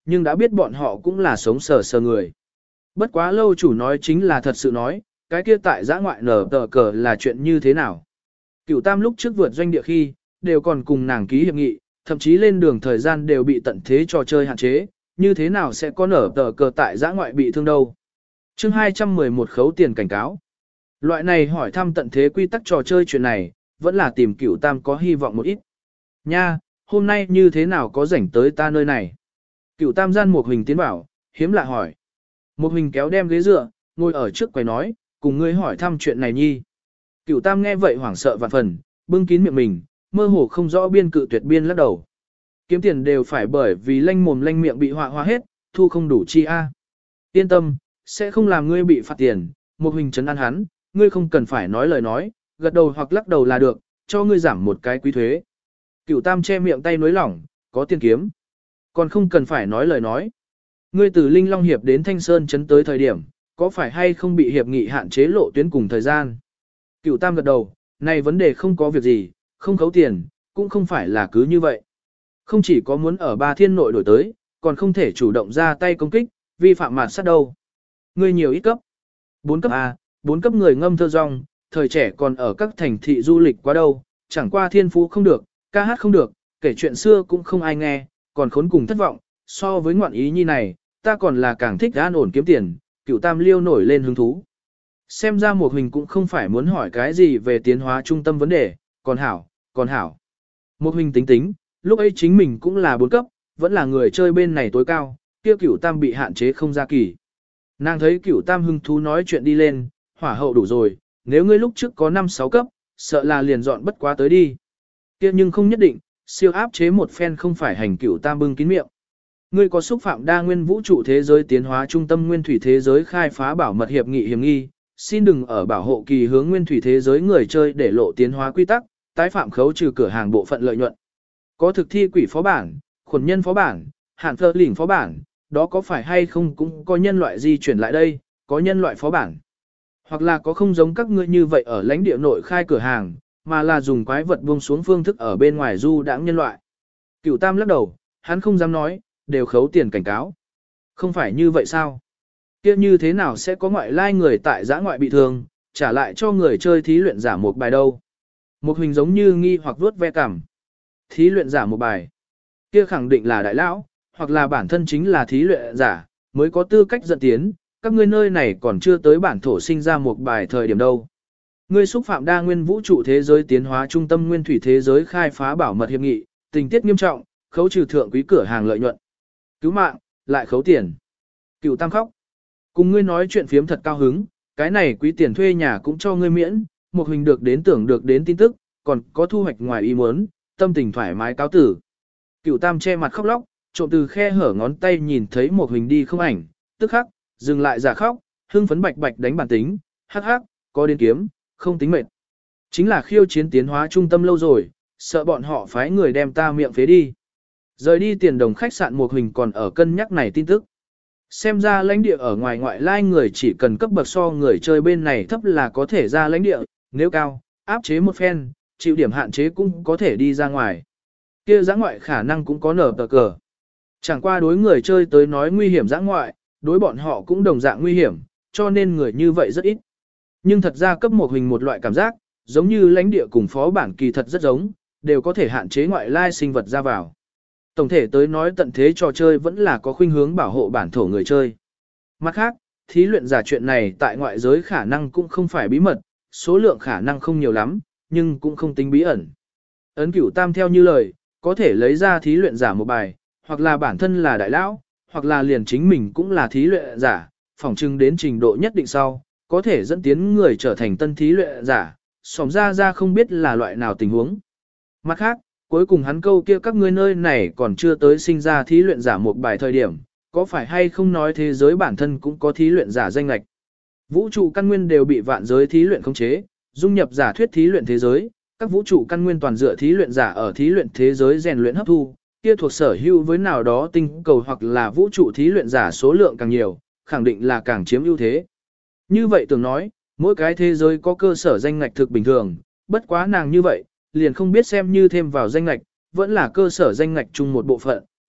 nhưng đã biết bọn họ cũng là sống sờ sờ người. Bất quá lâu chủ nói chính là thật sự nói, cái kia tại giã ngoại nở tờ cờ là chuyện như thế nào. Cửu Tam lúc trước vượt doanh địa khi, đều còn cùng nàng ký hiệp nghị, thậm chí lên đường thời gian đều bị tận thế trò chơi hạn chế, như thế nào sẽ có nở tờ cờ tại giã ngoại bị thương đâu. Chương hai trăm mười một khấu tiền cảnh cáo. Loại này hỏi thăm tận thế quy tắc trò chơi chuyện này, vẫn là tìm Cửu Tam có hy vọng một ít. Nha, hôm nay như thế nào có rảnh tới ta nơi này? Cửu Tam gian một hình tiến bảo, hiếm lạ hỏi. Một hình kéo đem ghế dựa, ngồi ở trước quầy nói, cùng ngươi hỏi thăm chuyện này nhi. Cửu Tam nghe vậy hoảng sợ vạn phần, bưng kín miệng mình, mơ hồ không rõ biên cự tuyệt biên lắc đầu. Kiếm tiền đều phải bởi vì lanh mồm lanh miệng bị họa hoa hết, thu không đủ chi a. Yên tâm, sẽ không làm ngươi bị phạt tiền, một hình trấn an hắn, ngươi không cần phải nói lời nói, gật đầu hoặc lắc đầu là được, cho ngươi giảm một cái quý thuế. Cửu Tam che miệng tay nối lỏng, có tiền kiếm. Còn không cần phải nói lời nói. Ngươi từ Linh Long Hiệp đến Thanh Sơn trấn tới thời điểm, có phải hay không bị hiệp nghị hạn chế lộ tuyến cùng thời gian? Cửu Tam gật đầu, này vấn đề không có việc gì, không khấu tiền, cũng không phải là cứ như vậy. Không chỉ có muốn ở ba thiên nội đổi tới, còn không thể chủ động ra tay công kích, vi phạm mạt sát đâu. Ngươi nhiều ít cấp. Bốn cấp A, bốn cấp người ngâm thơ rong, thời trẻ còn ở các thành thị du lịch quá đâu, chẳng qua thiên phú không được, ca hát không được, kể chuyện xưa cũng không ai nghe, còn khốn cùng thất vọng, so với ngoạn ý như này, ta còn là càng thích an ổn kiếm tiền, Cửu Tam liêu nổi lên hứng thú. Xem ra một hình cũng không phải muốn hỏi cái gì về tiến hóa trung tâm vấn đề, còn hảo, còn hảo. Một hình tính tính, lúc ấy chính mình cũng là bốn cấp, vẫn là người chơi bên này tối cao, kia Cửu Tam bị hạn chế không ra kỳ. Nàng thấy Cửu Tam hứng thú nói chuyện đi lên, hỏa hậu đủ rồi, nếu ngươi lúc trước có năm sáu cấp, sợ là liền dọn bất quá tới đi. Kia nhưng không nhất định, siêu áp chế một phen không phải hành Cửu Tam bưng kín miệng. Ngươi có xúc phạm đa nguyên vũ trụ thế giới tiến hóa trung tâm nguyên thủy thế giới khai phá bảo mật hiệp nghị hiểm nghi, xin đừng ở bảo hộ kỳ hướng nguyên thủy thế giới người chơi để lộ tiến hóa quy tắc, tái phạm khấu trừ cửa hàng bộ phận lợi nhuận. Có thực thi quỷ phó bản, khuẩn nhân phó bản, hạn phơ lỉnh phó bản, đó có phải hay không cũng có nhân loại di chuyển lại đây, có nhân loại phó bản. Hoặc là có không giống các ngươi như vậy ở lãnh địa nội khai cửa hàng, mà là dùng quái vật buông xuống phương thức ở bên ngoài du đãng nhân loại. Cửu Tam lắc đầu, hắn không dám nói, đều khấu tiền cảnh cáo. Không phải như vậy sao? Kia như thế nào sẽ có ngoại lai người tại giã ngoại bị thương, trả lại cho người chơi thí luyện giả một bài đâu? Một hình giống như nghi hoặc vuốt ve cằm. Thí luyện giả một bài. Kia khẳng định là đại lão, hoặc là bản thân chính là thí luyện giả, mới có tư cách dẫn tiến, các ngươi nơi này còn chưa tới bản thổ sinh ra một bài thời điểm đâu. Ngươi xúc phạm đa nguyên vũ trụ thế giới tiến hóa trung tâm nguyên thủy thế giới khai phá bảo mật hiệp nghị, tình tiết nghiêm trọng, khấu trừ thượng quý cửa hàng lợi nhuận. Cứu mạng, lại khấu tiền. Cửu Tam khóc. Cùng ngươi nói chuyện phiếm thật cao hứng, cái này quý tiền thuê nhà cũng cho ngươi miễn, một hình được đến tưởng được đến tin tức, còn có thu hoạch ngoài ý muốn, tâm tình thoải mái cáo tử. Cửu Tam che mặt khóc lóc, trộm từ khe hở ngón tay nhìn thấy một hình đi không ảnh, tức khắc, dừng lại giả khóc, hưng phấn bạch bạch đánh bản tính, hắc hắc, có đến kiếm, không tính mệt. Chính là khiêu chiến tiến hóa trung tâm lâu rồi, sợ bọn họ phái người đem ta miệng phế đi. Rời đi tiền đồng khách sạn một hình còn ở cân nhắc này tin tức. Xem ra lãnh địa ở ngoài ngoại lai người chỉ cần cấp bậc so người chơi bên này thấp là có thể ra lãnh địa, nếu cao, áp chế một phen, chịu điểm hạn chế cũng có thể đi ra ngoài. Kia giã ngoại khả năng cũng có nở tờ cờ. Chẳng qua đối người chơi tới nói nguy hiểm giã ngoại, đối bọn họ cũng đồng dạng nguy hiểm, cho nên người như vậy rất ít. Nhưng thật ra cấp một hình một loại cảm giác, giống như lãnh địa cùng phó bản kỳ thật rất giống, đều có thể hạn chế ngoại lai sinh vật ra vào. Tổng thể tới nói tận thế trò chơi vẫn là có khuynh hướng bảo hộ bản thổ người chơi. Mặt khác, thí luyện giả chuyện này tại ngoại giới khả năng cũng không phải bí mật, số lượng khả năng không nhiều lắm, nhưng cũng không tính bí ẩn. Ấn Cửu Tam theo như lời, có thể lấy ra thí luyện giả một bài, hoặc là bản thân là đại lão, hoặc là liền chính mình cũng là thí luyện giả, phỏng chừng đến trình độ nhất định sau, có thể dẫn tiến người trở thành tân thí luyện giả, xóm ra ra không biết là loại nào tình huống. Mặt khác, cuối cùng hắn câu kia các ngươi nơi này còn chưa tới sinh ra thí luyện giả một bài thời điểm, có phải hay không nói thế giới bản thân cũng có thí luyện giả danh lạch. Vũ trụ căn nguyên đều bị vạn giới thí luyện khống chế, dung nhập giả thuyết thí luyện thế giới, các vũ trụ căn nguyên toàn dựa thí luyện giả ở thí luyện thế giới rèn luyện hấp thu, kia thuộc sở hữu với nào đó tinh cầu hoặc là vũ trụ thí luyện giả số lượng càng nhiều, khẳng định là càng chiếm ưu thế. Như vậy tưởng nói, mỗi cái thế giới có cơ sở danh ngạch thực bình thường, bất quá nàng như vậy, liền không biết xem như thêm vào danh ngạch, vẫn là cơ sở danh ngạch chung một bộ phận,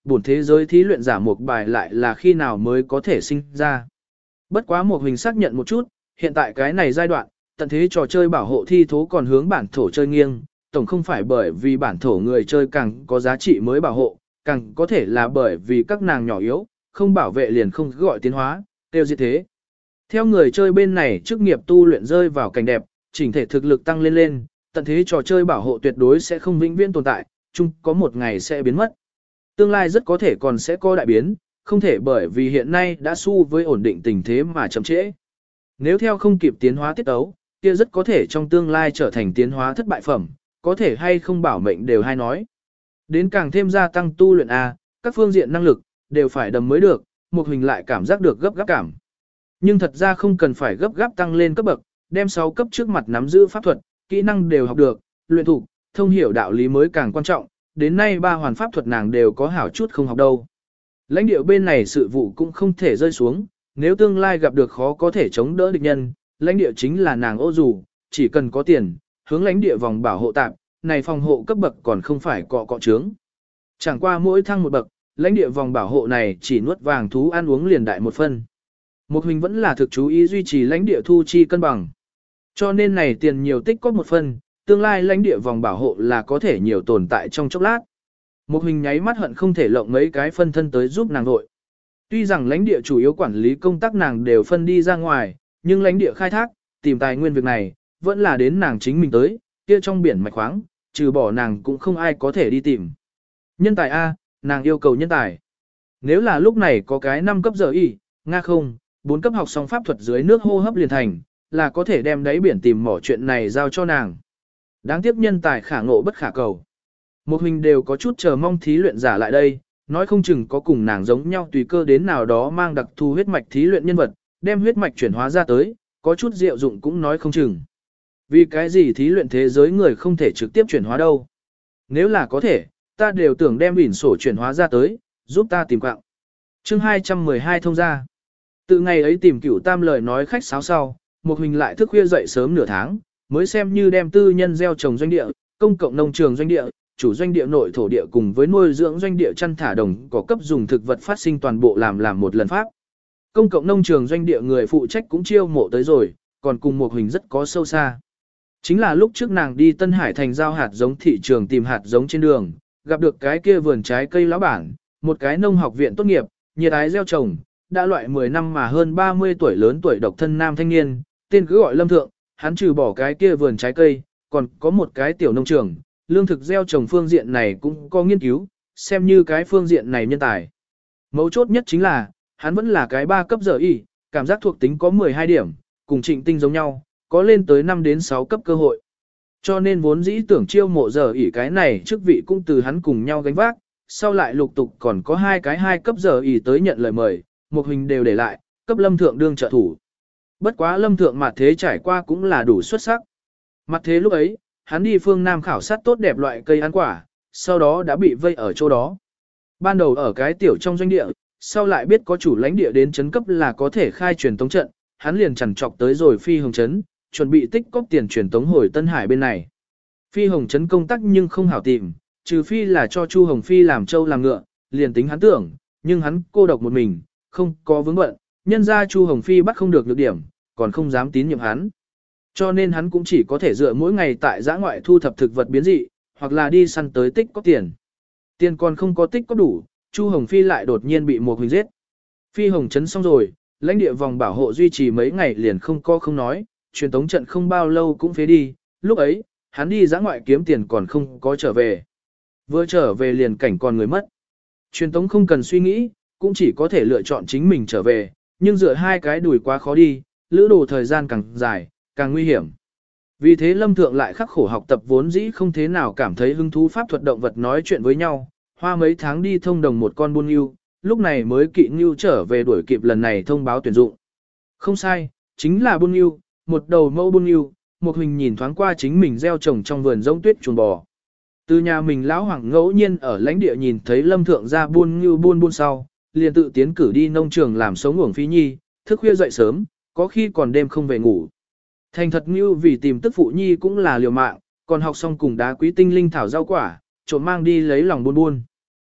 bổn thế giới thí luyện giả một bài lại là khi nào mới có thể sinh ra. Bất quá một hình xác nhận một chút, hiện tại cái này giai đoạn, tận thế trò chơi bảo hộ thi thố còn hướng bản thổ chơi nghiêng, tổng không phải bởi vì bản thổ người chơi càng có giá trị mới bảo hộ, càng có thể là bởi vì các nàng nhỏ yếu, không bảo vệ liền không gọi tiến hóa, tiêu diệt thế. Theo người chơi bên này chức nghiệp tu luyện rơi vào cảnh đẹp, chỉnh thể thực lực tăng lên lên, tận thế trò chơi bảo hộ tuyệt đối sẽ không vĩnh viễn tồn tại, chung có một ngày sẽ biến mất. Tương lai rất có thể còn sẽ có đại biến, không thể bởi vì hiện nay đã xu với ổn định tình thế mà chậm trễ. Nếu theo không kịp tiến hóa tiết ấu, kia rất có thể trong tương lai trở thành tiến hóa thất bại phẩm, có thể hay không bảo mệnh đều hay nói. Đến càng thêm gia tăng tu luyện A, các phương diện năng lực, đều phải đầm mới được, một hình lại cảm giác được gấp gáp cảm. Nhưng thật ra không cần phải gấp gáp tăng lên cấp bậc, đem sáu cấp trước mặt nắm giữ pháp thuật, kỹ năng đều học được, luyện thủ, thông hiểu đạo lý mới càng quan trọng, đến nay ba hoàn pháp thuật nàng đều có hảo chút không học đâu. Lãnh địa bên này sự vụ cũng không thể rơi xuống, nếu tương lai gặp được khó có thể chống đỡ địch nhân, lãnh địa chính là nàng ô dù, chỉ cần có tiền, hướng lãnh địa vòng bảo hộ tạm, này phòng hộ cấp bậc còn không phải cọ cọ trướng. Chẳng qua mỗi thăng một bậc, lãnh địa vòng bảo hộ này chỉ nuốt vàng thú ăn uống liền đại một phân. Một hình vẫn là thực chú ý duy trì lãnh địa thu chi cân bằng. Cho nên này tiền nhiều tích có một phần, tương lai lãnh địa vòng bảo hộ là có thể nhiều tồn tại trong chốc lát. Một hình nháy mắt hận không thể lộng mấy cái phân thân tới giúp nàng đội. Tuy rằng lãnh địa chủ yếu quản lý công tác nàng đều phân đi ra ngoài, nhưng lãnh địa khai thác, tìm tài nguyên việc này, vẫn là đến nàng chính mình tới, kia trong biển mạch khoáng, trừ bỏ nàng cũng không ai có thể đi tìm. Nhân tài A, nàng yêu cầu nhân tài. Nếu là lúc này có cái năm cấp giờ y, Nga không, bốn cấp học xong pháp thuật dưới nước hô hấp liền thành, là có thể đem đáy biển tìm mỏ chuyện này giao cho nàng. Đáng tiếc nhân tài khả ngộ bất khả cầu. Một hình đều có chút chờ mong thí luyện giả lại đây, nói không chừng có cùng nàng giống nhau tùy cơ đến nào đó mang đặc thù huyết mạch thí luyện nhân vật, đem huyết mạch chuyển hóa ra tới, có chút diệu dụng cũng nói không chừng. Vì cái gì thí luyện thế giới người không thể trực tiếp chuyển hóa đâu. Nếu là có thể, ta đều tưởng đem biển sổ chuyển hóa ra tới, giúp ta tìm quạng. Chương hai trăm mười hai thông ra. Từ ngày ấy tìm cửu tam lời nói khách sáo sau, một hình lại thức khuya dậy sớm nửa tháng, mới xem như đem tư nhân gieo trồng doanh địa, công cộng nông trường doanh địa, chủ doanh địa nội thổ địa cùng với nuôi dưỡng doanh địa chăn thả đồng có cấp dùng thực vật phát sinh toàn bộ làm làm một lần pháp. Công cộng nông trường doanh địa người phụ trách cũng chiêu mộ tới rồi, còn cùng một hình rất có sâu xa. Chính là lúc trước nàng đi Tân Hải thành giao hạt giống thị trường tìm hạt giống trên đường, gặp được cái kia vườn trái cây lão bản, một cái nông học viện tốt nghiệp, nhiệt ái gieo trồng, đã loại mười năm mà hơn ba mươi tuổi lớn tuổi độc thân nam thanh niên, tên cứ gọi Lâm Thượng, hắn trừ bỏ cái kia vườn trái cây, còn có một cái tiểu nông trường, lương thực gieo trồng phương diện này cũng có nghiên cứu, xem như cái phương diện này nhân tài. Mấu chốt nhất chính là, hắn vẫn là cái ba cấp giờ y, cảm giác thuộc tính có mười hai điểm, cùng Trịnh Tinh giống nhau, có lên tới năm đến sáu cấp cơ hội. Cho nên vốn dĩ tưởng chiêu mộ giờ ỉ cái này chức vị cũng từ hắn cùng nhau gánh vác, sau lại lục tục còn có hai cái hai cấp giờ ỉ tới nhận lời mời, một hình đều để lại, cấp Lâm Thượng đương trợ thủ. Bất quá Lâm Thượng mặt thế trải qua cũng là đủ xuất sắc. Mặt thế lúc ấy, hắn đi phương Nam khảo sát tốt đẹp loại cây ăn quả, sau đó đã bị vây ở chỗ đó. Ban đầu ở cái tiểu trong doanh địa, sau lại biết có chủ lãnh địa đến chấn cấp là có thể khai truyền tống trận, hắn liền chằn trọc tới rồi Phi Hồng Trấn, chuẩn bị tích cóp tiền truyền tống hồi Tân Hải bên này. Phi Hồng Trấn công tác nhưng không hảo tìm, trừ phi là cho Chu Hồng Phi làm trâu làm ngựa, liền tính hắn tưởng, nhưng hắn cô độc một mình, không có vướng bận, nhân ra Chu Hồng Phi bắt không được nhược điểm, còn không dám tín nhiệm hắn. Cho nên hắn cũng chỉ có thể dựa mỗi ngày tại giã ngoại thu thập thực vật biến dị, hoặc là đi săn tới tích có tiền. Tiền còn không có tích có đủ, Chu Hồng Phi lại đột nhiên bị một huỳnh giết. Phi Hồng Trấn xong rồi, lãnh địa vòng bảo hộ duy trì mấy ngày liền không có không nói, truyền tống trận không bao lâu cũng phế đi, lúc ấy, hắn đi giã ngoại kiếm tiền còn không có trở về. Vừa trở về liền cảnh còn người mất. Truyền tống không cần suy nghĩ, cũng chỉ có thể lựa chọn chính mình trở về, nhưng dựa hai cái đùi quá khó đi, lữ đồ thời gian càng dài, càng nguy hiểm. Vì thế Lâm Thượng lại khắc khổ học tập vốn dĩ không thế nào cảm thấy hứng thú pháp thuật động vật nói chuyện với nhau, hoa mấy tháng đi thông đồng một con buôn ngưu, lúc này mới kỵ ngưu trở về đuổi kịp lần này thông báo tuyển dụng. Không sai, chính là buôn ngưu, một đầu mẫu buôn ngưu, một hình nhìn thoáng qua chính mình gieo trồng trong vườn giống tuyết chuồn bò. Từ nhà mình lão hoàng ngẫu nhiên ở lãnh địa nhìn thấy Lâm Thượng ra buôn ngưu buôn buôn sau, liền tự tiến cử đi nông trường làm sống uổng phí nhi, thức khuya dậy sớm, có khi còn đêm không về ngủ. Thành thật ngưu vì tìm tức phụ nhi cũng là liều mạng, còn học xong cùng đá quý tinh linh thảo rau quả, trộm mang đi lấy lòng buôn buôn.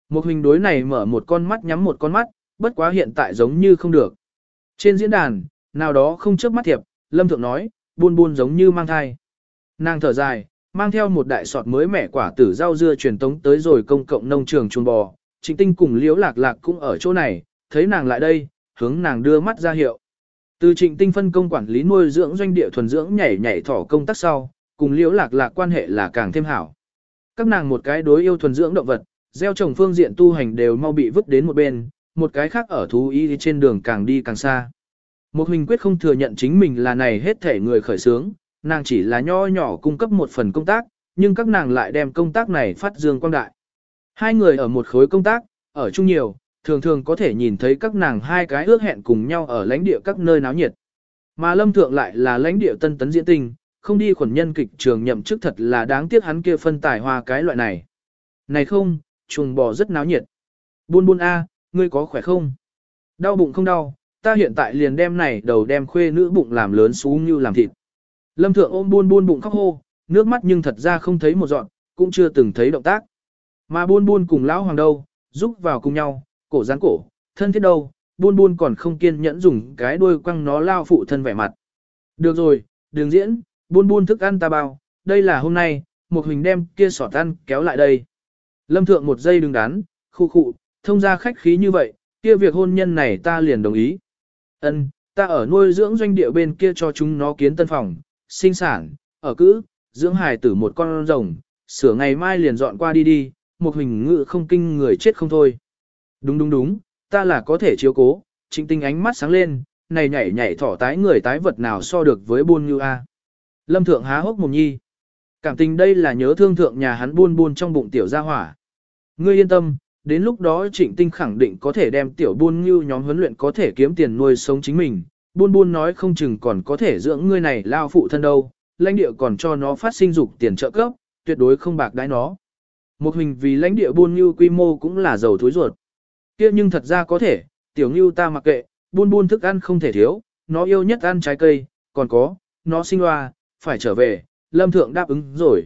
Một hình đối này mở một con mắt nhắm một con mắt, bất quá hiện tại giống như không được. Trên diễn đàn, nào đó không chớp mắt thiệp, Lâm Thượng nói, buôn buôn giống như mang thai. Nàng thở dài, mang theo một đại sọt mới mẻ quả tử rau dưa truyền tống tới rồi công cộng nông trường chuồng bò. Trịnh Tinh cùng Liễu Lạc Lạc cũng ở chỗ này, thấy nàng lại đây, hướng nàng đưa mắt ra hiệu. Từ Trịnh Tinh phân công quản lý nuôi dưỡng doanh địa thuần dưỡng nhảy nhảy thỏ công tác sau, cùng Liễu Lạc Lạc quan hệ là càng thêm hảo. Các nàng một cái đối yêu thuần dưỡng động vật, gieo trồng phương diện tu hành đều mau bị vứt đến một bên, một cái khác ở thú y trên đường càng đi càng xa. Một Huỳnh quyết không thừa nhận chính mình là này hết thể người khởi xướng, nàng chỉ là nho nhỏ cung cấp một phần công tác, nhưng các nàng lại đem công tác này phát dương quang đại. Hai người ở một khối công tác, ở chung nhiều, thường thường có thể nhìn thấy các nàng hai cái ước hẹn cùng nhau ở lãnh địa các nơi náo nhiệt. Mà Lâm Thượng lại là lãnh địa tân tấn diễn tinh, không đi khuẩn nhân kịch trường nhậm chức thật là đáng tiếc hắn kia phân tài hoa cái loại này. Này không, chuồng bò rất náo nhiệt. Buôn buôn a, ngươi có khỏe không? Đau bụng không đau, ta hiện tại liền đem này đầu đem khuê nữ bụng làm lớn xú như làm thịt. Lâm Thượng ôm buôn buôn bụng khóc hô, nước mắt nhưng thật ra không thấy một dọn, cũng chưa từng thấy động tác. Mà buôn buôn cùng lão hoàng đâu, giúp vào cùng nhau, cổ dán cổ, thân thiết đâu, buôn buôn còn không kiên nhẫn dùng cái đuôi quăng nó lao phụ thân vẻ mặt. Được rồi, đừng diễn, buôn buôn thức ăn ta bao, đây là hôm nay, một hình đem kia sọt ăn kéo lại đây. Lâm Thượng một giây đừng đắn, khu khụ, thông ra khách khí như vậy, kia việc hôn nhân này ta liền đồng ý. Ân, ta ở nuôi dưỡng doanh địa bên kia cho chúng nó kiến tân phòng, sinh sản, ở cữ, dưỡng hài tử một con rồng, sửa ngày mai liền dọn qua đi đi, một hình ngự không kinh người chết không thôi. Đúng đúng đúng, ta là có thể chiếu cố, Trịnh Tinh ánh mắt sáng lên, này nhảy nhảy thỏ tái người tái vật nào so được với buôn như a. Lâm Thượng há hốc mồm nhi. Cảm tình đây là nhớ thương thượng nhà hắn buôn buôn trong bụng tiểu gia hỏa. Ngươi yên tâm, đến lúc đó Trịnh Tinh khẳng định có thể đem tiểu buôn như nhóm huấn luyện có thể kiếm tiền nuôi sống chính mình. Buôn buôn nói không chừng còn có thể dưỡng ngươi này lao phụ thân đâu, lãnh địa còn cho nó phát sinh dục tiền trợ cấp, tuyệt đối không bạc đãi nó. Một hình vì lãnh địa buôn như quy mô cũng là giàu thối ruột. Kia nhưng thật ra có thể, tiểu như ta mặc kệ, buôn buôn thức ăn không thể thiếu, nó yêu nhất ăn trái cây, còn có, nó sinh loa, phải trở về, Lâm Thượng đáp ứng rồi.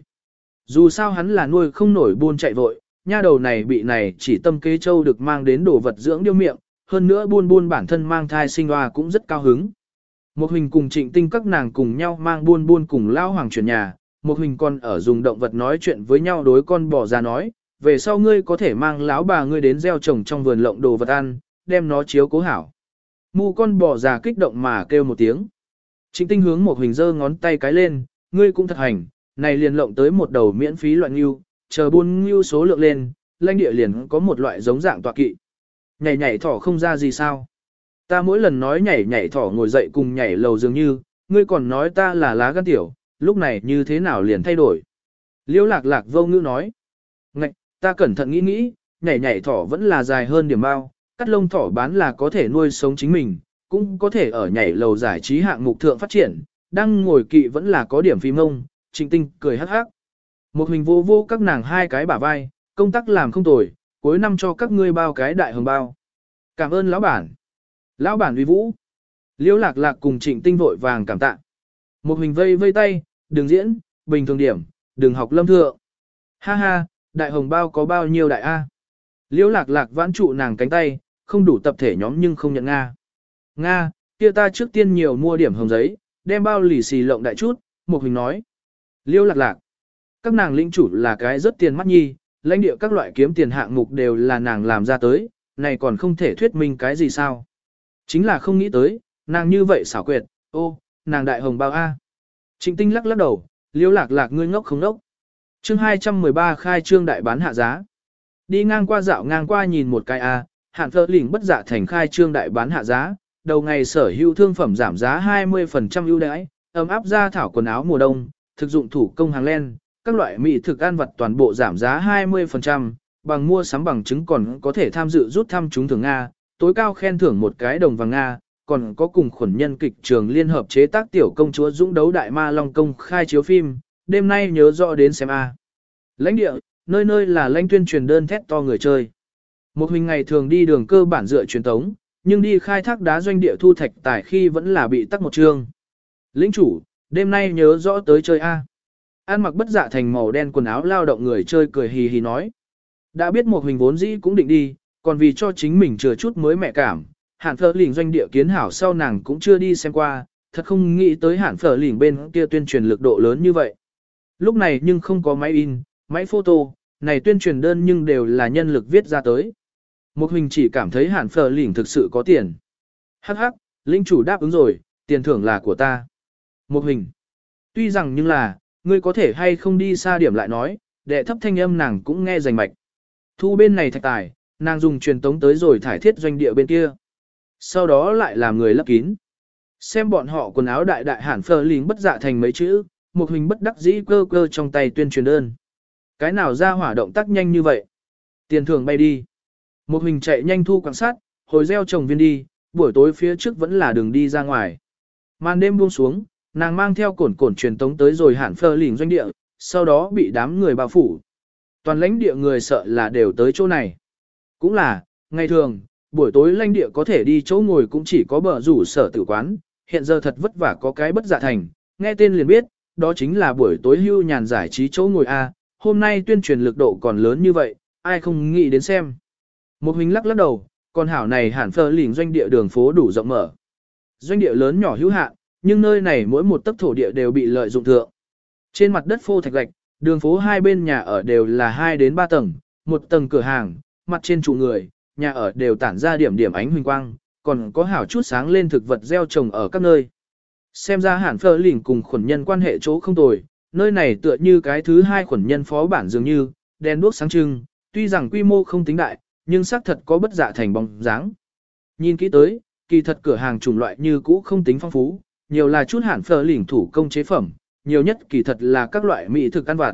Dù sao hắn là nuôi không nổi buôn chạy vội, nha đầu này bị này chỉ tâm kế châu được mang đến đồ vật dưỡng điêu miệng, hơn nữa buôn buôn bản thân mang thai sinh loa cũng rất cao hứng. Một hình cùng Trịnh Tinh các nàng cùng nhau mang buôn buôn cùng lao hoàng chuyển nhà, một hình còn ở dùng động vật nói chuyện với nhau đối con bò ra nói, về sau ngươi có thể mang lão bà ngươi đến gieo trồng trong vườn lộng đồ vật ăn, đem nó chiếu cố hảo. Mu con bò già kích động mà kêu một tiếng. Trịnh Tinh hướng một hình giơ ngón tay cái lên, ngươi cũng thật hành, này liền lộng tới một đầu miễn phí loại ngưu, chờ buôn ngưu số lượng lên, lãnh địa liền có một loại giống dạng tọa kỵ. Nhảy nhảy thỏ không ra gì sao? Ta mỗi lần nói nhảy nhảy thỏ ngồi dậy cùng nhảy lầu dường như, ngươi còn nói ta là lá gan tiểu, lúc này như thế nào liền thay đổi. Liễu Lạc Lạc vô ngữ nói. Ngạch, ta cẩn thận nghĩ nghĩ, nhảy nhảy thỏ vẫn là dài hơn điểm bao, cắt lông thỏ bán là có thể nuôi sống chính mình, cũng có thể ở nhảy lầu giải trí hạng mục thượng phát triển, đang ngồi kỵ vẫn là có điểm phím ông. Trịnh Tinh cười hắc hắc. Một hình vô vô các nàng hai cái bả vai, công tác làm không tồi, cuối năm cho các ngươi bao cái đại hồng bao. Cảm ơn lão bản. Lão bản uy vũ. Liễu Lạc Lạc cùng Trịnh Tinh vội vàng cảm tạ. Một hình vây vây tay, đừng diễn, bình thường điểm, đừng học Lâm Thượng. Ha ha, đại hồng bao có bao nhiêu đại A? Liễu Lạc Lạc vãn trụ nàng cánh tay, không đủ tập thể nhóm nhưng không nhận Nga. Nga, kia ta trước tiên nhiều mua điểm hồng giấy, đem bao lì xì lộng đại chút, một hình nói. Liễu Lạc Lạc. Các nàng lĩnh chủ là cái rất tiền mắt nhi, lãnh địa các loại kiếm tiền hạng mục đều là nàng làm ra tới, này còn không thể thuyết minh cái gì sao. Chính là không nghĩ tới, nàng như vậy xảo quyệt, ô, nàng đại hồng bao A. Trịnh Tinh lắc lắc đầu, Liễu Lạc Lạc ngươi ngốc không ngốc. Chương hai trăm mười ba khai trương đại bán hạ giá. Đi ngang qua dạo ngang qua nhìn một cái A, hạn phơ lỉnh bất dạ thành khai trương đại bán hạ giá, đầu ngày sở hữu thương phẩm giảm giá hai mươi phần trăm ưu đãi, ấm áp da thảo quần áo mùa đông, thực dụng thủ công hàng len, các loại mỹ thực ăn vặt toàn bộ giảm giá hai mươi phần trăm, bằng mua sắm bằng chứng còn có thể tham dự rút thăm trúng thưởng Nga, tối cao khen thưởng một cái đồng vàng Nga, còn có cùng khuẩn nhân kịch trường liên hợp chế tác tiểu công chúa dũng đấu đại ma long công khai chiếu phim, đêm nay nhớ rõ đến xem A. Lãnh địa, nơi nơi là lãnh tuyên truyền đơn thét to người chơi. Một mình ngày thường đi đường cơ bản dựa truyền tống, nhưng đi khai thác đá doanh địa thu thạch tài khi vẫn là bị tắc một chương. Lĩnh chủ, đêm nay nhớ rõ tới chơi A. An mặc bất dạ thành màu đen quần áo lao động người chơi cười hì hì nói. Đã biết một hình vốn dĩ cũng định đi, còn vì cho chính mình chừa chút mới mẹ cảm, Hàn Phở Lĩnh doanh địa kiến hảo sau nàng cũng chưa đi xem qua, thật không nghĩ tới Hàn Phở Lĩnh bên kia tuyên truyền lực độ lớn như vậy. Lúc này nhưng không có máy in, máy photo, này tuyên truyền đơn nhưng đều là nhân lực viết ra tới. Một hình chỉ cảm thấy Hàn Phở Lĩnh thực sự có tiền. Hắc hắc, linh chủ đáp ứng rồi, tiền thưởng là của ta. Một hình. Tuy rằng nhưng là, ngươi có thể hay không đi xa điểm lại nói, đệ thấp thanh âm nàng cũng nghe rành mạch. Thu bên này thạch tài, nàng dùng truyền tống tới rồi thải thiết doanh địa bên kia. Sau đó lại làm người lấp kín. Xem bọn họ quần áo đại đại Hàn Phở Lĩnh bất dạ thành mấy chữ, một hình bất đắc dĩ cơ cơ trong tay tuyên truyền đơn. Cái nào ra hỏa động tác nhanh như vậy? Tiền thưởng bay đi. Một hình chạy nhanh thu quan sát, hồi gieo trồng viên đi, buổi tối phía trước vẫn là đường đi ra ngoài. Màn đêm buông xuống, nàng mang theo cổn cổn truyền tống tới rồi Hàn Phở Lĩnh doanh địa, sau đó bị đám người bao phủ. Toàn lãnh địa người sợ là đều tới chỗ này. Cũng là, ngày thường, buổi tối lãnh địa có thể đi chỗ ngồi cũng chỉ có bờ rủ sở tử quán, hiện giờ thật vất vả có cái bất dạ thành, nghe tên liền biết, đó chính là buổi tối hưu nhàn giải trí chỗ ngồi A, hôm nay tuyên truyền lực độ còn lớn như vậy, ai không nghĩ đến xem. Một hình lắc lắc đầu, còn hảo này Hàn Phở Lĩnh doanh địa đường phố đủ rộng mở. Doanh địa lớn nhỏ hữu hạn, nhưng nơi này mỗi một tấc thổ địa đều bị lợi dụng thượng. Trên mặt đất phô thạch gạch, đường phố hai bên nhà ở đều là hai đến ba tầng, một tầng cửa hàng, mặt trên trụ người, nhà ở đều tản ra điểm điểm ánh huỳnh quang, còn có hảo chút sáng lên thực vật gieo trồng ở các nơi. Xem ra Hàn Phở Lĩnh cùng khuẩn nhân quan hệ chỗ không tồi, nơi này tựa như cái thứ hai khuẩn nhân phó bản dường như, đèn đuốc sáng trưng, tuy rằng quy mô không tính đại, nhưng xác thật có bất dạ thành bóng dáng. Nhìn kỹ tới, kỳ thật cửa hàng chủng loại như cũ không tính phong phú, nhiều là chút Hàn Phở Lĩnh thủ công chế phẩm, nhiều nhất kỳ thật là các loại mỹ thực ăn vặt.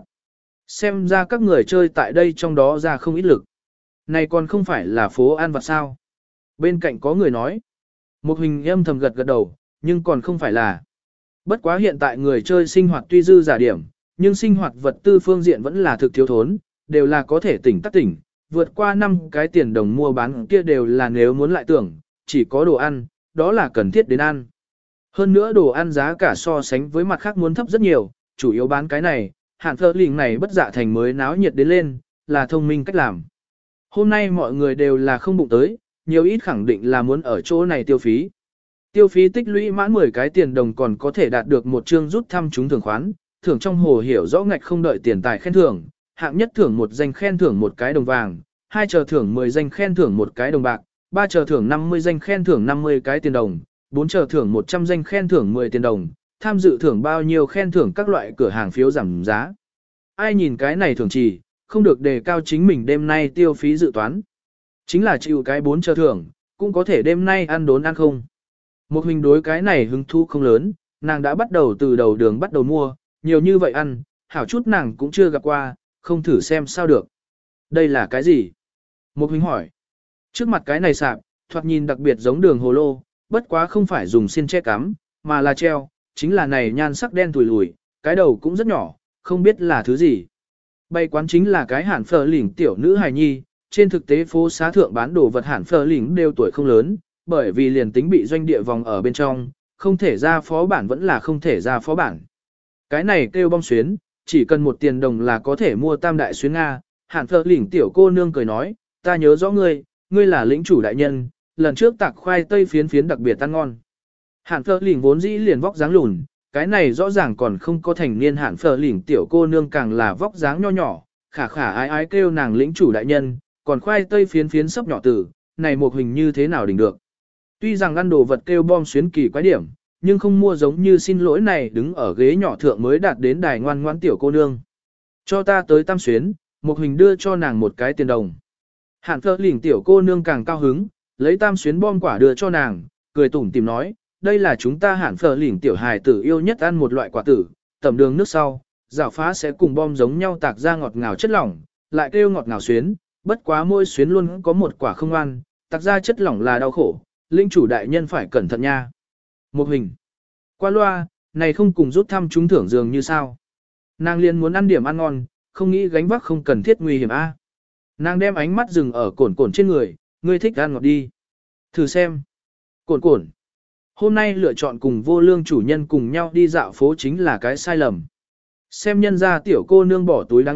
Xem ra các người chơi tại đây trong đó ra không ít lực. Này còn không phải là phố ăn vặt sao? Bên cạnh có người nói. Một hình âm thầm gật gật đầu, nhưng còn không phải là. Bất quá hiện tại người chơi sinh hoạt tuy dư giả điểm, nhưng sinh hoạt vật tư phương diện vẫn là thực thiếu thốn, đều là có thể tỉnh tắc tỉnh, vượt qua năm cái tiền đồng mua bán kia đều là nếu muốn lại tưởng, chỉ có đồ ăn, đó là cần thiết đến ăn. Hơn nữa đồ ăn giá cả so sánh với mặt khác muốn thấp rất nhiều, chủ yếu bán cái này, Hàn Phở Lĩnh này bất dạ thành mới náo nhiệt đến lên, là thông minh cách làm. Hôm nay mọi người đều là không bụng tới, nhiều ít khẳng định là muốn ở chỗ này tiêu phí. Tiêu phí tích lũy mãn mười cái tiền đồng còn có thể đạt được một chương rút thăm trúng thưởng khoán, thưởng trong hồ hiểu rõ ngạch không đợi tiền tài khen thưởng, hạng nhất thưởng một danh khen thưởng một cái đồng vàng, hai chờ thưởng mười danh khen thưởng một cái đồng bạc, ba chờ thưởng năm mươi danh khen thưởng năm mươi cái tiền đồng, bốn chờ thưởng một trăm danh khen thưởng mười tiền đồng, tham dự thưởng bao nhiêu khen thưởng các loại cửa hàng phiếu giảm giá. Ai nhìn cái này thưởng chỉ, không được đề cao chính mình đêm nay tiêu phí dự toán. Chính là chịu cái bốn chờ thưởng, cũng có thể đêm nay ăn đốn ăn không. Một hình đối cái này hứng thú không lớn, nàng đã bắt đầu từ đầu đường bắt đầu mua, nhiều như vậy ăn, hảo chút nàng cũng chưa gặp qua, không thử xem sao được. Đây là cái gì? Một hình hỏi. Trước mặt cái này sạp, thoạt nhìn đặc biệt giống đường hồ lô, bất quá không phải dùng xiên che cắm, mà là treo, chính là này nhan sắc đen tùi lùi, cái đầu cũng rất nhỏ, không biết là thứ gì. Bày quán chính là cái Hàn Phở Lĩnh tiểu nữ hài nhi, trên thực tế phố xá thượng bán đồ vật Hàn Phở Lĩnh đều tuổi không lớn, bởi vì liền tính bị doanh địa vòng ở bên trong, không thể ra phó bản vẫn là không thể ra phó bản. Cái này kêu bom xuyến, chỉ cần một tiền đồng là có thể mua tam đại xuyến Nga. Hàn Phở Lĩnh tiểu cô nương cười nói, ta nhớ rõ ngươi, ngươi là lĩnh chủ đại nhân, lần trước tạc khoai tây phiến phiến đặc biệt ăn ngon. Hàn Phở Lĩnh vốn dĩ liền vóc dáng lùn, cái này rõ ràng còn không có thành niên Hàn Phở Lĩnh tiểu cô nương càng là vóc dáng nho nhỏ, khả khả ái ái kêu nàng lĩnh chủ đại nhân, còn khoai tây phiến phiến sấp nhỏ tử, này một hình như thế nào đỉnh được. Tuy rằng ăn đồ vật kêu bom xuyến kỳ quái điểm, nhưng không mua giống như xin lỗi này đứng ở ghế nhỏ thượng mới đạt đến đài ngoan ngoãn tiểu cô nương. Cho ta tới tam xuyến, một hình đưa cho nàng một cái tiền đồng. Hàn Phở Lĩnh tiểu cô nương càng cao hứng, lấy tam xuyến bom quả đưa cho nàng, cười tủm tìm nói, đây là chúng ta Hàn Phở Lĩnh tiểu hài tử yêu nhất ăn một loại quả tử, tẩm đường nước sau, rảo phá sẽ cùng bom giống nhau tạc ra ngọt ngào chất lỏng, lại kêu ngọt ngào xuyến, bất quá mỗi xuyến luôn có một quả không ăn, tạc ra chất lỏng là đau khổ, linh chủ đại nhân phải cẩn thận nha. Một hình. Qua loa, này không cùng rút thăm trúng thưởng dường như sao. Nàng liền muốn ăn điểm ăn ngon, không nghĩ gánh vác không cần thiết nguy hiểm a. Nàng đem ánh mắt dừng ở cồn cồn trên người, ngươi thích ăn ngọt đi. Thử xem. Cồn cồn. Hôm nay lựa chọn cùng vô lương chủ nhân cùng nhau đi dạo phố chính là cái sai lầm. Xem nhân ra tiểu cô nương bỏ túi đáng yêu,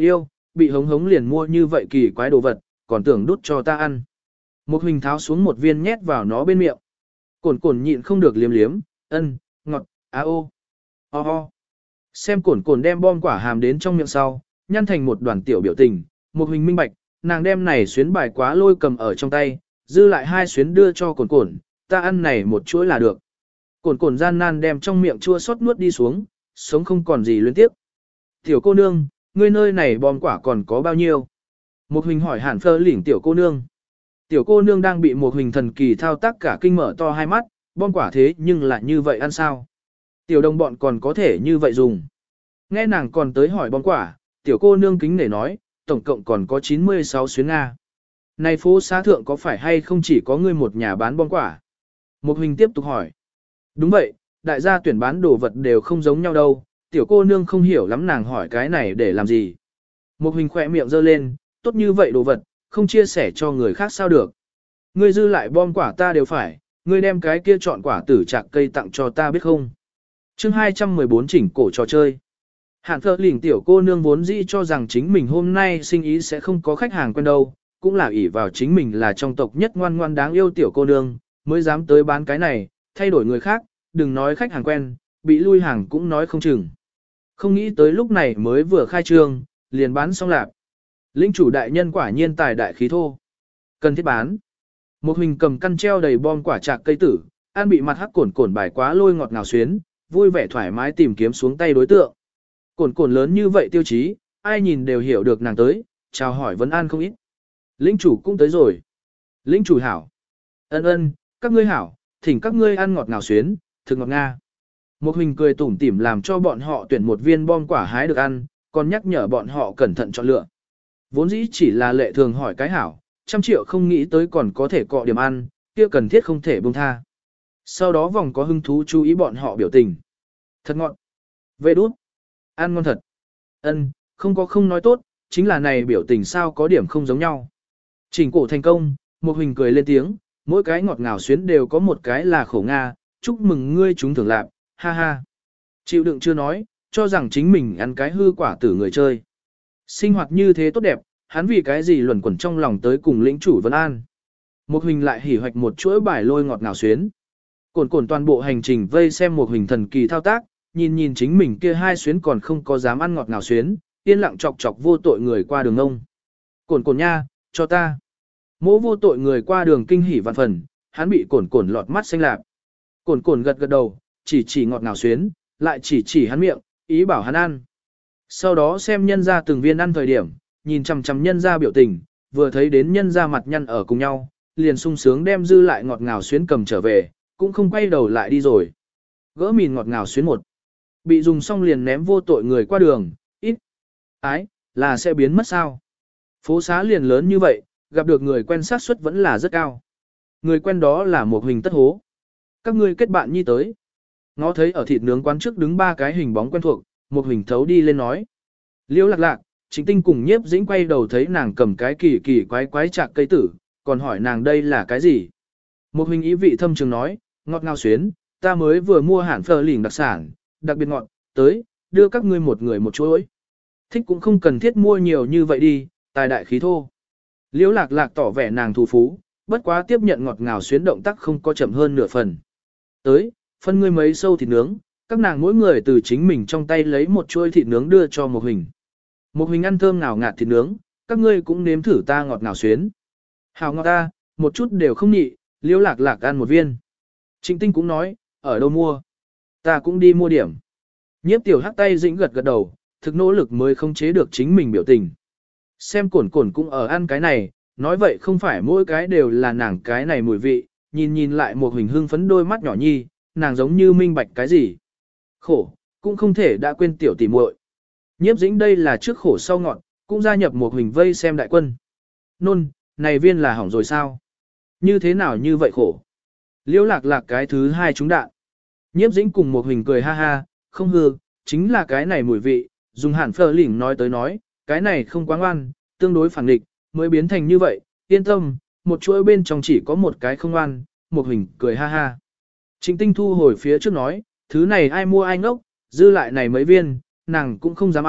bị hống hống liền mua như vậy kỳ quái đồ vật, còn tưởng đút cho ta ăn. Một hình tháo xuống một viên nhét vào nó bên miệng. Cổn cổn nhịn không được liếm liếm, ân, ngọt, á ô, ho ho. Xem cổn cổn đem bom quả hàm đến trong miệng sau, nhăn thành một đoàn tiểu biểu tình, một hình minh bạch, nàng đem này xuyến bài quá lôi cầm ở trong tay, dư lại hai xuyến đưa cho cổn cổn, ta ăn này một chuỗi là được. Cổn cổn gian nan đem trong miệng chua xót nuốt đi xuống, sống không còn gì liên tiếp. Tiểu cô nương, ngươi nơi này bom quả còn có bao nhiêu? Một hình hỏi hẳn phơ lỉnh tiểu cô nương. Tiểu cô nương đang bị một hình thần kỳ thao tác cả kinh mở to hai mắt, bom quả thế nhưng lại như vậy ăn sao? Tiểu đồng bọn còn có thể như vậy dùng. Nghe nàng còn tới hỏi bom quả, tiểu cô nương kính nể nói, tổng cộng còn có chín mươi sáu xuyến Nga. Này phố xá thượng có phải hay không chỉ có ngươi một nhà bán bom quả? Một hình tiếp tục hỏi. Đúng vậy, đại gia tuyển bán đồ vật đều không giống nhau đâu, tiểu cô nương không hiểu lắm nàng hỏi cái này để làm gì. Một hình khỏe miệng giơ lên, tốt như vậy đồ vật, không chia sẻ cho người khác sao được. Ngươi dư lại bom quả ta đều phải, ngươi đem cái kia chọn quả tử chạc cây tặng cho ta biết không. chương hai trăm mười bốn chỉnh cổ trò chơi. Hạn phở lỉnh tiểu cô nương vốn dĩ cho rằng chính mình hôm nay sinh ý sẽ không có khách hàng quen đâu, cũng là ỷ vào chính mình là trong tộc nhất ngoan ngoan đáng yêu tiểu cô nương, mới dám tới bán cái này, thay đổi người khác, đừng nói khách hàng quen, bị lui hàng cũng nói không chừng. Không nghĩ tới lúc này mới vừa khai trương, liền bán xong lạp. Linh chủ đại nhân quả nhiên tài đại khí thô. Cần thiết bán. Một hình cầm căn treo đầy bom quả chạc cây tử, an bị mặt hắc cổn cổn bài quá lôi ngọt ngào xuyến, vui vẻ thoải mái tìm kiếm xuống tay đối tượng. Cổn cổn lớn như vậy tiêu chí, ai nhìn đều hiểu được nàng tới, chào hỏi vấn an không ít. Linh chủ cũng tới rồi. Linh chủ hảo. Ân ân, các ngươi hảo, thỉnh các ngươi ăn ngọt ngào xuyến, thực ngọt nga. Một hình cười tủm tỉm làm cho bọn họ tuyển một viên bom quả hái được ăn, còn nhắc nhở bọn họ cẩn thận chọn lựa. Vốn dĩ chỉ là lệ thường hỏi cái hảo, trăm triệu không nghĩ tới còn có thể cọ điểm ăn, kia cần thiết không thể buông tha. Sau đó vòng có hứng thú chú ý bọn họ biểu tình. Thật ngọt. Vệ đút. Ăn ngon thật. Ân, không có không nói tốt, chính là này biểu tình sao có điểm không giống nhau. Chỉnh cổ thành công, một hình cười lên tiếng, mỗi cái ngọt ngào xuyến đều có một cái là khổ Nga, chúc mừng ngươi chúng thưởng lạc, ha ha. Chịu đựng chưa nói, cho rằng chính mình ăn cái hư quả tử người chơi. Sinh hoạt như thế tốt đẹp, hắn vì cái gì luẩn quẩn trong lòng tới cùng lĩnh chủ Vân An. Một hình lại hỉ hoạch một chuỗi bài lôi ngọt ngào xuyến. Cồn cồn toàn bộ hành trình vây xem một hình thần kỳ thao tác, nhìn nhìn chính mình kia hai xuyến còn không có dám ăn ngọt ngào xuyến, yên lặng chọc chọc vô tội người qua đường ông. Cồn cồn nha, cho ta. Mỗ vô tội người qua đường kinh hỉ vạn phần, hắn bị cồn cồn lọt mắt xanh lạp. Cồn cồn gật gật đầu, chỉ chỉ ngọt ngào xuyến, lại chỉ chỉ hắn miệng, ý bảo hắn ăn. Sau đó xem nhân ra từng viên ăn thời điểm, nhìn chằm chằm nhân ra biểu tình, vừa thấy đến nhân ra mặt nhăn ở cùng nhau, liền sung sướng đem dư lại ngọt ngào xuyến cầm trở về, cũng không quay đầu lại đi rồi. Gỡ mìn ngọt ngào xuyến một. Bị dùng xong liền ném vô tội người qua đường, ít. Ái, là sẽ biến mất sao? Phố xá liền lớn như vậy, gặp được người quen xác suất vẫn là rất cao. Người quen đó là một hình tất hố. Các ngươi kết bạn nhi tới. Ngó thấy ở thịt nướng quán trước đứng ba cái hình bóng quen thuộc, một hình thấu đi lên nói. Liễu lạc lạc, Chính Tinh cùng Nhiếp Dĩnh quay đầu thấy nàng cầm cái kỳ kỳ quái quái chạc cây tử, còn hỏi nàng đây là cái gì. Một hình ý vị thâm trường nói, ngọt ngào xuyến, ta mới vừa mua hẳn phở lỉnh đặc sản, đặc biệt ngọt, tới, đưa các ngươi một người một chuỗi. Thích cũng không cần thiết mua nhiều như vậy đi, tài đại khí thô. Liễu lạc lạc tỏ vẻ nàng thù phú, bất quá tiếp nhận ngọt ngào xuyến động tác không có chậm hơn nửa phần. Tới, phân ngươi mấy sâu thịt nướng, các nàng mỗi người từ chính mình trong tay lấy một chuôi thịt nướng đưa cho một hình. Một hình ăn thơm ngào ngạt thịt nướng, các ngươi cũng nếm thử ta ngọt ngào xuyến. Hào ngọt ta, một chút đều không nhị, Liễu lạc lạc ăn một viên. Trịnh Tinh cũng nói, ở đâu mua? Ta cũng đi mua điểm. Nhiếp tiểu hắc tay dĩnh gật gật đầu, thực nỗ lực mới không chế được chính mình biểu tình. Xem cổn cổn cũng ở ăn cái này, nói vậy không phải mỗi cái đều là nàng cái này mùi vị, nhìn nhìn lại một hình hưng phấn đôi mắt nhỏ nhi, nàng giống như minh bạch cái gì. Khổ, cũng không thể đã quên tiểu tỉ muội. Nhiếp dĩnh đây là trước khổ sau ngọn, cũng gia nhập một hình vây xem đại quân. Nôn, này viên là hỏng rồi sao? Như thế nào như vậy khổ? Liễu lạc lạc cái thứ hai trúng đạn. Nhiếp dĩnh cùng một hình cười ha ha, không hư, chính là cái này mùi vị, dùng hẳn phở lỉnh nói tới nói, cái này không quá ngoan, tương đối phản nghịch, mới biến thành như vậy, yên tâm, một chuỗi bên trong chỉ có một cái không ngoan, một hình cười ha ha. Trịnh Tinh thu hồi phía trước nói, thứ này ai mua ai ngốc, dư lại này mấy viên, nàng cũng không dám ăn,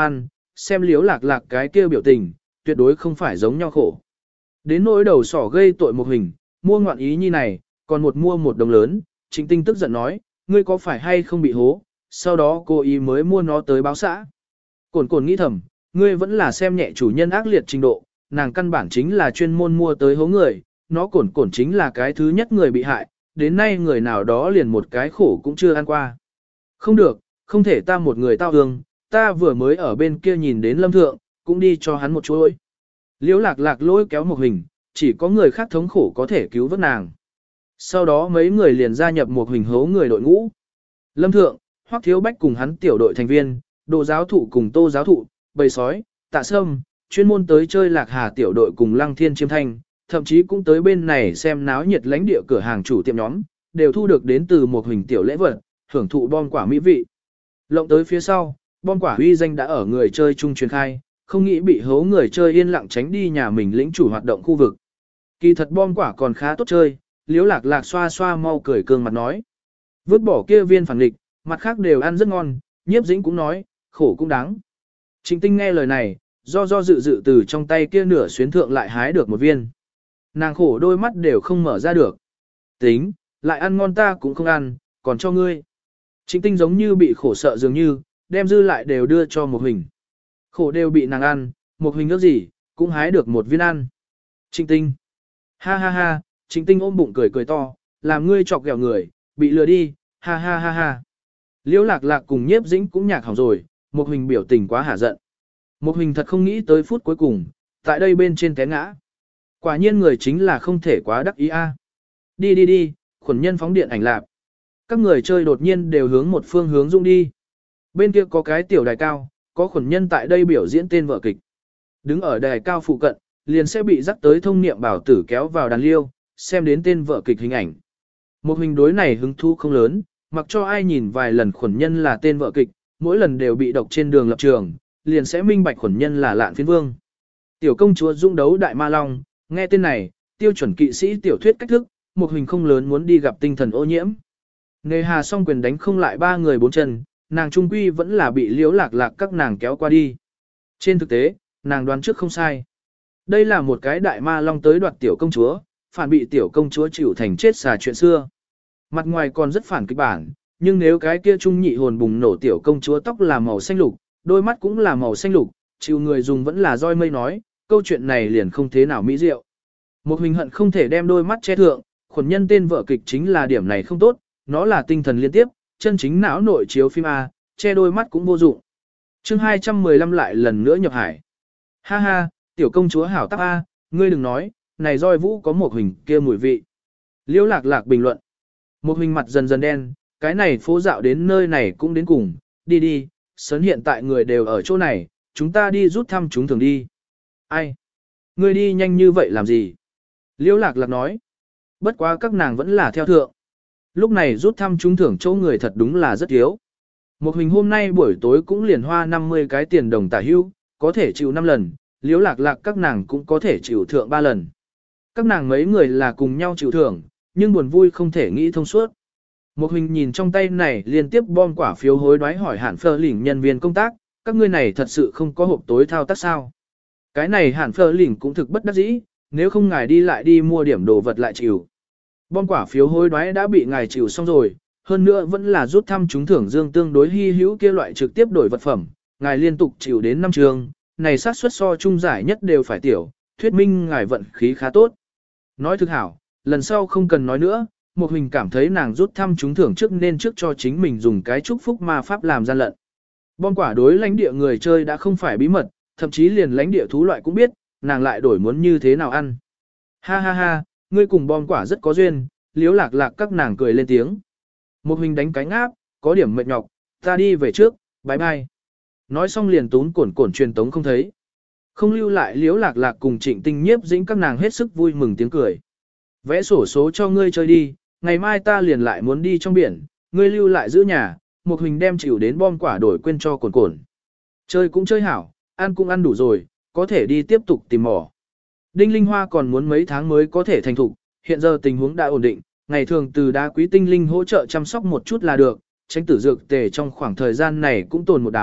xem liếu lạc lạc cái kia biểu tình, tuyệt đối không phải giống nhau khổ. Đến nỗi đầu sỏ gây tội một hình, mua ngoạn ý như này, còn một mua một đồng lớn, Trịnh Tinh tức giận nói, ngươi có phải hay không bị hố, sau đó cô ý mới mua nó tới báo xã. Cổn cổn nghĩ thầm, ngươi vẫn là xem nhẹ chủ nhân ác liệt trình độ, nàng căn bản chính là chuyên môn mua tới hố người, nó cổn cổn chính là cái thứ nhất người bị hại, đến nay người nào đó liền một cái khổ cũng chưa ăn qua. Không được, không thể ta một người tao hương, ta vừa mới ở bên kia nhìn đến lâm thượng, cũng đi cho hắn một chuỗi. Liễu lạc lạc lôi kéo một hình, chỉ có người khác thống khổ có thể cứu vớt nàng. Sau đó mấy người liền gia nhập một hình hố người đội ngũ. Lâm thượng, Hoắc Thiếu Bách cùng hắn tiểu đội thành viên, Đồ giáo thụ cùng Tô giáo thụ, bầy sói, Tạ Sâm, chuyên môn tới chơi lạc hà tiểu đội cùng Lăng Thiên Chiêm Thanh, thậm chí cũng tới bên này xem náo nhiệt lãnh địa cửa hàng chủ tiệm nhóm, đều thu được đến từ một hình tiểu lễ vật, hưởng thụ bom quả mỹ vị. Lộng tới phía sau, bom quả uy danh đã ở người chơi chung truyền khai, không nghĩ bị hố người chơi yên lặng tránh đi nhà mình lĩnh chủ hoạt động khu vực. Kỳ thật bom quả còn khá tốt chơi, Liễu Lạc Lạc xoa xoa mau cười cương mặt nói. Vứt bỏ kia viên phản nghịch, mặt khác đều ăn rất ngon, Nhiếp Dĩnh cũng nói, khổ cũng đáng. Trịnh Tinh nghe lời này, do do dự dự từ trong tay kia nửa xuyến thượng lại hái được một viên. Nàng khổ đôi mắt đều không mở ra được. Tính, lại ăn ngon ta cũng không ăn, còn cho ngươi. Trịnh Tinh giống như bị khổ sợ dường như, đem dư lại đều đưa cho một hình. Khổ đều bị nàng ăn, một hình ước gì, cũng hái được một viên ăn. Trịnh Tinh. Ha ha ha, Trịnh Tinh ôm bụng cười cười to, làm ngươi chọc ghẹo người, bị lừa đi, ha ha ha ha. Liễu Lạc Lạc cùng Nhiếp Dĩnh cũng nhạc hỏng rồi, một hình biểu tình quá hả giận. Một hình thật không nghĩ tới phút cuối cùng, tại đây bên trên té ngã. Quả nhiên người chính là không thể quá đắc ý a. Đi đi đi, khuẩn nhân phóng điện ảnh lạp. Các người chơi đột nhiên đều hướng một phương hướng dung đi. Bên kia có cái tiểu đài cao, có khuẩn nhân tại đây biểu diễn tên vở kịch. Đứng ở đài cao phụ cận, liền sẽ bị dắt tới thông niệm bảo tử kéo vào đàn liêu, xem đến tên vở kịch hình ảnh. Một hình đối này hứng thú không lớn, mặc cho ai nhìn vài lần khuẩn nhân là tên vở kịch, mỗi lần đều bị độc trên đường lập trường, liền sẽ minh bạch khuẩn nhân là Lạn Phiến Vương. Tiểu công chúa dung đấu đại ma long, nghe tên này, tiêu chuẩn kỵ sĩ tiểu thuyết cách thức, một hình không lớn muốn đi gặp tinh thần ô nhiễm. Nề hà song quyền đánh không lại ba người bốn chân, nàng trung quy vẫn là bị Liễu Lạc Lạc các nàng kéo qua đi. Trên thực tế, nàng đoán trước không sai. Đây là một cái đại ma long tới đoạt tiểu công chúa, phản bị tiểu công chúa chịu thành chết xà chuyện xưa. Mặt ngoài còn rất phản kịch bản, nhưng nếu cái kia trung nhị hồn bùng nổ tiểu công chúa tóc là màu xanh lục, đôi mắt cũng là màu xanh lục, chịu người dùng vẫn là roi mây nói, câu chuyện này liền không thế nào mỹ diệu. Một hình hận không thể đem đôi mắt che thượng, khuẩn nhân tên vở kịch chính là điểm này không tốt, nó là tinh thần liên tiếp, chân chính não nội chiếu phim A, che đôi mắt cũng vô dụng. chương hai trăm mười lăm lại lần nữa nhập hải. Ha ha, tiểu công chúa hảo tắc A, ngươi đừng nói, này roi vũ có một hình kia mùi vị. Liễu Lạc Lạc bình luận. Một hình mặt dần dần đen, cái này phố dạo đến nơi này cũng đến cùng, đi đi, sớn hiện tại người đều ở chỗ này, chúng ta đi rút thăm chúng thường đi. Ai? Ngươi đi nhanh như vậy làm gì? Liễu Lạc Lạc nói. Bất quá các nàng vẫn là theo thượng. Lúc này rút thăm chúng thưởng chỗ người thật đúng là rất yếu. Một hình hôm nay buổi tối cũng liền hoa năm mươi cái tiền đồng tả hưu, có thể chịu năm lần, Liễu Lạc Lạc các nàng cũng có thể chịu thượng ba lần. Các nàng mấy người là cùng nhau chịu thưởng, nhưng buồn vui không thể nghĩ thông suốt. Một hình nhìn trong tay này liên tiếp bom quả phiếu hối đoái hỏi Hàn Phơ Lĩnh nhân viên công tác, các ngươi này thật sự không có hộp tối thao tác sao? Cái này Hàn Phơ Lĩnh cũng thực bất đắc dĩ, nếu không ngài đi lại đi mua điểm đồ vật lại chịu. Bom quả phiếu hối đoái đã bị ngài chịu xong rồi, hơn nữa vẫn là rút thăm trúng thưởng dương tương đối hy hữu kia loại trực tiếp đổi vật phẩm, ngài liên tục chịu đến năm trường, này xác suất so trung giải nhất đều phải tiểu, thuyết minh ngài vận khí khá tốt. Nói thực hảo, lần sau không cần nói nữa, một hình cảm thấy nàng rút thăm trúng thưởng trước nên trước cho chính mình dùng cái chúc phúc ma pháp làm gian lận. Bom quả đối lãnh địa người chơi đã không phải bí mật, thậm chí liền lãnh địa thú loại cũng biết, nàng lại đổi muốn như thế nào ăn. Ha ha ha, ngươi cùng bom quả rất có duyên, Liễu Lạc Lạc các nàng cười lên tiếng. Một hình đánh cánh áp, có điểm mệt nhọc, ta đi về trước, bye bye. Nói xong liền tún cổn cổn truyền tống không thấy. Không lưu lại Liễu Lạc Lạc cùng Trịnh Tinh Nhiếp Dĩnh các nàng hết sức vui mừng tiếng cười. Vẽ sổ số cho ngươi chơi đi, ngày mai ta liền lại muốn đi trong biển, ngươi lưu lại giữ nhà, một hình đem chịu đến bom quả đổi quên cho cồn cồn. Chơi cũng chơi hảo, ăn cũng ăn đủ rồi, có thể đi tiếp tục tìm mỏ. Đinh linh hoa còn muốn mấy tháng mới có thể thành thục, hiện giờ tình huống đã ổn định, ngày thường từ đá quý tinh linh hỗ trợ chăm sóc một chút là được, tránh tử dược tề trong khoảng thời gian này cũng tồn một đám,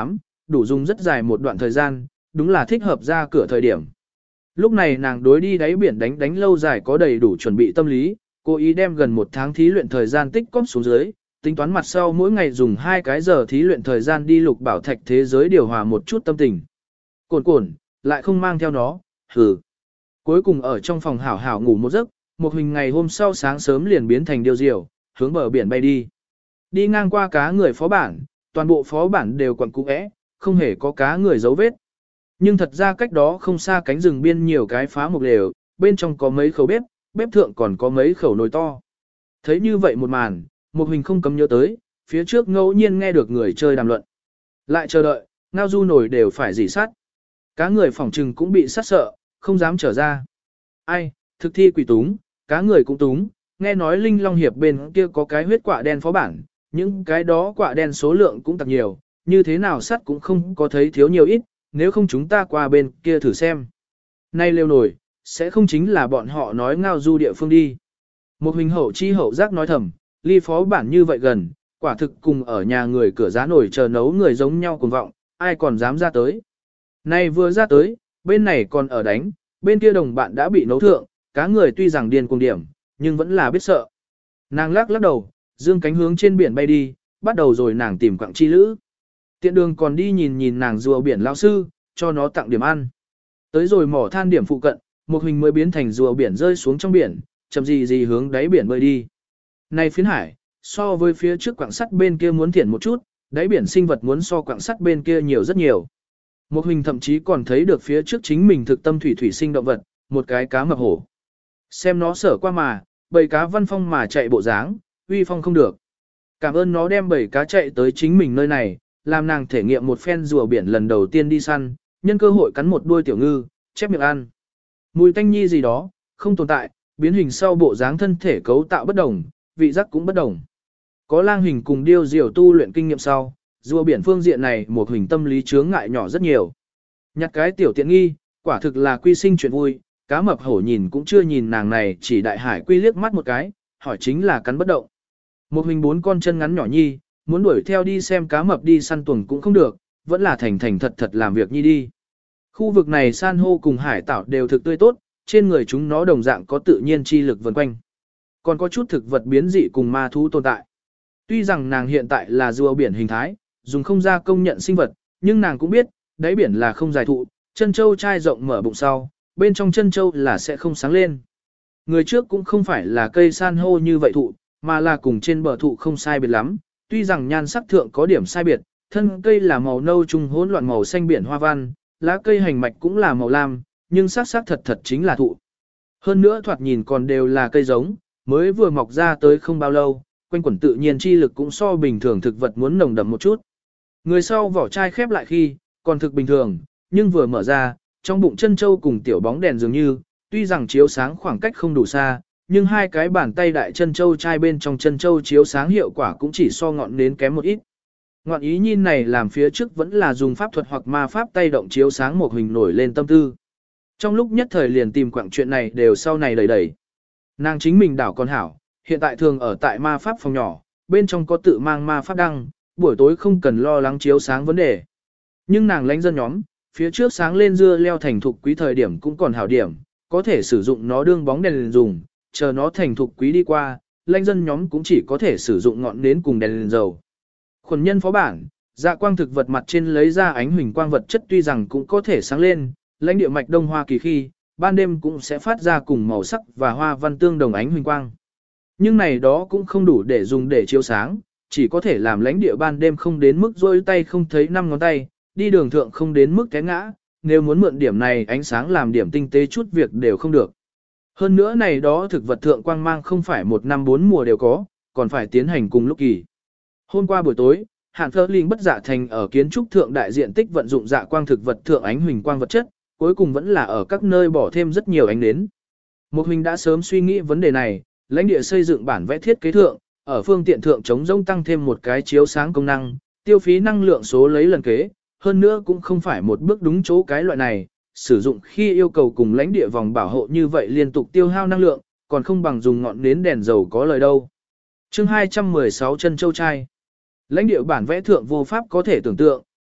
đủ dùng rất dài một đoạn thời gian, đúng là thích hợp ra cửa thời điểm. Lúc này nàng đối đi đáy biển đánh đánh lâu dài có đầy đủ chuẩn bị tâm lý, cố ý đem gần một tháng thí luyện thời gian tích cóp xuống dưới, tính toán mặt sau mỗi ngày dùng hai cái giờ thí luyện thời gian đi lục bảo thạch thế giới điều hòa một chút tâm tình. Cồn cồn, lại không mang theo nó, hừ. Cuối cùng ở trong phòng hảo hảo ngủ một giấc, một hình ngày hôm sau sáng sớm liền biến thành điều diều, hướng bờ biển bay đi. Đi ngang qua cá người phó bản, toàn bộ phó bản đều quẩn cũ é, không hề có cá người dấu vết. Nhưng thật ra cách đó không xa cánh rừng biên nhiều cái phá mục lều, bên trong có mấy khẩu bếp, bếp thượng còn có mấy khẩu nồi to. Thấy như vậy một màn, một hình không cấm nhớ tới, phía trước ngẫu nhiên nghe được người chơi đàm luận. Lại chờ đợi, ngao du nổi đều phải dỉ sát. Cá người phỏng trừng cũng bị sát sợ, không dám trở ra. Ai, thực thi quỷ túng, cá người cũng túng, nghe nói Linh Long Hiệp bên kia có cái huyết quạ đen phó bản, những cái đó quạ đen số lượng cũng tặc nhiều, như thế nào sắt cũng không có thấy thiếu nhiều ít, nếu không chúng ta qua bên kia thử xem. Nay lêu nổi, sẽ không chính là bọn họ nói ngao du địa phương đi. Một hình hậu chi hậu giác nói thầm, ly phó bản như vậy gần, quả thực cùng ở nhà người cửa giá nổi chờ nấu người giống nhau cùng vọng, ai còn dám ra tới. Nay vừa ra tới, bên này còn ở đánh, bên kia đồng bạn đã bị nấu thượng, cá người tuy rằng điên cuồng điểm, nhưng vẫn là biết sợ. Nàng lắc lắc đầu, dương cánh hướng trên biển bay đi, bắt đầu rồi nàng tìm quặng chi lữ. Tiện đường còn đi nhìn nhìn nàng rùa biển lão sư, cho nó tặng điểm ăn. Tới rồi mỏ than điểm phụ cận, một hình mới biến thành rùa biển rơi xuống trong biển, chậm gì gì hướng đáy biển bơi đi. Này phiến hải, so với phía trước quặng sắt bên kia muốn thiển một chút, đáy biển sinh vật muốn so quặng sắt bên kia nhiều rất nhiều. Một hình thậm chí còn thấy được phía trước chính mình thực tâm thủy thủy sinh động vật, một cái cá mập hổ. Xem nó sở qua mà, bầy cá văn phong mà chạy bộ dáng, uy phong không được. Cảm ơn nó đem bầy cá chạy tới chính mình nơi này, làm nàng thể nghiệm một phen rùa biển lần đầu tiên đi săn, nhân cơ hội cắn một đuôi tiểu ngư, chép miệng ăn. Mùi tanh nhi gì đó, không tồn tại, biến hình sau bộ dáng thân thể cấu tạo bất đồng, vị giác cũng bất đồng. Có lang hình cùng điêu diều tu luyện kinh nghiệm sau, rùa biển phương diện này một hình tâm lý chướng ngại nhỏ rất nhiều. Nhặt cái tiểu tiện nghi, quả thực là quy sinh chuyện vui, cá mập hổ nhìn cũng chưa nhìn nàng này chỉ đại hải quy liếc mắt một cái, hỏi chính là cắn bất động. Một hình bốn con chân ngắn nhỏ nhi, muốn đuổi theo đi xem cá mập đi săn tuần cũng không được, vẫn là thành thành thật thật làm việc nhi đi. Khu vực này san hô cùng hải tảo đều thực tươi tốt, trên người chúng nó đồng dạng có tự nhiên chi lực vần quanh. Còn có chút thực vật biến dị cùng ma thú tồn tại. Tuy rằng nàng hiện tại là rùa biển hình thái, dùng không ra công nhận sinh vật, nhưng nàng cũng biết, đáy biển là không dài thụ, chân châu chai rộng mở bụng sau, bên trong chân châu là sẽ không sáng lên. Người trước cũng không phải là cây san hô như vậy thụ, mà là cùng trên bờ thụ không sai biệt lắm, tuy rằng nhan sắc thượng có điểm sai biệt, thân cây là màu nâu trung hỗn loạn màu xanh biển hoa văn, lá cây hành mạch cũng là màu lam, nhưng sắc sắc thật thật chính là thụ. Hơn nữa thoạt nhìn còn đều là cây giống, mới vừa mọc ra tới không bao lâu, quanh quẩn tự nhiên chi lực cũng so bình thường thực vật muốn nồng đậm một chút. Người sau vỏ chai khép lại khi, còn thực bình thường, nhưng vừa mở ra, trong bụng chân châu cùng tiểu bóng đèn dường như, tuy rằng chiếu sáng khoảng cách không đủ xa, nhưng hai cái bàn tay đại chân châu chai bên trong chân châu chiếu sáng hiệu quả cũng chỉ so ngọn nến kém một ít. Ngọn ý nhìn này làm phía trước vẫn là dùng pháp thuật hoặc ma pháp tay động chiếu sáng một hình nổi lên tâm tư. Trong lúc nhất thời liền tìm quặng chuyện này đều sau này đầy đầy. Nàng chính mình đảo con hảo, hiện tại thường ở tại ma pháp phòng nhỏ, bên trong có tự mang ma pháp đăng, buổi tối không cần lo lắng chiếu sáng vấn đề. Nhưng nàng lãnh dân nhóm, phía trước sáng lên dưa leo thành thục quý thời điểm cũng còn hảo điểm, có thể sử dụng nó đương bóng đèn dùng, chờ nó thành thục quý đi qua, lãnh dân nhóm cũng chỉ có thể sử dụng ngọn nến cùng đèn dầu. Khuẩn nhân phó bản, dạ quang thực vật mặt trên lấy ra ánh huỳnh quang vật chất tuy rằng cũng có thể sáng lên, lãnh địa mạch Đông Hoa Kỳ khi, ban đêm cũng sẽ phát ra cùng màu sắc và hoa văn tương đồng ánh huỳnh quang. Nhưng này đó cũng không đủ để dùng để chiếu sáng, chỉ có thể làm lãnh địa ban đêm không đến mức rôi tay không thấy năm ngón tay, đi đường thượng không đến mức té ngã, nếu muốn mượn điểm này ánh sáng làm điểm tinh tế chút việc đều không được. Hơn nữa này đó thực vật thượng quang mang không phải một năm bốn mùa đều có, còn phải tiến hành cùng lúc kỳ. Hôm qua buổi tối, Hạn Phơ Linh bất dạ thành ở kiến trúc thượng đại diện tích vận dụng dạ quang thực vật thượng ánh huỳnh quang vật chất, cuối cùng vẫn là ở các nơi bỏ thêm rất nhiều ánh nến. Một Huỳnh đã sớm suy nghĩ vấn đề này, lãnh địa xây dựng bản vẽ thiết kế thượng, ở phương tiện thượng chống rông tăng thêm một cái chiếu sáng công năng, tiêu phí năng lượng số lấy lần kế, hơn nữa cũng không phải một bước đúng chỗ cái loại này, sử dụng khi yêu cầu cùng lãnh địa vòng bảo hộ như vậy liên tục tiêu hao năng lượng, còn không bằng dùng ngọn nến đèn dầu có lời đâu. Chương hai trăm mười sáu chân châu trai. Lãnh địa bản vẽ thượng vô pháp có thể tưởng tượng,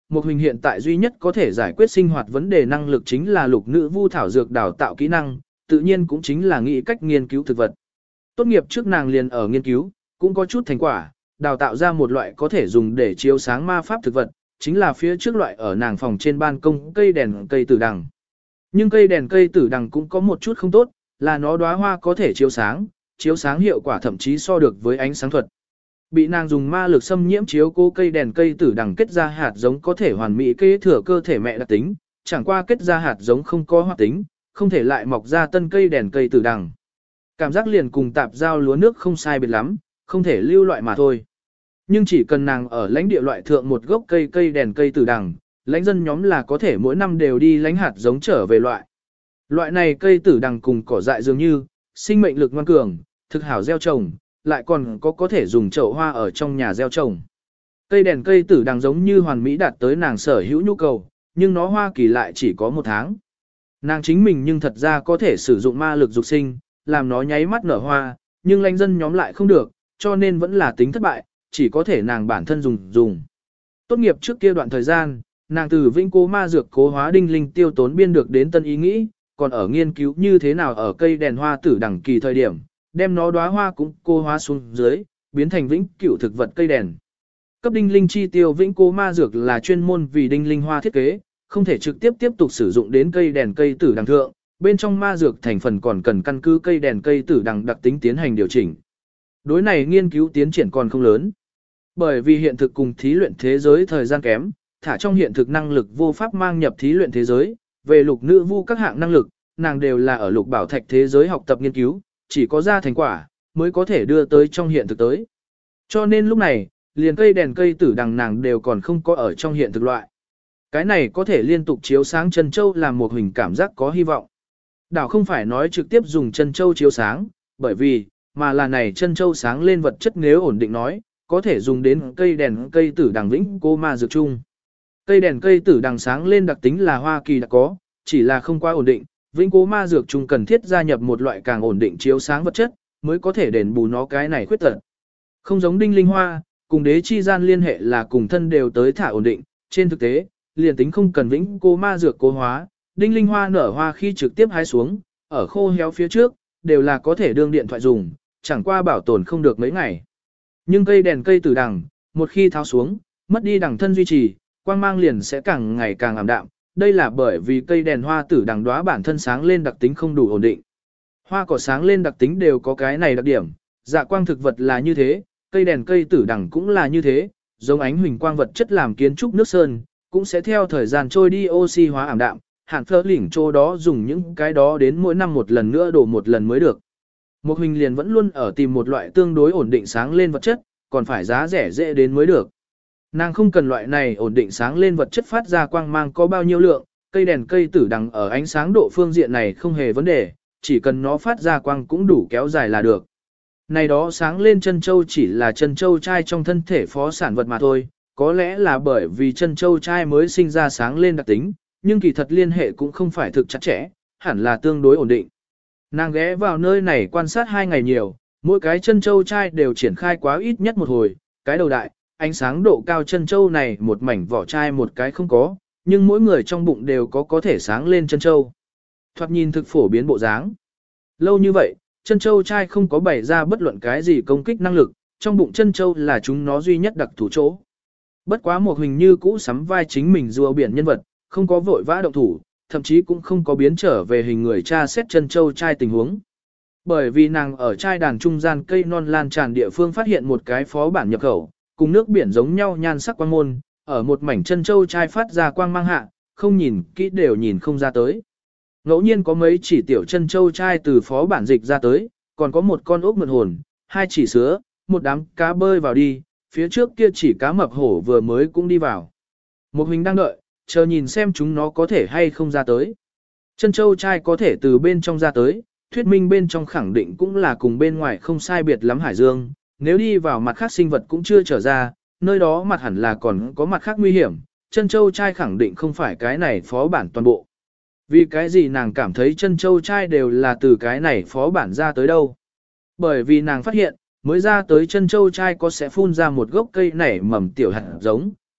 một hình hiện tại duy nhất có thể giải quyết sinh hoạt vấn đề năng lực chính là lục nữ vu thảo dược đào tạo kỹ năng, tự nhiên cũng chính là nghĩ cách nghiên cứu thực vật. Tốt nghiệp trước nàng liền ở nghiên cứu, cũng có chút thành quả, đào tạo ra một loại có thể dùng để chiếu sáng ma pháp thực vật, chính là phía trước loại ở nàng phòng trên ban công cây đèn cây tử đằng. Nhưng cây đèn cây tử đằng cũng có một chút không tốt, là nó đóa hoa có thể chiếu sáng, chiếu sáng hiệu quả thậm chí so được với ánh sáng thuật. Bị nàng dùng ma lực xâm nhiễm chiếu cố cây đèn cây tử đằng kết ra hạt giống có thể hoàn mỹ kế thừa cơ thể mẹ đặc tính, chẳng qua kết ra hạt giống không có hoạt tính, không thể lại mọc ra tân cây đèn cây tử đằng. Cảm giác liền cùng tạp giao lúa nước không sai biệt lắm, không thể lưu loại mà thôi. Nhưng chỉ cần nàng ở lãnh địa loại thượng một gốc cây cây đèn cây tử đằng, lãnh dân nhóm là có thể mỗi năm đều đi lãnh hạt giống trở về loại. Loại này cây tử đằng cùng cỏ dại dường như, sinh mệnh lực ngoan cường, thực hảo gieo trồng, lại còn có có thể dùng chậu hoa ở trong nhà gieo trồng. Cây đèn cây tử đằng giống như hoàn mỹ đạt tới nàng sở hữu nhu cầu, nhưng nó hoa kỳ lại chỉ có một tháng. Nàng chính mình nhưng thật ra có thể sử dụng ma lực dục sinh, làm nó nháy mắt nở hoa, nhưng lãnh dân nhóm lại không được, cho nên vẫn là tính thất bại, chỉ có thể nàng bản thân dùng dùng. Tốt nghiệp trước kia đoạn thời gian, nàng từ vĩnh cố ma dược cố hóa đinh linh tiêu tốn biên được đến tân ý nghĩ, còn ở nghiên cứu như thế nào ở cây đèn hoa tử đẳng kỳ thời điểm, đem nó đóa hoa cũng cô hóa xuống dưới, biến thành vĩnh cửu thực vật cây đèn. Cấp đinh linh chi tiêu vĩnh cố ma dược là chuyên môn vì đinh linh hoa thiết kế, không thể trực tiếp tiếp tục sử dụng đến cây đèn cây tử đằng thượng, bên trong ma dược thành phần còn cần căn cứ cây đèn cây tử đằng đặc tính tiến hành điều chỉnh. Đối này nghiên cứu tiến triển còn không lớn. Bởi vì hiện thực cùng thí luyện thế giới thời gian kém, thả trong hiện thực năng lực vô pháp mang nhập thí luyện thế giới, về lục nữ vu các hạng năng lực, nàng đều là ở lục bảo thạch thế giới học tập nghiên cứu, chỉ có ra thành quả, mới có thể đưa tới trong hiện thực tới. Cho nên lúc này, liền cây đèn cây tử đằng nàng đều còn không có ở trong hiện thực loại. Cái này có thể liên tục chiếu sáng chân châu làm một hình cảm giác có hy vọng. Đảo không phải nói trực tiếp dùng chân châu chiếu sáng, bởi vì, mà là này chân châu sáng lên vật chất nếu ổn định nói, có thể dùng đến cây đèn cây tử đằng vĩnh cô ma dược chung. Cây đèn cây tử đằng sáng lên đặc tính là Hoa Kỳ đã có, chỉ là không quá ổn định, vĩnh cố ma dược chung cần thiết gia nhập một loại càng ổn định chiếu sáng vật chất, mới có thể đền bù nó cái này khuyết tật. Không giống đinh linh hoa, cùng đế chi gian liên hệ là cùng thân đều tới thả ổn định, trên thực tế, liền tính không cần vĩnh cố ma dược cố hóa, đinh linh hoa nở hoa khi trực tiếp hái xuống, ở khô héo phía trước, đều là có thể đương điện thoại dùng, chẳng qua bảo tồn không được mấy ngày. Nhưng cây đèn cây tử đằng, một khi tháo xuống, mất đi đằng thân duy trì, quang mang liền sẽ càng ngày càng ảm đạm, đây là bởi vì cây đèn hoa tử đằng đóa bản thân sáng lên đặc tính không đủ ổn định. Hoa cỏ sáng lên đặc tính đều có cái này đặc điểm, dạ quang thực vật là như thế, cây đèn cây tử đằng cũng là như thế, giống ánh huỳnh quang vật chất làm kiến trúc nước sơn, cũng sẽ theo thời gian trôi đi oxy hóa ảm đạm, hạn phơ lỉnh chỗ đó dùng những cái đó đến mỗi năm một lần nữa đổ một lần mới được. Một huỳnh liền vẫn luôn ở tìm một loại tương đối ổn định sáng lên vật chất, còn phải giá rẻ dễ đến mới được. Nàng không cần loại này ổn định sáng lên vật chất phát ra quang mang có bao nhiêu lượng, cây đèn cây tử đằng ở ánh sáng độ phương diện này không hề vấn đề, chỉ cần nó phát ra quang cũng đủ kéo dài là được. Này đó sáng lên chân châu chỉ là chân châu trai trong thân thể phó sản vật mà thôi, có lẽ là bởi vì chân châu trai mới sinh ra sáng lên đặc tính, nhưng kỳ thật liên hệ cũng không phải thực chặt chẽ, hẳn là tương đối ổn định. Nàng ghé vào nơi này quan sát hai ngày nhiều, mỗi cái chân châu trai đều triển khai quá ít nhất một hồi, cái đầu đại, ánh sáng độ cao chân châu này một mảnh vỏ chai một cái không có, nhưng mỗi người trong bụng đều có có thể sáng lên chân châu. Thoạt nhìn thực phổ biến bộ dáng. Lâu như vậy, chân châu trai không có bày ra bất luận cái gì công kích năng lực, trong bụng chân châu là chúng nó duy nhất đặc thủ chỗ. Bất quá một hình như cũ sắm vai chính mình rùa biển nhân vật, không có vội vã động thủ, thậm chí cũng không có biến trở về hình người cha xét chân châu trai tình huống. Bởi vì nàng ở trai đàn trung gian cây non lan tràn địa phương phát hiện một cái phó bản nhập khẩu, cùng nước biển giống nhau nhan sắc quang môn, ở một mảnh chân châu trai phát ra quang mang hạ, không nhìn kỹ đều nhìn không ra tới. Ngẫu nhiên có mấy chỉ tiểu chân châu trai từ phó bản dịch ra tới, còn có một con ốc mượn hồn, hai chỉ sứa, một đám cá bơi vào đi, phía trước kia chỉ cá mập hổ vừa mới cũng đi vào. Một hình đang đợi, chờ nhìn xem chúng nó có thể hay không ra tới. Chân châu trai có thể từ bên trong ra tới, thuyết minh bên trong khẳng định cũng là cùng bên ngoài không sai biệt lắm hải dương, nếu đi vào mặt khác sinh vật cũng chưa trở ra, nơi đó mặt hẳn là còn có mặt khác nguy hiểm, chân châu trai khẳng định không phải cái này phó bản toàn bộ. Vì cái gì nàng cảm thấy chân châu trai đều là từ cái này phó bản ra tới đâu? Bởi vì nàng phát hiện, mới ra tới chân châu trai có sẽ phun ra một gốc cây nảy mầm tiểu hạt giống,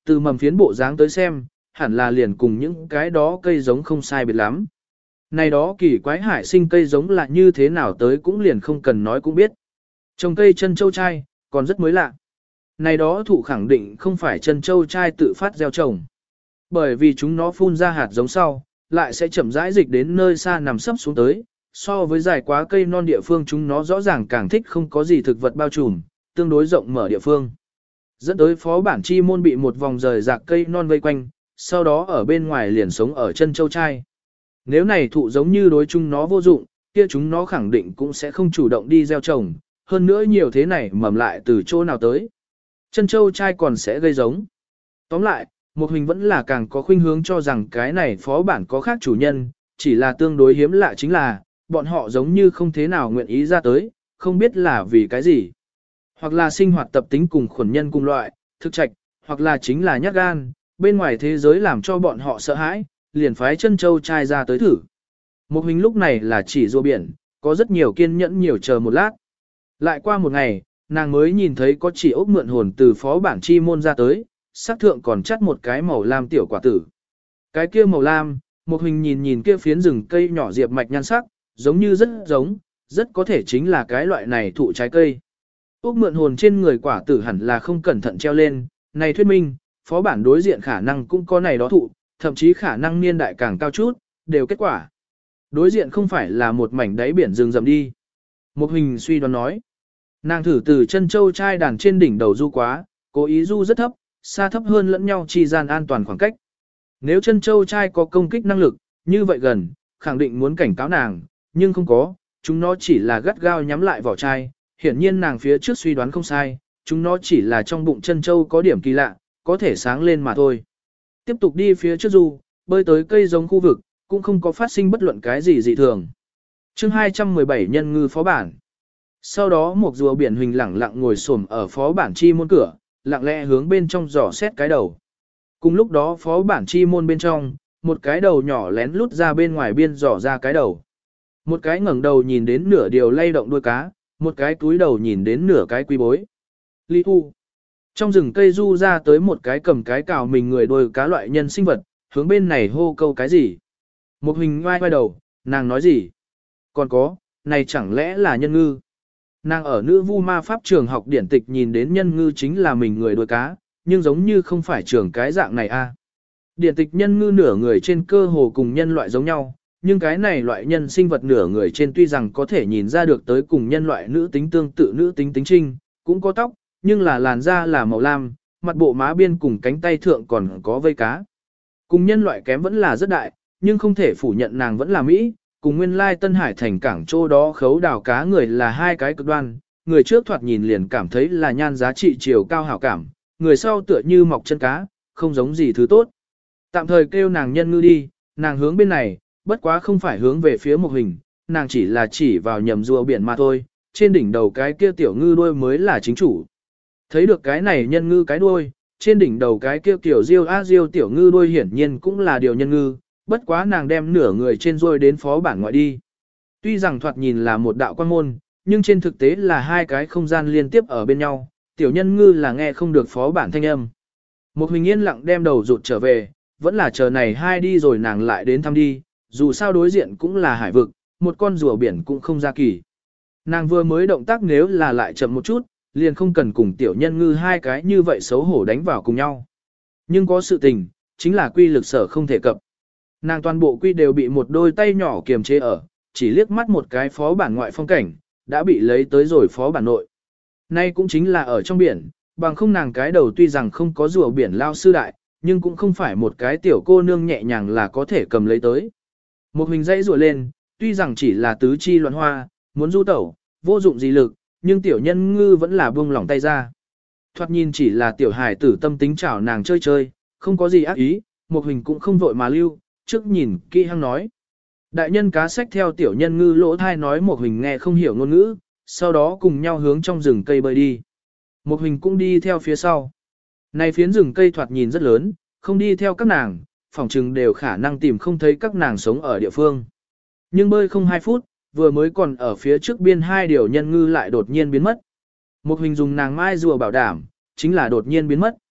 từ mầm phiến bộ dáng tới xem, hẳn là liền cùng những cái đó cây giống không sai biệt lắm. Này đó kỳ quái hải sinh cây giống là như thế nào tới cũng liền không cần nói cũng biết. Trồng cây chân châu trai, còn rất mới lạ. Này đó thụ khẳng định không phải chân châu trai tự phát gieo trồng. Bởi vì chúng nó phun ra hạt giống sau, lại sẽ chậm rãi dịch đến nơi xa nằm sấp xuống tới. So với dài quá cây non địa phương chúng nó rõ ràng càng thích không có gì thực vật bao trùm, tương đối rộng mở địa phương. Dẫn tới phó bản chi môn bị một vòng rời rạc cây non vây quanh, sau đó ở bên ngoài liền sống ở chân châu trai. Nếu này thụ giống như đối chúng nó vô dụng, kia chúng nó khẳng định cũng sẽ không chủ động đi gieo trồng, hơn nữa nhiều thế này mầm lại từ chỗ nào tới. Chân châu trai còn sẽ gây giống. Tóm lại, một hình vẫn là càng có khuynh hướng cho rằng cái này phó bản có khác chủ nhân, chỉ là tương đối hiếm lạ chính là, bọn họ giống như không thế nào nguyện ý ra tới, không biết là vì cái gì. Hoặc là sinh hoạt tập tính cùng khuẩn nhân cùng loại, thực trạch, hoặc là chính là nhát gan, bên ngoài thế giới làm cho bọn họ sợ hãi, liền phái chân châu trai ra tới thử. Một hình lúc này là chỉ rùa biển, có rất nhiều kiên nhẫn nhiều chờ một lát. Lại qua một ngày, nàng mới nhìn thấy có chỉ ốc mượn hồn từ phó bản chi môn ra tới, sắc thượng còn chắt một cái màu lam tiểu quả tử. Cái kia màu lam, một hình nhìn nhìn kia phiến rừng cây nhỏ diệp mạch nhan sắc, giống như rất giống, rất có thể chính là cái loại này thụ trái cây. Ốc mượn hồn trên người quả tử hẳn là không cẩn thận treo lên, này thuyết minh, phó bản đối diện khả năng cũng có này đó thụ, thậm chí khả năng niên đại càng cao chút, đều kết quả. Đối diện không phải là một mảnh đáy biển rừng rậm đi. Một hình suy đoán nói. Nàng thử từ chân châu trai đàn trên đỉnh đầu du quá, cố ý du rất thấp, xa thấp hơn lẫn nhau chi gian an toàn khoảng cách. Nếu chân châu trai có công kích năng lực, như vậy gần, khẳng định muốn cảnh cáo nàng, nhưng không có, chúng nó chỉ là gắt gao nhắm lại vỏ chai. Hiển nhiên nàng phía trước suy đoán không sai, chúng nó chỉ là trong bụng chân châu có điểm kỳ lạ, có thể sáng lên mà thôi. Tiếp tục đi phía trước du, bơi tới cây giống khu vực, cũng không có phát sinh bất luận cái gì dị thường. chương hai trăm mười bảy nhân ngư phó bản. Sau đó một rùa biển huỳnh lẳng lặng ngồi xổm ở phó bản chi môn cửa, lặng lẽ hướng bên trong dò xét cái đầu. Cùng lúc đó phó bản chi môn bên trong, một cái đầu nhỏ lén lút ra bên ngoài biên dò ra cái đầu. Một cái ngẩng đầu nhìn đến nửa điều lay động đuôi cá, một cái túi đầu nhìn đến nửa cái quý bối. Li U. Trong rừng cây du ra tới một cái cầm cái cào mình người đuôi cá loại nhân sinh vật, hướng bên này hô câu cái gì. Một hình ngoai quay đầu, nàng nói gì? Còn có, này chẳng lẽ là nhân ngư? Nàng ở nữ vu ma pháp trường học điển tịch nhìn đến nhân ngư chính là mình người đuôi cá, nhưng giống như không phải trường cái dạng này a. Điển tịch nhân ngư nửa người trên cơ hồ cùng nhân loại giống nhau, nhưng cái này loại nhân sinh vật nửa người trên tuy rằng có thể nhìn ra được tới cùng nhân loại nữ tính tương tự nữ tính tính trinh, cũng có tóc, nhưng là làn da là màu lam, mặt bộ má biên cùng cánh tay thượng còn có vây cá. Cùng nhân loại kém vẫn là rất đại, nhưng không thể phủ nhận nàng vẫn là Mỹ, cùng nguyên lai Tân Hải thành cảng châu đó khấu đào cá người là hai cái cực đoan, người trước thoạt nhìn liền cảm thấy là nhan giá trị chiều cao hảo cảm, người sau tựa như mọc chân cá, không giống gì thứ tốt. Tạm thời kêu nàng nhân ngư đi, nàng hướng bên này, bất quá không phải hướng về phía một hình, nàng chỉ là chỉ vào nhầm rùa biển mà thôi, trên đỉnh đầu cái kia tiểu ngư đuôi mới là chính chủ. Thấy được cái này nhân ngư cái đuôi, trên đỉnh đầu cái kia tiểu diêu a diêu tiểu ngư đuôi hiển nhiên cũng là điều nhân ngư, bất quá nàng đem nửa người trên đuôi đến phó bản ngoại đi. Tuy rằng thoạt nhìn là một đạo quan môn, nhưng trên thực tế là hai cái không gian liên tiếp ở bên nhau, tiểu nhân ngư là nghe không được phó bản thanh âm. Một hình yên lặng đem đầu rụt trở về, vẫn là chờ này hai đi rồi nàng lại đến thăm đi, dù sao đối diện cũng là hải vực, một con rùa biển cũng không ra kỳ. Nàng vừa mới động tác nếu là lại chậm một chút, liền không cần cùng tiểu nhân ngư hai cái như vậy xấu hổ đánh vào cùng nhau. Nhưng có sự tình, chính là quy lực sở không thể cập. Nàng toàn bộ quy đều bị một đôi tay nhỏ kiềm chế ở, chỉ liếc mắt một cái phó bản ngoại phong cảnh, đã bị lấy tới rồi phó bản nội. Nay cũng chính là ở trong biển, bằng không nàng cái đầu tuy rằng không có rùa biển lao sư đại, nhưng cũng không phải một cái tiểu cô nương nhẹ nhàng là có thể cầm lấy tới. Một hình dãy rùa lên, tuy rằng chỉ là tứ chi loạn hoa, muốn du tẩu, vô dụng gì lực, nhưng tiểu nhân ngư vẫn là buông lỏng tay ra. Thoạt nhìn chỉ là tiểu hài tử tâm tính chảo nàng chơi chơi, không có gì ác ý, một hình cũng không vội mà lưu, trước nhìn kỹ hăng nói. Đại nhân cá sách theo tiểu nhân ngư lỗ thai nói một hình nghe không hiểu ngôn ngữ, sau đó cùng nhau hướng trong rừng cây bơi đi. Một hình cũng đi theo phía sau. Này phiến rừng cây thoạt nhìn rất lớn, không đi theo các nàng, phòng trừng đều khả năng tìm không thấy các nàng sống ở địa phương. Nhưng bơi không hai phút, vừa mới còn ở phía trước biên hai điều nhân ngư lại đột nhiên biến mất. Một hình dùng nàng mai rùa bảo đảm, chính là đột nhiên biến mất.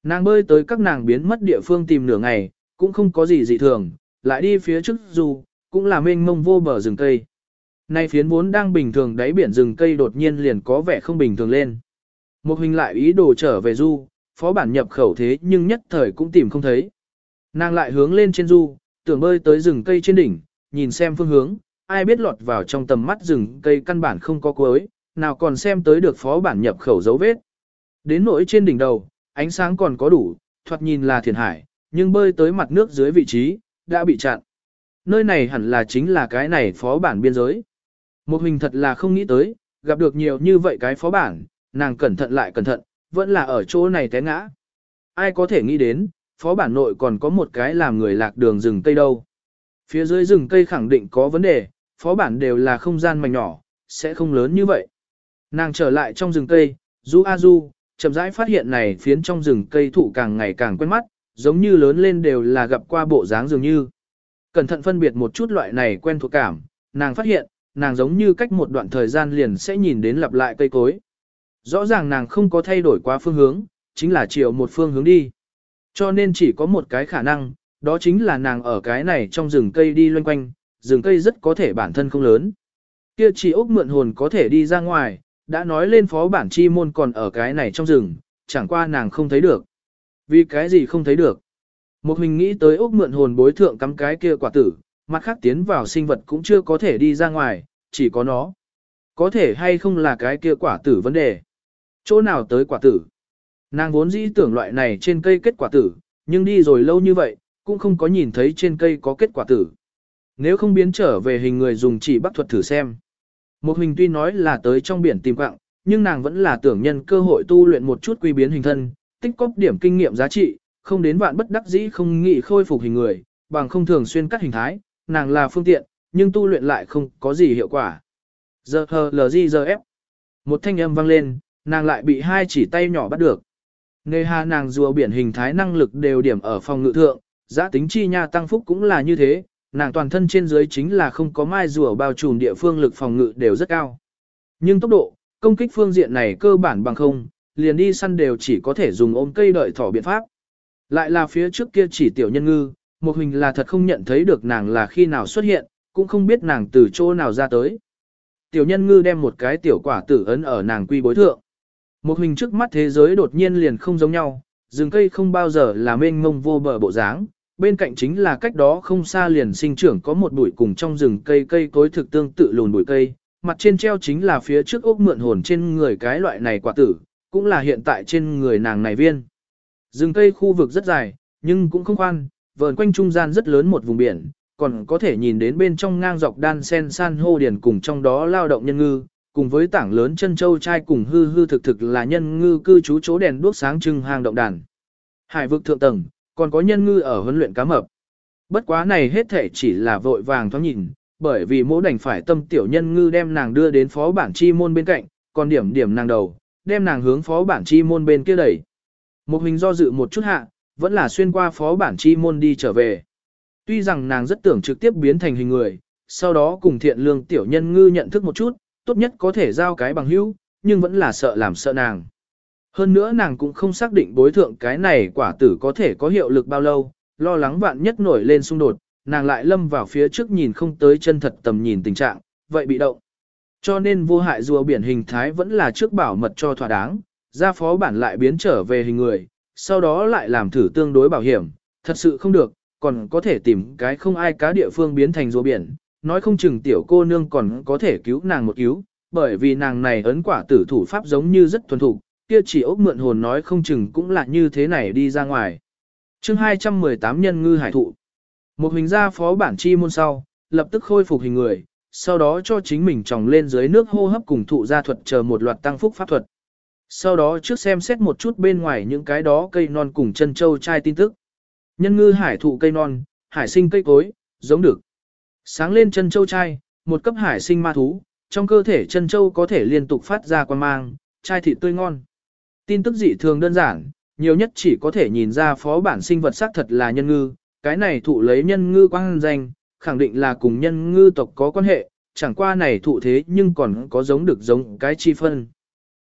Nàng bơi tới các nàng biến mất địa phương tìm nửa ngày, cũng không có gì dị thường, lại đi phía trước dù, cũng là mênh mông vô bờ rừng cây. Nay phiến vốn đang bình thường đáy biển rừng cây đột nhiên liền có vẻ không bình thường lên. Một hình lại ý đồ trở về du, phó bản nhập khẩu thế nhưng nhất thời cũng tìm không thấy. Nàng lại hướng lên trên du, tưởng bơi tới rừng cây trên đỉnh, nhìn xem phương hướng, ai biết lọt vào trong tầm mắt rừng cây căn bản không có cuối, nào còn xem tới được phó bản nhập khẩu dấu vết. Đến nỗi trên đỉnh đầu, ánh sáng còn có đủ, thoạt nhìn là thiền hải, nhưng bơi tới mặt nước dưới vị trí, đã bị chặn. Nơi này hẳn là chính là cái này phó bản biên giới. Một hình thật là không nghĩ tới, gặp được nhiều như vậy cái phó bản, nàng cẩn thận lại cẩn thận, vẫn là ở chỗ này té ngã. Ai có thể nghĩ đến, phó bản nội còn có một cái làm người lạc đường rừng cây đâu. Phía dưới rừng cây khẳng định có vấn đề, phó bản đều là không gian mảnh nhỏ, sẽ không lớn như vậy. Nàng trở lại trong rừng cây, du a du, chậm rãi phát hiện này phiến trong rừng cây thụ càng ngày càng quen mắt, giống như lớn lên đều là gặp qua bộ dáng dường như. Cẩn thận phân biệt một chút loại này quen thuộc cảm, nàng phát hiện, nàng giống như cách một đoạn thời gian liền sẽ nhìn đến lặp lại cây cối. Rõ ràng nàng không có thay đổi qua phương hướng, chính là chiều một phương hướng đi. Cho nên chỉ có một cái khả năng, đó chính là nàng ở cái này trong rừng cây đi loanh quanh, rừng cây rất có thể bản thân không lớn. Kia chỉ ốc mượn hồn có thể đi ra ngoài, đã nói lên phó bản chi môn còn ở cái này trong rừng, chẳng qua nàng không thấy được. Vì cái gì không thấy được? Một mình nghĩ tới ốc mượn hồn bối thượng cắm cái kia quả tử, mặt khác tiến vào sinh vật cũng chưa có thể đi ra ngoài, chỉ có nó. Có thể hay không là cái kia quả tử vấn đề. Chỗ nào tới quả tử? Nàng vốn dĩ tưởng loại này trên cây kết quả tử, nhưng đi rồi lâu như vậy, cũng không có nhìn thấy trên cây có kết quả tử. Nếu không biến trở về hình người dùng chỉ bắc thuật thử xem. Một hình tuy nói là tới trong biển tìm quạng, nhưng nàng vẫn là tưởng nhân cơ hội tu luyện một chút quy biến hình thân, tích cóp điểm kinh nghiệm giá trị, không đến vạn bất đắc dĩ không nghĩ khôi phục hình người, bằng không thường xuyên cắt hình thái, nàng là phương tiện, nhưng tu luyện lại không có gì hiệu quả. Giờ hờ lờ di giờ ép. Một thanh âm vang lên, nàng lại bị hai chỉ tay nhỏ bắt được. Nề hà nàng rùa biển hình thái năng lực đều điểm ở phòng ngự thượng, giá tính chi nha tăng phúc cũng là như thế, nàng toàn thân trên dưới chính là không có mai rùa bao trùm địa phương lực phòng ngự đều rất cao. Nhưng tốc độ, công kích phương diện này cơ bản bằng không, liền đi săn đều chỉ có thể dùng ôm cây đợi thỏ biện pháp. Lại là phía trước kia chỉ tiểu nhân ngư, một hình là thật không nhận thấy được nàng là khi nào xuất hiện, cũng không biết nàng từ chỗ nào ra tới. Tiểu nhân ngư đem một cái tiểu quả tử ấn ở nàng quy bối thượng. Một hình trước mắt thế giới đột nhiên liền không giống nhau, rừng cây không bao giờ là mênh mông vô bờ bộ dáng, bên cạnh chính là cách đó không xa liền sinh trưởng có một bụi cùng trong rừng cây cây cối thực tương tự lùn bụi cây, mặt trên treo chính là phía trước ốc mượn hồn trên người cái loại này quả tử, cũng là hiện tại trên người nàng này viên. Rừng cây khu vực rất dài, nhưng cũng không khoan, vờn quanh trung gian rất lớn một vùng biển, còn có thể nhìn đến bên trong ngang dọc đan sen san hô điền cùng trong đó lao động nhân ngư, cùng với tảng lớn chân châu trai cùng hư hư thực thực là nhân ngư cư trú chỗ đèn đuốc sáng trưng hang động đàn. Hải vực thượng tầng, còn có nhân ngư ở huấn luyện cá mập. Bất quá này hết thể chỉ là vội vàng thoáng nhìn, bởi vì mỗi đành phải tâm tiểu nhân ngư đem nàng đưa đến phó bản chi môn bên cạnh, còn điểm điểm nàng đầu, đem nàng hướng phó bản chi môn bên kia đẩy. Một hình do dự một chút hạ, vẫn là xuyên qua phó bản chi môn đi trở về. Tuy rằng nàng rất tưởng trực tiếp biến thành hình người, sau đó cùng thiện lương tiểu nhân ngư nhận thức một chút, tốt nhất có thể giao cái bằng hữu, nhưng vẫn là sợ làm sợ nàng. Hơn nữa nàng cũng không xác định bối thượng cái này quả tử có thể có hiệu lực bao lâu, lo lắng vạn nhất nổi lên xung đột, nàng lại lâm vào phía trước nhìn không tới chân thật tầm nhìn tình trạng, vậy bị động. Cho nên vô hại rùa biển hình thái vẫn là trước bảo mật cho thỏa đáng, ra phó bản lại biến trở về hình người, sau đó lại làm thử tương đối bảo hiểm, thật sự không được, còn có thể tìm cái không ai cá địa phương biến thành rùa biển, nói không chừng tiểu cô nương còn có thể cứu nàng một cứu, bởi vì nàng này ấn quả tử thủ pháp giống như rất thuần thục, kia chỉ ốc mượn hồn nói không chừng cũng là như thế này đi ra ngoài. Chương hai trăm mười tám nhân ngư hải thụ. Một hình ra phó bản chi môn sau, lập tức khôi phục hình người, sau đó cho chính mình tròng lên dưới nước hô hấp cùng thụ gia thuật chờ một loạt tăng phúc pháp thuật. Sau đó trước xem xét một chút bên ngoài những cái đó cây non cùng chân châu trai tin tức. Nhân ngư hải thụ cây non, hải sinh cây cối, giống được. Sáng lên chân châu trai, một cấp hải sinh ma thú, trong cơ thể chân châu có thể liên tục phát ra quang mang, trai thịt tươi ngon. Tin tức dị thường đơn giản, nhiều nhất chỉ có thể nhìn ra phó bản sinh vật xác thật là nhân ngư, cái này thụ lấy nhân ngư quang danh, khẳng định là cùng nhân ngư tộc có quan hệ, chẳng qua này thụ thế nhưng còn có giống được giống cái chi phân.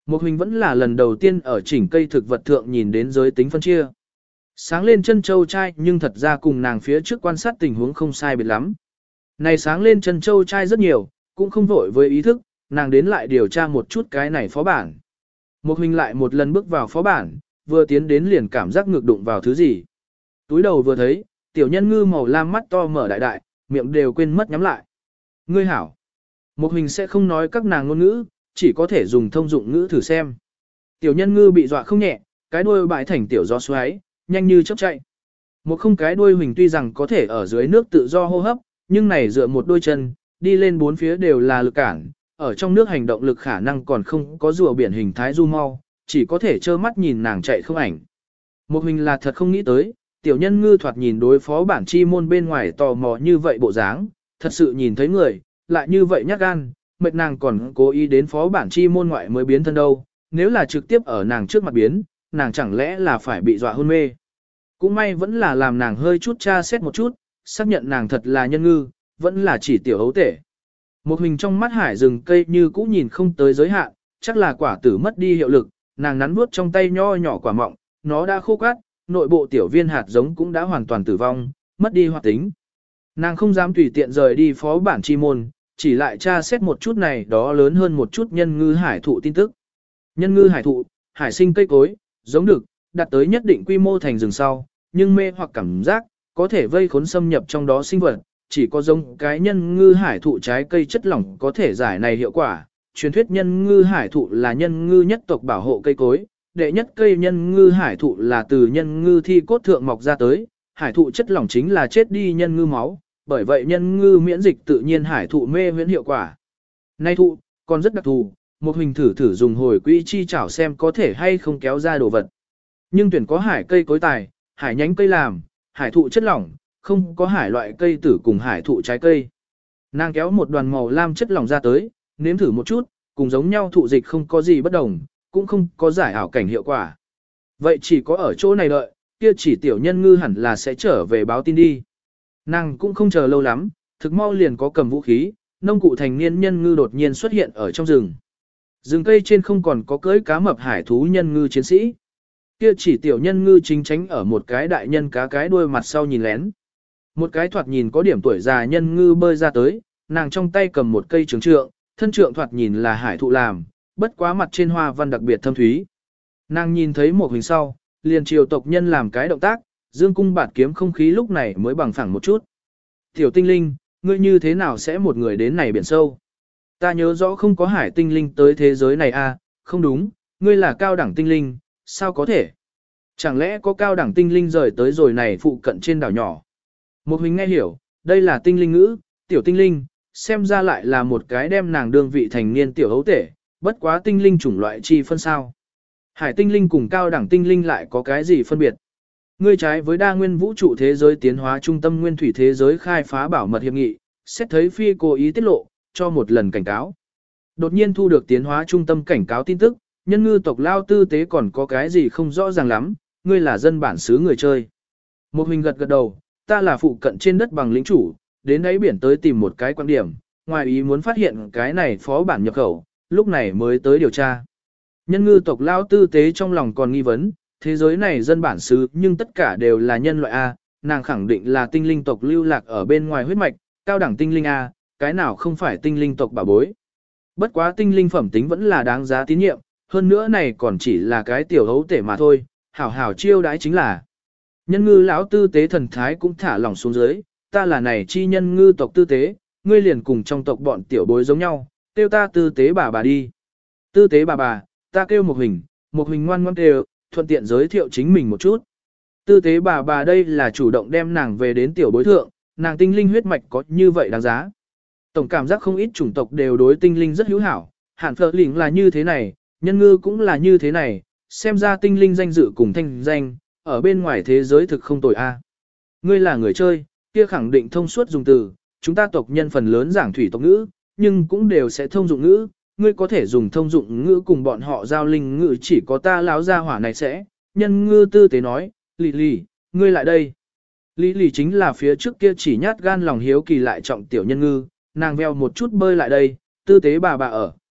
Một hình vẫn là lần đầu tiên ở chỉnh cây thực vật thượng nhìn đến giới tính phân chia. Sáng lên chân châu trai nhưng thật ra cùng nàng phía trước quan sát tình huống không sai biệt lắm. Này sáng lên chân châu trai rất nhiều, cũng không vội với ý thức, nàng đến lại điều tra một chút cái này phó bản. Một hình lại một lần bước vào phó bản, vừa tiến đến liền cảm giác ngược đụng vào thứ gì. Túi đầu vừa thấy, tiểu nhân ngư màu lam mắt to mở đại đại, miệng đều quên mất nhắm lại. Ngươi hảo. Một hình sẽ không nói các nàng ngôn ngữ, chỉ có thể dùng thông dụng ngữ thử xem. Tiểu nhân ngư bị dọa không nhẹ, cái đuôi bãi thành tiểu gió xoáy, nhanh như chớp chạy. Một không cái đuôi huỳnh tuy rằng có thể ở dưới nước tự do hô hấp, nhưng này dựa một đôi chân, đi lên bốn phía đều là lực cản, ở trong nước hành động lực khả năng còn không có rùa biển hình thái du mau, chỉ có thể trơ mắt nhìn nàng chạy không ảnh. Một huỳnh là thật không nghĩ tới, tiểu nhân ngư thoạt nhìn đối phó bản chi môn bên ngoài tò mò như vậy bộ dáng, thật sự nhìn thấy người, lại như vậy nhát gan, mệt nàng còn cố ý đến phó bản chi môn ngoại mới biến thân đâu, nếu là trực tiếp ở nàng trước mặt biến, nàng chẳng lẽ là phải bị dọa hôn mê. Cũng may vẫn là làm nàng hơi chút tra xét một chút, xác nhận nàng thật là nhân ngư, vẫn là chỉ tiểu hấu tể. Một hình trong mắt hải rừng cây như cũ nhìn không tới giới hạn, chắc là quả tử mất đi hiệu lực, nàng nắn nuốt trong tay nho nhỏ quả mọng, nó đã khô cát, nội bộ tiểu viên hạt giống cũng đã hoàn toàn tử vong, mất đi hoạt tính. Nàng không dám tùy tiện rời đi phó bản chi môn, chỉ lại tra xét một chút này đó lớn hơn một chút nhân ngư hải thụ tin tức. Nhân ngư hải thụ, hải sinh cây cối, giống được, đạt tới nhất định quy mô thành rừng sau, nhưng mê hoặc cảm giác, có thể vây khốn xâm nhập trong đó sinh vật, chỉ có giống cái nhân ngư hải thụ trái cây chất lỏng có thể giải này hiệu quả. Truyền thuyết nhân ngư hải thụ là nhân ngư nhất tộc bảo hộ cây cối, đệ nhất cây nhân ngư hải thụ là từ nhân ngư thi cốt thượng mọc ra tới, hải thụ chất lỏng chính là chết đi nhân ngư máu, bởi vậy nhân ngư miễn dịch tự nhiên hải thụ mê huyễn hiệu quả. Nay thụ, còn rất đặc thù, một hình thử thử dùng hồi quỹ chi chảo xem có thể hay không kéo ra đồ vật. Nhưng tuyển có hải cây cối tài, hải nhánh cây làm, hải thụ chất lỏng, không có hải loại cây tử cùng hải thụ trái cây. Nàng kéo một đoàn màu lam chất lỏng ra tới, nếm thử một chút, cùng giống nhau thụ dịch không có gì bất đồng, cũng không có giải ảo cảnh hiệu quả. Vậy chỉ có ở chỗ này đợi, kia chỉ tiểu nhân ngư hẳn là sẽ trở về báo tin đi. Nàng cũng không chờ lâu lắm, thực mau liền có cầm vũ khí, nông cụ thành niên nhân ngư đột nhiên xuất hiện ở trong rừng. Rừng cây trên không còn có cưỡi cá mập hải thú nhân ngư chiến sĩ. Kia chỉ tiểu nhân ngư chính tránh ở một cái đại nhân cá cái đuôi mặt sau nhìn lén. Một cái thoạt nhìn có điểm tuổi già nhân ngư bơi ra tới, nàng trong tay cầm một cây trường trượng, thân trượng thoạt nhìn là hải thụ làm, bất quá mặt trên hoa văn đặc biệt thâm thúy. Nàng nhìn thấy một hình sau, liền chiều tộc nhân làm cái động tác, dương cung bạt kiếm không khí lúc này mới bằng phẳng một chút. Tiểu tinh linh, ngươi như thế nào sẽ một người đến này biển sâu? Ta nhớ rõ không có hải tinh linh tới thế giới này à, không đúng, ngươi là cao đẳng tinh linh, sao có thể? Chẳng lẽ có cao đẳng tinh linh rời tới rồi này phụ cận trên đảo nhỏ? Một hình nghe hiểu, đây là tinh linh ngữ, tiểu tinh linh, xem ra lại là một cái đem nàng đương vị thành niên tiểu hấu tể, bất quá tinh linh chủng loại chi phân sao. Hải tinh linh cùng cao đẳng tinh linh lại có cái gì phân biệt? Ngươi trái với đa nguyên vũ trụ thế giới tiến hóa trung tâm nguyên thủy thế giới khai phá bảo mật hiệp nghị, xét thấy phi cố ý tiết lộ, cho một lần cảnh cáo. Đột nhiên thu được tiến hóa trung tâm cảnh cáo tin tức, nhân ngư tộc lao tư tế còn có cái gì không rõ ràng lắm, ngươi là dân bản xứ người chơi. Một hình gật gật đầu, ta là phụ cận trên đất bằng lĩnh chủ, đến đáy biển tới tìm một cái quan điểm, ngoài ý muốn phát hiện cái này phó bản nhập khẩu, lúc này mới tới điều tra. Nhân ngư tộc lao tư tế trong lòng còn nghi vấn, thế giới này dân bản xứ nhưng tất cả đều là nhân loại A, nàng khẳng định là tinh linh tộc lưu lạc ở bên ngoài huyết mạch, cao đẳng tinh linh A, cái nào không phải tinh linh tộc bảo bối. Bất quá tinh linh phẩm tính vẫn là đáng giá tín nhiệm, hơn nữa này còn chỉ là cái tiểu hấu tể mà thôi, hảo hảo chiêu đãi chính là. Nhân ngư lão tư tế thần thái cũng thả lỏng xuống dưới, ta là này chi nhân ngư tộc tư tế, ngươi liền cùng trong tộc bọn tiểu bối giống nhau, kêu ta tư tế bà bà đi. Tư tế bà bà, ta kêu một hình, một hình ngoan ngoan kêu, thuận tiện giới thiệu chính mình một chút. Tư tế bà bà đây là chủ động đem nàng về đến tiểu bối thượng, nàng tinh linh huyết mạch có như vậy đáng giá. Tổng cảm giác không ít chủng tộc đều đối tinh linh rất hữu hảo, hạn phở lĩnh là như thế này, nhân ngư cũng là như thế này, xem ra tinh linh danh dự cùng thanh danh, ở bên ngoài thế giới thực không tồi a. Ngươi là người chơi, kia khẳng định thông suốt dùng từ, chúng ta tộc nhân phần lớn giảng thủy tộc ngữ, nhưng cũng đều sẽ thông dụng ngữ, ngươi có thể dùng thông dụng ngữ cùng bọn họ giao linh ngữ, chỉ có ta lão gia hỏa này sẽ. Nhân ngư tư tế nói, lì lì, ngươi lại đây. Lý lì chính là phía trước kia chỉ nhát gan lòng hiếu kỳ lại trọng tiểu nhân ngư, nàng veo một chút bơi lại đây, tư tế bà bà ở,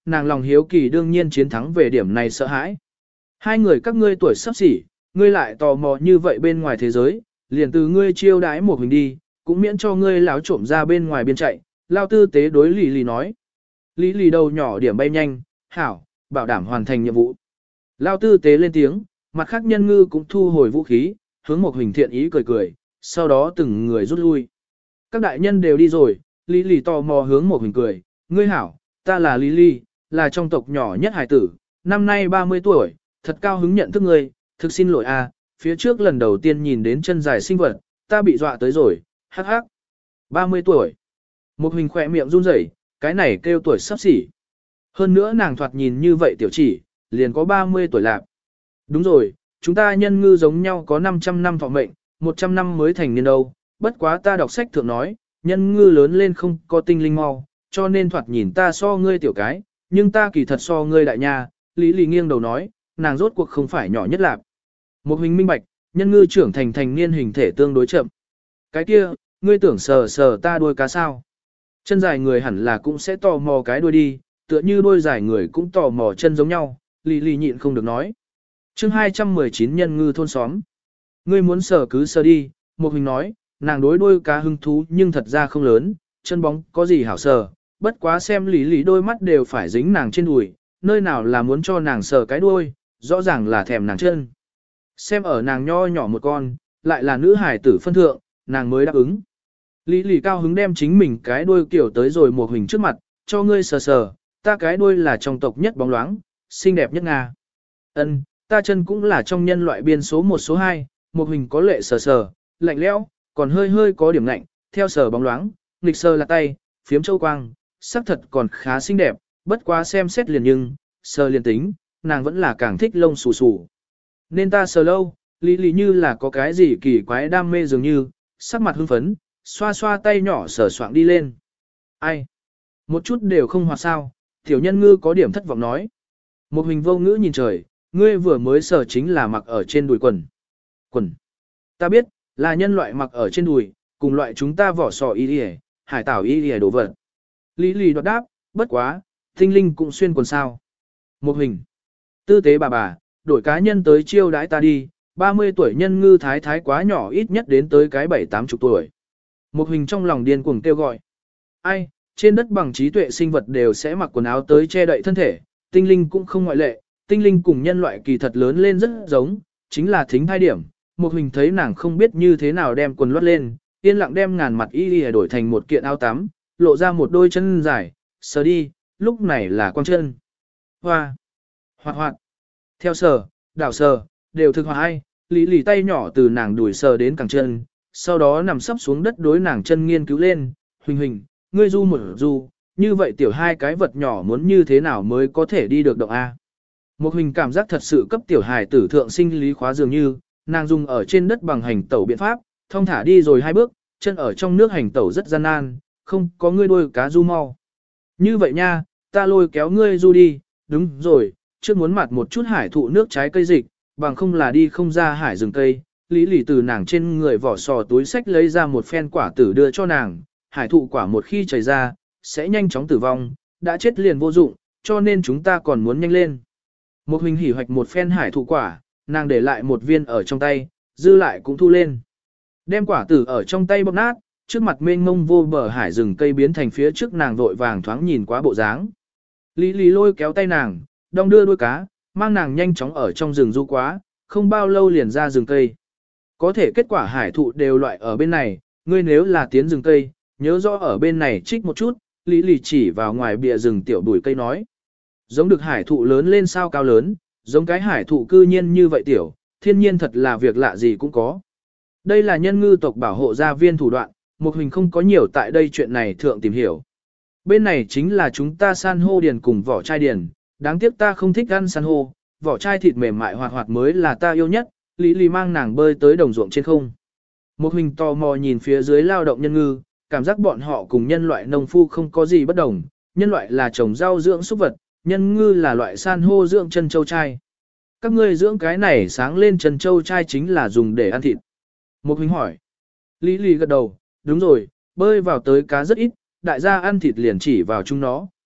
nàng lòng hiếu kỳ đương nhiên chiến thắng về điểm này sợ hãi. Hai người các ngươi tuổi sắp xỉ, ngươi lại tò mò như vậy bên ngoài thế giới, liền từ ngươi chiêu đãi một mình đi, cũng miễn cho ngươi láo trộm ra bên ngoài biên chạy, lao tư tế đối Lý Lý nói. Lý Lý đầu nhỏ điểm bay nhanh, hảo, bảo đảm hoàn thành nhiệm vụ. Lao tư tế lên tiếng, mặt khác nhân ngư cũng thu hồi vũ khí, hướng một hình thiện ý cười cười, sau đó từng người rút lui. Các đại nhân đều đi rồi, Lý Lý tò mò hướng một hình cười, ngươi hảo, ta là Lý Lý, là trong tộc nhỏ nhất hải tử, năm nay ba mươi tuổi, thật cao hứng nhận thức ngươi, thực xin lỗi a, phía trước lần đầu tiên nhìn đến chân dài sinh vật, ta bị dọa tới rồi, hắc hắc. ba mươi tuổi. Một hình khỏe miệng run rẩy, cái này kêu tuổi sắp xỉ. Hơn nữa nàng thoạt nhìn như vậy tiểu chỉ, liền có ba mươi tuổi lạc. Đúng rồi, chúng ta nhân ngư giống nhau có năm trăm năm thọ mệnh, một trăm năm mới thành niên đâu, bất quá ta đọc sách thượng nói, nhân ngư lớn lên không có tinh linh mau, cho nên thoạt nhìn ta so ngươi tiểu cái, nhưng ta kỳ thật so ngươi đại nha, Lý Lý nghiêng đầu nói, nàng rốt cuộc không phải nhỏ nhất lạc. Một hình minh bạch, nhân ngư trưởng thành thành niên hình thể tương đối chậm. Cái kia, ngươi tưởng sờ sờ ta đuôi cá sao? Chân dài người hẳn là cũng sẽ tò mò cái đuôi đi, tựa như đuôi dài người cũng tò mò chân giống nhau, Lý Lý nhịn không được nói. Chương hai trăm mười chín nhân ngư thôn xóm. Ngươi muốn sờ cứ sờ đi, một hình nói, nàng đối đuôi cá hứng thú nhưng thật ra không lớn, chân bóng có gì hảo sờ, bất quá xem Lý Lý đôi mắt đều phải dính nàng trên đùi, nơi nào là muốn cho nàng sờ cái đuôi, rõ ràng là thèm nàng chân. Xem ở nàng nho nhỏ một con, lại là nữ hải tử phân thượng, nàng mới đáp ứng. Lý Lý cao hứng đem chính mình cái đuôi kiểu tới rồi một hình trước mặt, cho ngươi sờ sờ, ta cái đuôi là trong tộc nhất bóng loáng, xinh đẹp nhất Nga. Ân, ta chân cũng là trong nhân loại biên số một số hai, một hình có lệ sờ sờ, lạnh lẽo, còn hơi hơi có điểm lạnh, theo sờ bóng loáng, nghịch sờ là tay, phiếm châu quang, sắc thật còn khá xinh đẹp, bất quá xem xét liền nhưng, sờ liền tính, nàng vẫn là càng thích lông xù xù. Nên ta sờ lâu, Lý Lý như là có cái gì kỳ quái đam mê dường như, sắc mặt hưng phấn, xoa xoa tay nhỏ sờ soạng đi lên. Ai? Một chút đều không hoạt sao, tiểu nhân ngư có điểm thất vọng nói. Một hình vô ngữ nhìn trời, ngươi vừa mới sờ chính là mặc ở trên đùi quần. Quần. Ta biết, là nhân loại mặc ở trên đùi, cùng loại chúng ta vỏ sò y đi hải tảo y đi đồ vật. Lý Lý đoạt đáp, bất quá, tinh linh cũng xuyên quần sao. Một hình. Tư tế bà bà, đổi cá nhân tới chiêu đãi ta đi, ba mươi tuổi nhân ngư thái thái quá nhỏ ít nhất đến tới cái bảy tám chục tuổi. Một hình trong lòng điên cuồng kêu gọi. Ai, trên đất bằng trí tuệ sinh vật đều sẽ mặc quần áo tới che đậy thân thể, tinh linh cũng không ngoại lệ, tinh linh cùng nhân loại kỳ thật lớn lên rất giống, chính là thính thai điểm. Một hình thấy nàng không biết như thế nào đem quần lót lên, yên lặng đem ngàn mặt y đi đổi thành một kiện áo tắm, lộ ra một đôi chân dài, sờ đi, lúc này là quang chân. Hoa, hoạt hoạt, theo sờ, đảo sờ, đều thực hòa ai, Lý Lý tay nhỏ từ nàng đuổi sờ đến cẳng chân, sau đó nằm sấp xuống đất đối nàng chân nghiên cứu lên, huỳnh huỳnh, ngươi du một du, như vậy tiểu hai cái vật nhỏ muốn như thế nào mới có thể đi được động A. Một huỳnh cảm giác thật sự cấp tiểu hài tử thượng sinh lý khóa dường như, nàng dùng ở trên đất bằng hành tẩu biện pháp, thong thả đi rồi hai bước, chân ở trong nước hành tẩu rất gian nan, không có ngươi đôi cá du mau. Như vậy nha, ta lôi kéo ngươi du đi, đúng rồi, trước muốn mặt một chút hải thụ nước trái cây dịch, bằng không là đi không ra hải rừng cây. Lý Lý từ nàng trên người vỏ sò túi sách lấy ra một phen quả tử đưa cho nàng, hải thụ quả một khi chảy ra, sẽ nhanh chóng tử vong, đã chết liền vô dụng, cho nên chúng ta còn muốn nhanh lên. Một hình hỉ hoạch một phen hải thụ quả, nàng để lại một viên ở trong tay, dư lại cũng thu lên. Đem quả tử ở trong tay bóp nát, trước mặt mênh mông vô bờ hải rừng cây biến thành phía trước nàng vội vàng thoáng nhìn quá bộ dáng. Lý Lý lôi kéo tay nàng, đong đưa đuôi cá, mang nàng nhanh chóng ở trong rừng du quá, không bao lâu liền ra rừng cây. Có thể kết quả hải thụ đều loại ở bên này, ngươi nếu là tiến rừng cây, nhớ rõ ở bên này trích một chút, Lý Lý chỉ vào ngoài bìa rừng tiểu bụi cây nói. Giống được hải thụ lớn lên sao cao lớn, giống cái hải thụ cư nhiên như vậy tiểu, thiên nhiên thật là việc lạ gì cũng có. Đây là nhân ngư tộc bảo hộ gia viên thủ đoạn, một hình không có nhiều tại đây chuyện này thượng tìm hiểu. Bên này chính là chúng ta san hô điền cùng vỏ chai điền, đáng tiếc ta không thích ăn san hô, vỏ chai thịt mềm mại hoạt hoạt mới là ta yêu nhất, Lý Lý mang nàng bơi tới đồng ruộng trên không. Một hình tò mò nhìn phía dưới lao động nhân ngư, cảm giác bọn họ cùng nhân loại nông phu không có gì bất đồng, nhân loại là trồng rau dưỡng súc vật, nhân ngư là loại san hô dưỡng chân châu chai. Các ngươi dưỡng cái này sáng lên chân châu chai chính là dùng để ăn thịt. Một hình hỏi. Lý Lý gật đầu, đúng rồi, bơi vào tới cá rất ít, đại gia ăn thịt liền chỉ vào chúng nó,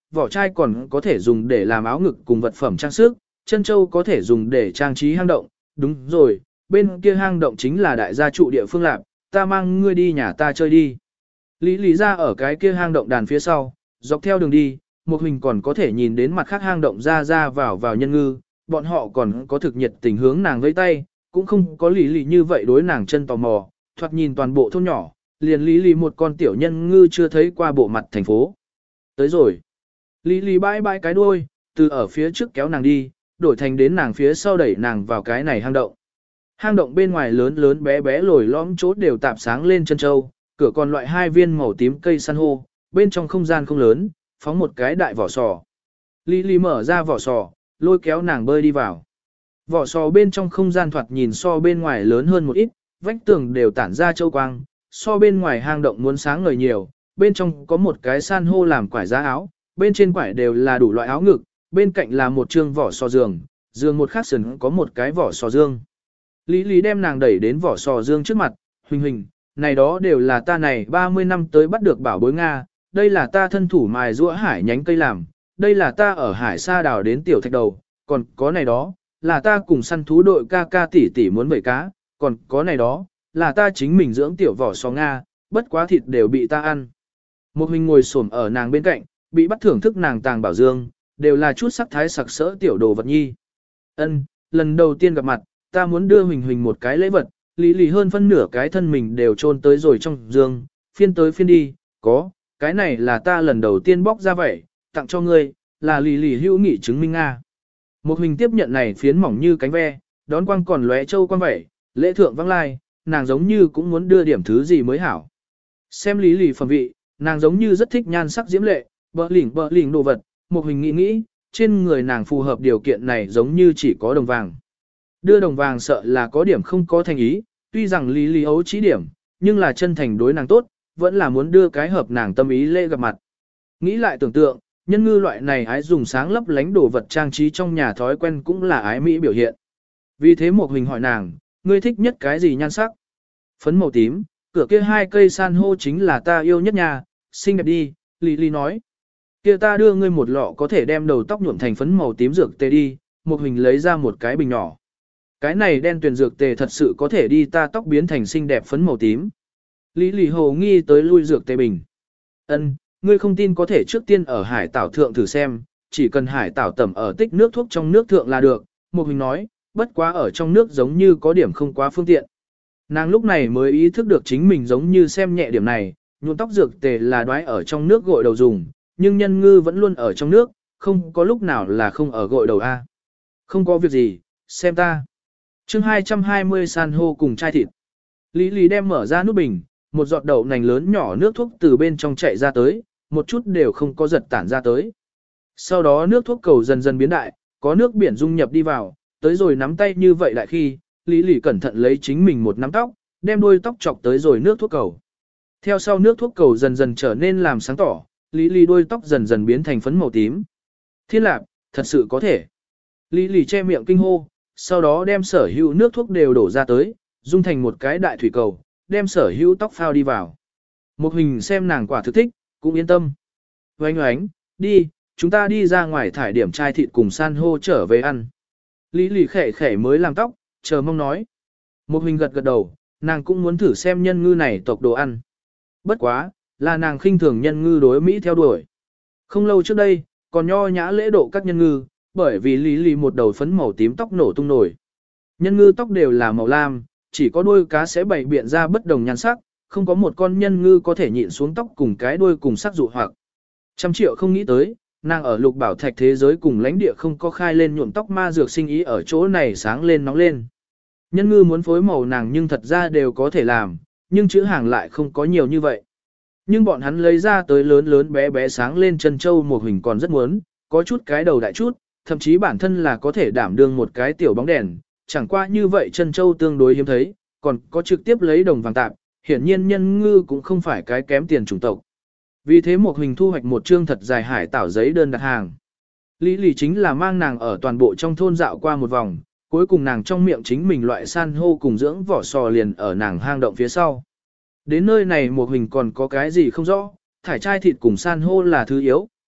vỏ chai còn có thể dùng để làm áo ngực cùng vật phẩm trang sức, chân châu có thể dùng để trang trí hang động, đúng rồi, bên kia hang động chính là đại gia trụ địa phương lạc, ta mang ngươi đi nhà ta chơi đi. Lý Lý ra ở cái kia hang động đàn phía sau, dọc theo đường đi, một hình còn có thể nhìn đến mặt khác hang động ra ra vào vào nhân ngư, bọn họ còn có thực nhiệt tình hướng nàng vẫy tay, cũng không có Lý Lý như vậy đối nàng chân tò mò, thoạt nhìn toàn bộ thôn nhỏ, liền Lý Lý một con tiểu nhân ngư chưa thấy qua bộ mặt thành phố. Tới rồi. Lý Lý bãi bãi cái đuôi, từ ở phía trước kéo nàng đi, đổi thành đến nàng phía sau đẩy nàng vào cái này hang động. Hang động bên ngoài lớn lớn bé bé lồi lõm chốt đều tạp sáng lên chân châu, cửa còn loại hai viên màu tím cây san hô, bên trong không gian không lớn, phóng một cái đại vỏ sò. Lý Lý mở ra vỏ sò, lôi kéo nàng bơi đi vào. Vỏ sò bên trong không gian thoạt nhìn so bên ngoài lớn hơn một ít, vách tường đều tản ra châu quang, so bên ngoài hang động muốn sáng ngời nhiều, bên trong có một cái san hô làm quải giá áo, bên trên quải đều là đủ loại áo ngực, bên cạnh là một trương vỏ sò giường, giường một khắc sườn có một cái vỏ sò dương. Lý Lý đem nàng đẩy đến vỏ sò dương trước mặt, huỳnh huỳnh, này đó đều là ta này ba mươi năm tới bắt được bảo bối Nga, đây là ta thân thủ mài rũa hải nhánh cây làm, đây là ta ở hải sa đào đến tiểu thạch đầu, còn có này đó, là ta cùng săn thú đội ca ca tỷ tỷ muốn bể cá, còn có này đó, là ta chính mình dưỡng tiểu vỏ sò Nga, bất quá thịt đều bị ta ăn. Một mình ngồi xổm ở nàng bên cạnh, bị bắt thưởng thức nàng tàng bảo dương, đều là chút sắc thái sặc sỡ tiểu đồ vật nhi. Ân, lần đầu tiên gặp mặt, ta muốn đưa Huỳnh Huỳnh một cái lễ vật, Lý Lý hơn phân nửa cái thân mình đều chôn tới rồi trong dương, phiên tới phiên đi, có, cái này là ta lần đầu tiên bóc ra vậy, tặng cho ngươi, là Lý Lý hữu nghị chứng minh Nga. Một Huỳnh tiếp nhận này phiến mỏng như cánh ve, đón quang còn lóe châu quang vậy, lễ thượng vắng lai, nàng giống như cũng muốn đưa điểm thứ gì mới hảo. Xem Lý Lý phẩm vị, nàng giống như rất thích nhan sắc diễm lệ, bợ lỉnh bợ lỉnh đồ vật, một Huỳnh nghĩ nghĩ, trên người nàng phù hợp điều kiện này giống như chỉ có đồng vàng. Đưa đồng vàng sợ là có điểm không có thành ý, tuy rằng Lý Lý ấu chỉ điểm, nhưng là chân thành đối nàng tốt, vẫn là muốn đưa cái hợp nàng tâm ý lễ gặp mặt. Nghĩ lại tưởng tượng, nhân ngư loại này ái dùng sáng lấp lánh đồ vật trang trí trong nhà thói quen cũng là ái mỹ biểu hiện. Vì thế một Huỳnh hỏi nàng, ngươi thích nhất cái gì nhan sắc? Phấn màu tím, cửa kia hai cây san hô chính là ta yêu nhất nhà, xinh đẹp đi, Lý Lý nói. Kia ta đưa ngươi một lọ có thể đem đầu tóc nhuộm thành phấn màu tím dược tê đi, một Huỳnh lấy ra một cái bình nhỏ. Cái này đen tuyền dược tề thật sự có thể đi ta tóc biến thành xinh đẹp phấn màu tím. Lý Lý hồ nghi tới lui dược tề bình. Ân, ngươi không tin có thể trước tiên ở hải tảo thượng thử xem, chỉ cần hải tảo tẩm ở tích nước thuốc trong nước thượng là được. Một Huỳnh nói, bất quá ở trong nước giống như có điểm không quá phương tiện. Nàng lúc này mới ý thức được chính mình giống như xem nhẹ điểm này, nhuộm tóc dược tề là đoái ở trong nước gội đầu dùng, nhưng nhân ngư vẫn luôn ở trong nước, không có lúc nào là không ở gội đầu A. Không có việc gì, xem ta. chương hai trăm hai mươi san hô cùng chai thịt. Lý Lý đem mở ra nút bình, một giọt đậu nành lớn nhỏ nước thuốc từ bên trong chạy ra tới, một chút đều không có giật tản ra tới. Sau đó nước thuốc cầu dần dần biến đại, có nước biển dung nhập đi vào, tới rồi nắm tay như vậy lại khi, Lý Lý cẩn thận lấy chính mình một nắm tóc, đem đuôi tóc chọc tới rồi nước thuốc cầu. Theo sau nước thuốc cầu dần dần trở nên làm sáng tỏ, Lý Lý đuôi tóc dần dần biến thành phấn màu tím. Thiên lạc, thật sự có thể. Lý Lý che miệng kinh hô, sau đó đem sở hữu nước thuốc đều đổ ra tới, dung thành một cái đại thủy cầu, đem sở hữu tóc phao đi vào. Một Huỳnh xem nàng quả thực thích, cũng yên tâm. Oánh oánh, đi, chúng ta đi ra ngoài thải điểm chai thịt cùng san hô trở về ăn. Lý Lý khẽ khẽ mới làm tóc, chờ mong nói. Một Huỳnh gật gật đầu, nàng cũng muốn thử xem nhân ngư này tộc đồ ăn. Bất quá, là nàng khinh thường nhân ngư đối Mỹ theo đuổi. Không lâu trước đây, còn nho nhã lễ độ các nhân ngư, bởi vì Lý Lý một đầu phấn màu tím tóc nổ tung nổi. Nhân ngư tóc đều là màu lam, chỉ có đuôi cá sẽ bày biện ra bất đồng nhan sắc, không có một con nhân ngư có thể nhịn xuống tóc cùng cái đuôi cùng sắc dụ hoặc. Trăm triệu không nghĩ tới, nàng ở lục bảo thạch thế giới cùng lãnh địa không có khai lên nhuộm tóc ma dược sinh ý ở chỗ này sáng lên nóng lên. Nhân ngư muốn phối màu nàng nhưng thật ra đều có thể làm, nhưng chữ hàng lại không có nhiều như vậy. Nhưng bọn hắn lấy ra tới lớn lớn bé bé sáng lên chân châu một Huỳnh còn rất muốn, có chút cái đầu đại chút, thậm chí bản thân là có thể đảm đương một cái tiểu bóng đèn, chẳng qua như vậy chân châu tương đối hiếm thấy, còn có trực tiếp lấy đồng vàng tạp, hiển nhiên nhân ngư cũng không phải cái kém tiền chủng tộc. Vì thế một Huỳnh thu hoạch một chương thật dài hải tảo giấy đơn đặt hàng. Lý Lý chính là mang nàng ở toàn bộ trong thôn dạo qua một vòng, cuối cùng nàng trong miệng chính mình loại san hô cùng dưỡng vỏ sò liền ở nàng hang động phía sau. Đến nơi này một Huỳnh còn có cái gì không rõ, thải chai thịt cùng san hô là thứ yếu,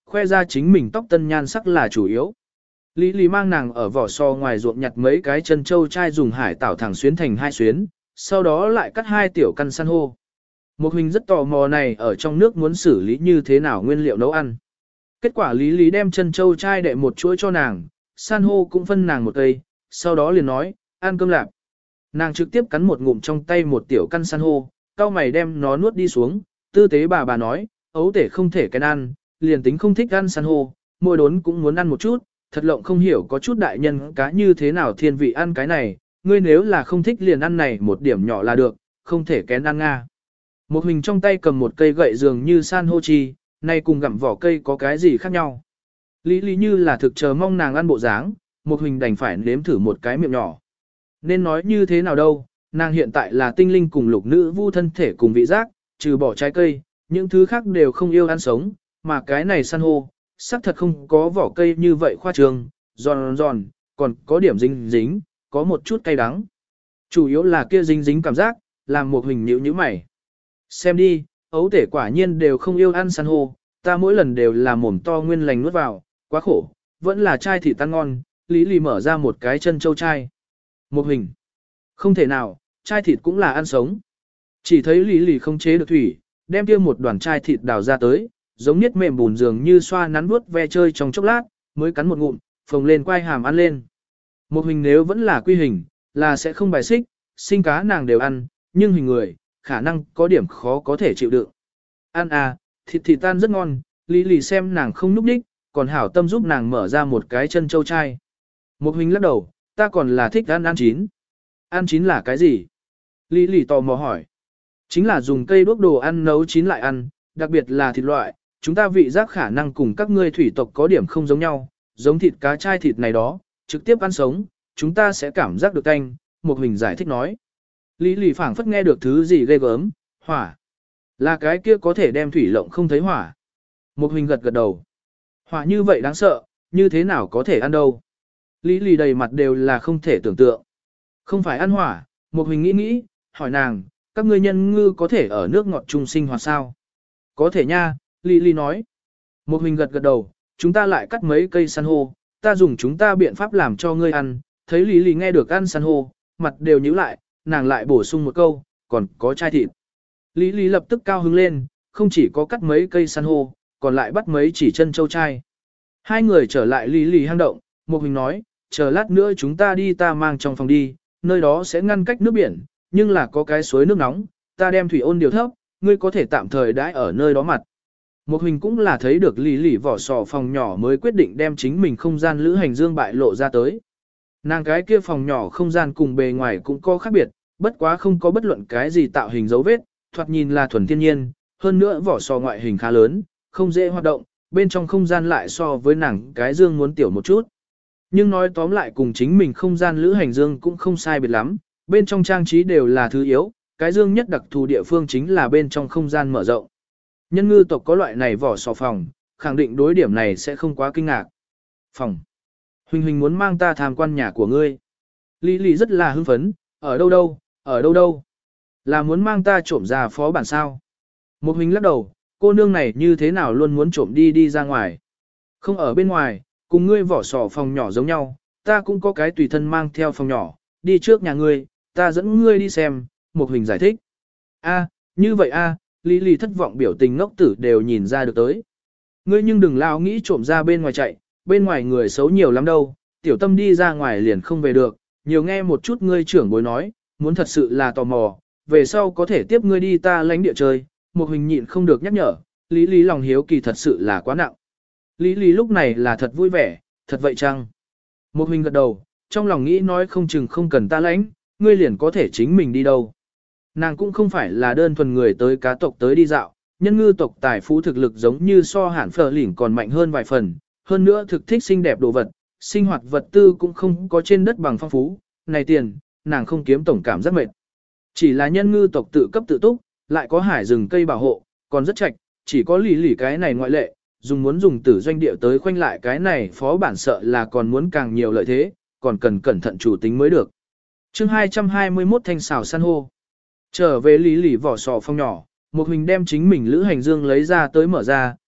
khoe ra chính mình tóc tân nhan sắc là chủ yếu. Lý Lý mang nàng ở vỏ sò ngoài ruộng nhặt mấy cái chân châu chai dùng hải tảo thẳng xuyến thành hai xuyến, sau đó lại cắt hai tiểu căn san hô. Một hình rất tò mò này ở trong nước muốn xử lý như thế nào nguyên liệu nấu ăn. Kết quả Lý Lý đem chân châu chai đệ một chuỗi cho nàng, san hô cũng phân nàng một cây, sau đó liền nói, ăn cơm lạp. Nàng trực tiếp cắn một ngụm trong tay một tiểu căn san hô, cau mày đem nó nuốt đi xuống, tư tế bà bà nói, ấu tể không thể cái ăn, liền tính không thích ăn san hô, mỗi đốn cũng muốn ăn một chút, thật lộng không hiểu có chút đại nhân cá như thế nào thiên vị ăn cái này, ngươi nếu là không thích liền ăn này một điểm nhỏ là được, không thể kén ăn nga. Một hình trong tay cầm một cây gậy dường như san hô chi, nay cùng gặm vỏ cây có cái gì khác nhau. Lý Lý như là thực chờ mong nàng ăn bộ dáng, một hình đành phải nếm thử một cái miệng nhỏ. Nên nói như thế nào đâu, nàng hiện tại là tinh linh cùng lục nữ vu thân thể cùng vị giác, trừ bỏ trái cây, những thứ khác đều không yêu ăn sống, mà cái này san hô, xác thật không có vỏ cây như vậy khoa trương, giòn giòn, còn có điểm dính dính, có một chút cay đắng. Chủ yếu là kia dính dính cảm giác, làm một hình nhíu nhíu mày. Xem đi, ấu tể quả nhiên đều không yêu ăn san hô, ta mỗi lần đều là mồm to nguyên lành nuốt vào, quá khổ, vẫn là chai thịt tan ngon. Lý Lý mở ra một cái chân châu chai. Một hình. Không thể nào, chai thịt cũng là ăn sống. Chỉ thấy Lý Lý không chế được thủy, đem kia một đoàn chai thịt đào ra tới, giống niết mềm bùn dường như xoa nắn vuốt ve chơi trong chốc lát, mới cắn một ngụm, phồng lên quay hàm ăn lên. Một hình nếu vẫn là quy hình, là sẽ không bài xích, sinh cá nàng đều ăn, nhưng hình người, khả năng có điểm khó có thể chịu đựng. Ăn à, thịt thịt tan rất ngon, Lý Lý xem nàng không núp đích, còn hảo tâm giúp nàng mở ra một cái chân châu chai. Một hình lắc đầu, ta còn là thích ăn ăn chín. Ăn chín là cái gì? Lý Lý tò mò hỏi. Chính là dùng cây đuốc đồ ăn nấu chín lại ăn, đặc biệt là thịt loại, chúng ta vị giác khả năng cùng các ngươi thủy tộc có điểm không giống nhau, giống thịt cá chai thịt này đó, trực tiếp ăn sống, chúng ta sẽ cảm giác được canh, một hình giải thích nói. Lý Lý phảng phất nghe được thứ gì ghê gớm, hỏa. Là cái kia có thể đem thủy lộng không thấy hỏa. Một hình gật gật đầu. Hỏa như vậy đáng sợ, như thế nào có thể ăn đâu. Lý Lý đầy mặt đều là không thể tưởng tượng. Không phải ăn hỏa, một hình nghĩ nghĩ, hỏi nàng, các ngươi nhân ngư có thể ở nước ngọt chung sinh hoạt sao? Có thể nha, Lý Lý nói. Một hình gật gật đầu, chúng ta lại cắt mấy cây san hô, ta dùng chúng ta biện pháp làm cho ngươi ăn. Thấy Lý Lý nghe được ăn san hô, mặt đều nhíu lại, nàng lại bổ sung một câu, còn có chai thịt. Lý Lý lập tức cao hứng lên, không chỉ có cắt mấy cây san hô, còn lại bắt mấy chỉ chân châu chai. Hai người trở lại Lý Lý hang động, một hình nói, chờ lát nữa chúng ta đi ta mang trong phòng đi, nơi đó sẽ ngăn cách nước biển, nhưng là có cái suối nước nóng, ta đem thủy ôn điều thấp, ngươi có thể tạm thời đãi ở nơi đó mặt. Một hình cũng là thấy được Lý Lý vỏ sò phòng nhỏ mới quyết định đem chính mình không gian lữ hành dương bại lộ ra tới. Nàng cái kia phòng nhỏ không gian cùng bề ngoài cũng có khác biệt, bất quá không có bất luận cái gì tạo hình dấu vết, thoạt nhìn là thuần thiên nhiên, hơn nữa vỏ sò ngoại hình khá lớn, không dễ hoạt động, bên trong không gian lại so với nàng cái dương muốn tiểu một chút. Nhưng nói tóm lại cùng chính mình không gian lữ hành dương cũng không sai biệt lắm, bên trong trang trí đều là thứ yếu, cái dương nhất đặc thù địa phương chính là bên trong không gian mở rộng. Nhân ngư tộc có loại này vỏ sò phòng, khẳng định đối điểm này sẽ không quá kinh ngạc. Phòng. Huỳnh Huỳnh muốn mang ta tham quan nhà của ngươi. Lý Lý rất là hưng phấn, ở đâu đâu, ở đâu đâu. Là muốn mang ta trộm ra phó bản sao. Một Huỳnh lắc đầu, cô nương này như thế nào luôn muốn trộm đi đi ra ngoài. Không ở bên ngoài, cùng ngươi vỏ sò phòng nhỏ giống nhau, ta cũng có cái tùy thân mang theo phòng nhỏ, đi trước nhà ngươi, ta dẫn ngươi đi xem, Một Huỳnh giải thích. A, như vậy a, Lý Lý thất vọng biểu tình ngốc tử đều nhìn ra được tới. Ngươi nhưng đừng lao nghĩ trộm ra bên ngoài chạy, bên ngoài người xấu nhiều lắm đâu, tiểu tâm đi ra ngoài liền không về được, nhiều nghe một chút ngươi trưởng bối nói, muốn thật sự là tò mò, về sau có thể tiếp ngươi đi ta lánh địa chơi, Một Huỳnh nhịn không được nhắc nhở, Lý Lý lòng hiếu kỳ thật sự là quá nặng. Lý Lý lúc này là thật vui vẻ, thật vậy chăng? Một Huỳnh gật đầu, trong lòng nghĩ nói không chừng không cần ta lãnh, ngươi liền có thể chính mình đi đâu. Nàng cũng không phải là đơn thuần người tới cá tộc tới đi dạo, nhân ngư tộc tài phú thực lực giống như so hẳn phở lỉnh còn mạnh hơn vài phần, hơn nữa thực thích xinh đẹp đồ vật, sinh hoạt vật tư cũng không có trên đất bằng phong phú, này tiền, nàng không kiếm tổng cảm rất mệt. Chỉ là nhân ngư tộc tự cấp tự túc, lại có hải rừng cây bảo hộ, còn rất chạch, chỉ có lì lì cái này ngoại lệ, dùng muốn dùng tử doanh địa tới khoanh lại cái này phó bản sợ là còn muốn càng nhiều lợi thế, còn cần cẩn thận chủ tính mới được. Chương hai trăm hai mươi mốt thanh xào san hô. Trở về lý lì vỏ sò phong nhỏ, một hình đem chính mình lữ hành dương lấy ra tới mở ra,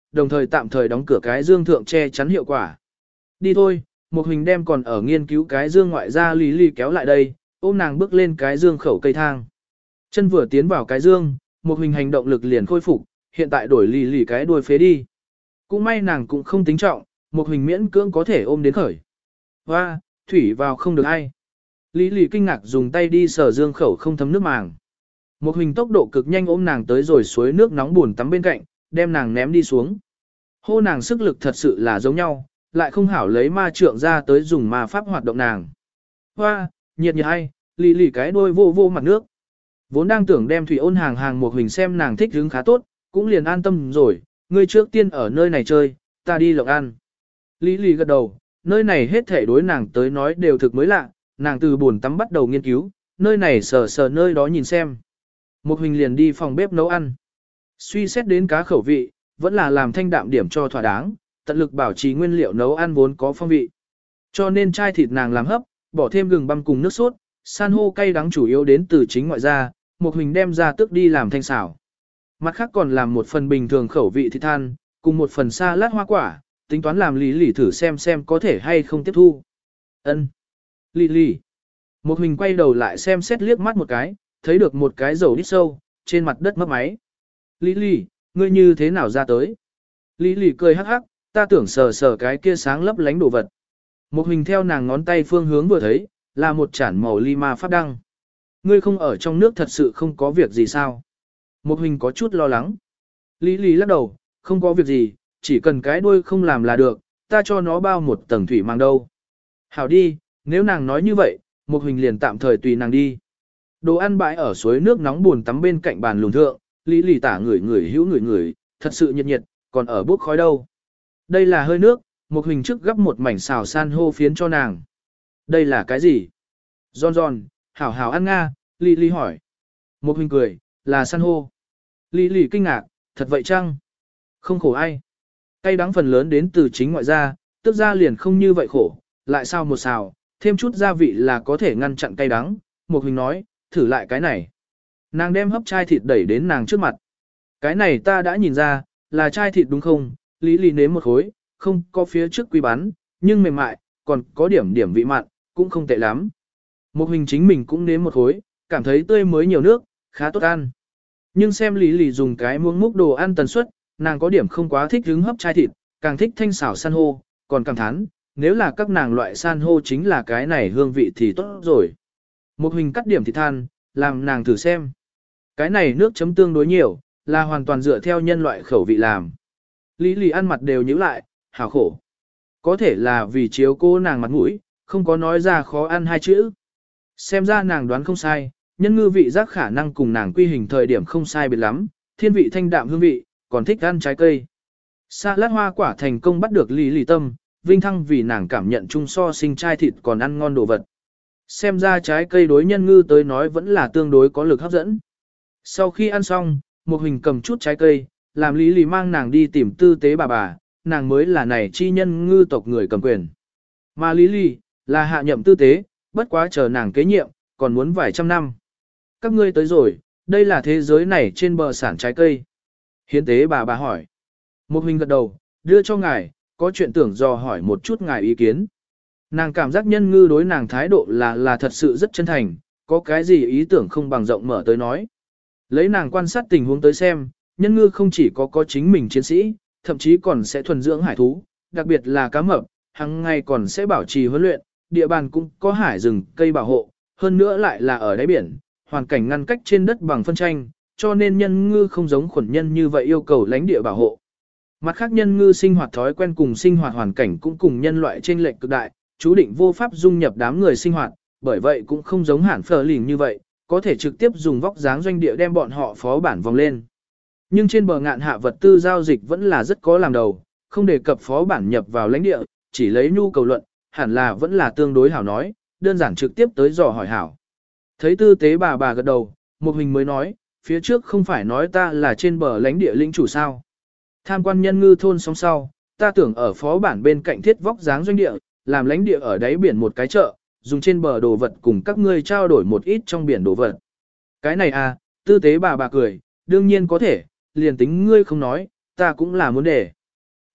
đồng thời tạm thời đóng cửa cái dương thượng che chắn hiệu quả. Đi thôi, một hình đem còn ở nghiên cứu cái dương ngoại ra Lý Lý kéo lại đây, ôm nàng bước lên cái dương khẩu cây thang. Chân vừa tiến vào cái dương, một hình hành động lực liền khôi phục, hiện tại đổi Lý Lý cái đuôi phế đi. Cũng may nàng cũng không tính trọng, một hình miễn cưỡng có thể ôm đến khởi. Hoa, thủy vào không được ai. Lý Lý kinh ngạc dùng tay đi sờ dương khẩu không thấm nước màng. Một hình tốc độ cực nhanh ôm nàng tới rồi suối nước nóng buồn tắm bên cạnh, đem nàng ném đi xuống. Hô nàng sức lực thật sự là giống nhau, lại không hảo lấy ma trượng ra tới dùng ma pháp hoạt động nàng. Hoa, nhiệt nhiệt hay, Lý Lý cái đuôi vô vô mặt nước. Vốn đang tưởng đem thủy ôn hàng hàng một hình xem nàng thích hứng khá tốt, cũng liền an tâm rồi, ngươi trước tiên ở nơi này chơi, ta đi lộng ăn. Lý Lý gật đầu, nơi này hết thể đối nàng tới nói đều thực mới lạ, nàng từ buồn tắm bắt đầu nghiên cứu, nơi này sờ sờ nơi đó nhìn xem. Một hình liền đi phòng bếp nấu ăn. Suy xét đến cá khẩu vị, vẫn là làm thanh đạm điểm cho thỏa đáng, tận lực bảo trì nguyên liệu nấu ăn vốn có phong vị. Cho nên chai thịt nàng làm hấp, bỏ thêm gừng băm cùng nước sốt, san hô cay đắng chủ yếu đến từ chính ngoại gia, một hình đem ra tước đi làm thanh xảo. Mặt khác còn làm một phần bình thường khẩu vị thịt than, cùng một phần sa lát hoa quả, tính toán làm Lý Lý thử xem xem có thể hay không tiếp thu. Ân, Lý Lý. Một hình quay đầu lại xem xét liếc mắt một cái, thấy được một cái dầu đít sâu, trên mặt đất mất máy. Lý Lý, ngươi như thế nào ra tới? Lý Lý cười hắc hắc, ta tưởng sờ sờ cái kia sáng lấp lánh đồ vật. Một hình theo nàng ngón tay phương hướng vừa thấy, là một chản màu ly ma pháp đăng. Ngươi không ở trong nước thật sự không có việc gì sao? Một hình có chút lo lắng. Lý Lý lắc đầu, không có việc gì, chỉ cần cái đuôi không làm là được, ta cho nó bao một tầng thủy mang đâu. Hảo đi, nếu nàng nói như vậy, một hình liền tạm thời tùy nàng đi. Đồ ăn bãi ở suối nước nóng buồn tắm bên cạnh bàn lùn thượng, Lý Lý tả người người hữu người người, thật sự nhiệt nhiệt, còn ở bốc khói đâu. Đây là hơi nước, một hình trước gấp một mảnh xào san hô phiến cho nàng. Đây là cái gì? Giòn giòn, hảo hảo ăn nga, Lý Lý hỏi. Một hình cười, là san hô. Lý Lý kinh ngạc, thật vậy chăng? Không khổ ai. Cay đắng phần lớn đến từ chính ngoại gia, tức ra liền không như vậy khổ, lại sao một xào, thêm chút gia vị là có thể ngăn chặn cay đắng. Một hình nói, thử lại cái này. Nàng đem hấp chai thịt đẩy đến nàng trước mặt. Cái này ta đã nhìn ra, là chai thịt đúng không? Lý Lý nếm một khối, không có phía trước quy bắn, nhưng mềm mại, còn có điểm điểm vị mặn, cũng không tệ lắm. Một hình chính mình cũng nếm một khối, cảm thấy tươi mới nhiều nước, khá tốt ăn. Nhưng xem Lý Lý dùng cái muỗng múc đồ ăn tần suất, nàng có điểm không quá thích hứng hấp chai thịt, càng thích thanh xảo san hô, còn cảm thán, nếu là các nàng loại san hô chính là cái này hương vị thì tốt rồi. Một hình cắt điểm thịt than, làm nàng thử xem. Cái này nước chấm tương đối nhiều, là hoàn toàn dựa theo nhân loại khẩu vị làm. Lý Lý ăn mặt đều nhíu lại, hảo khổ. Có thể là vì chiếu cô nàng mặt mũi, không có nói ra khó ăn hai chữ. Xem ra nàng đoán không sai, nhân ngư vị giác khả năng cùng nàng quy hình thời điểm không sai biệt lắm, thiên vị thanh đạm hương vị, còn thích ăn trái cây. Sa lát hoa quả thành công bắt được Lý Lý tâm, vinh thăng vì nàng cảm nhận chung so sinh trai thịt còn ăn ngon đồ vật. Xem ra trái cây đối nhân ngư tới nói vẫn là tương đối có lực hấp dẫn. Sau khi ăn xong, một hình cầm chút trái cây, làm Lý Lý mang nàng đi tìm tư tế bà bà, nàng mới là này chi nhân ngư tộc người cầm quyền. Mà Lý Lý, là hạ nhậm tư tế, bất quá chờ nàng kế nhiệm, còn muốn vài trăm năm. Các ngươi tới rồi, đây là thế giới này trên bờ sản trái cây. Hiến tế bà bà hỏi. Một hình gật đầu, đưa cho ngài, có chuyện tưởng dò hỏi một chút ngài ý kiến. Nàng cảm giác nhân ngư đối nàng thái độ là là thật sự rất chân thành, có cái gì ý tưởng không bằng rộng mở tới nói. Lấy nàng quan sát tình huống tới xem, nhân ngư không chỉ có có chính mình chiến sĩ, thậm chí còn sẽ thuần dưỡng hải thú, đặc biệt là cá mập, hàng ngày còn sẽ bảo trì huấn luyện, địa bàn cũng có hải rừng, cây bảo hộ, hơn nữa lại là ở đáy biển, hoàn cảnh ngăn cách trên đất bằng phân tranh, cho nên nhân ngư không giống khuẩn nhân như vậy yêu cầu lãnh địa bảo hộ. Mặt khác nhân ngư sinh hoạt thói quen cùng sinh hoạt hoàn cảnh cũng cùng nhân loại trên lệch cực đại, chú định vô pháp dung nhập đám người sinh hoạt, bởi vậy cũng không giống hẳn phở lìn như vậy, có thể trực tiếp dùng vóc dáng doanh địa đem bọn họ phó bản vòng lên. Nhưng trên bờ ngạn hạ vật tư giao dịch vẫn là rất có làm đầu, không đề cập phó bản nhập vào lãnh địa, chỉ lấy nhu cầu luận, hẳn là vẫn là tương đối hảo nói, đơn giản trực tiếp tới dò hỏi hảo. Thấy tư tế bà bà gật đầu, một hình mới nói, phía trước không phải nói ta là trên bờ lãnh địa lĩnh chủ sao. Tham quan nhân ngư thôn xong sau, ta tưởng ở phó bản bên cạnh thiết vóc dáng doanh địa, làm lãnh địa ở đáy biển một cái chợ, dùng trên bờ đồ vật cùng các ngươi trao đổi một ít trong biển đồ vật. Cái này à, tư tế bà bà cười, đương nhiên có thể, liền tính ngươi không nói, ta cũng là muốn để.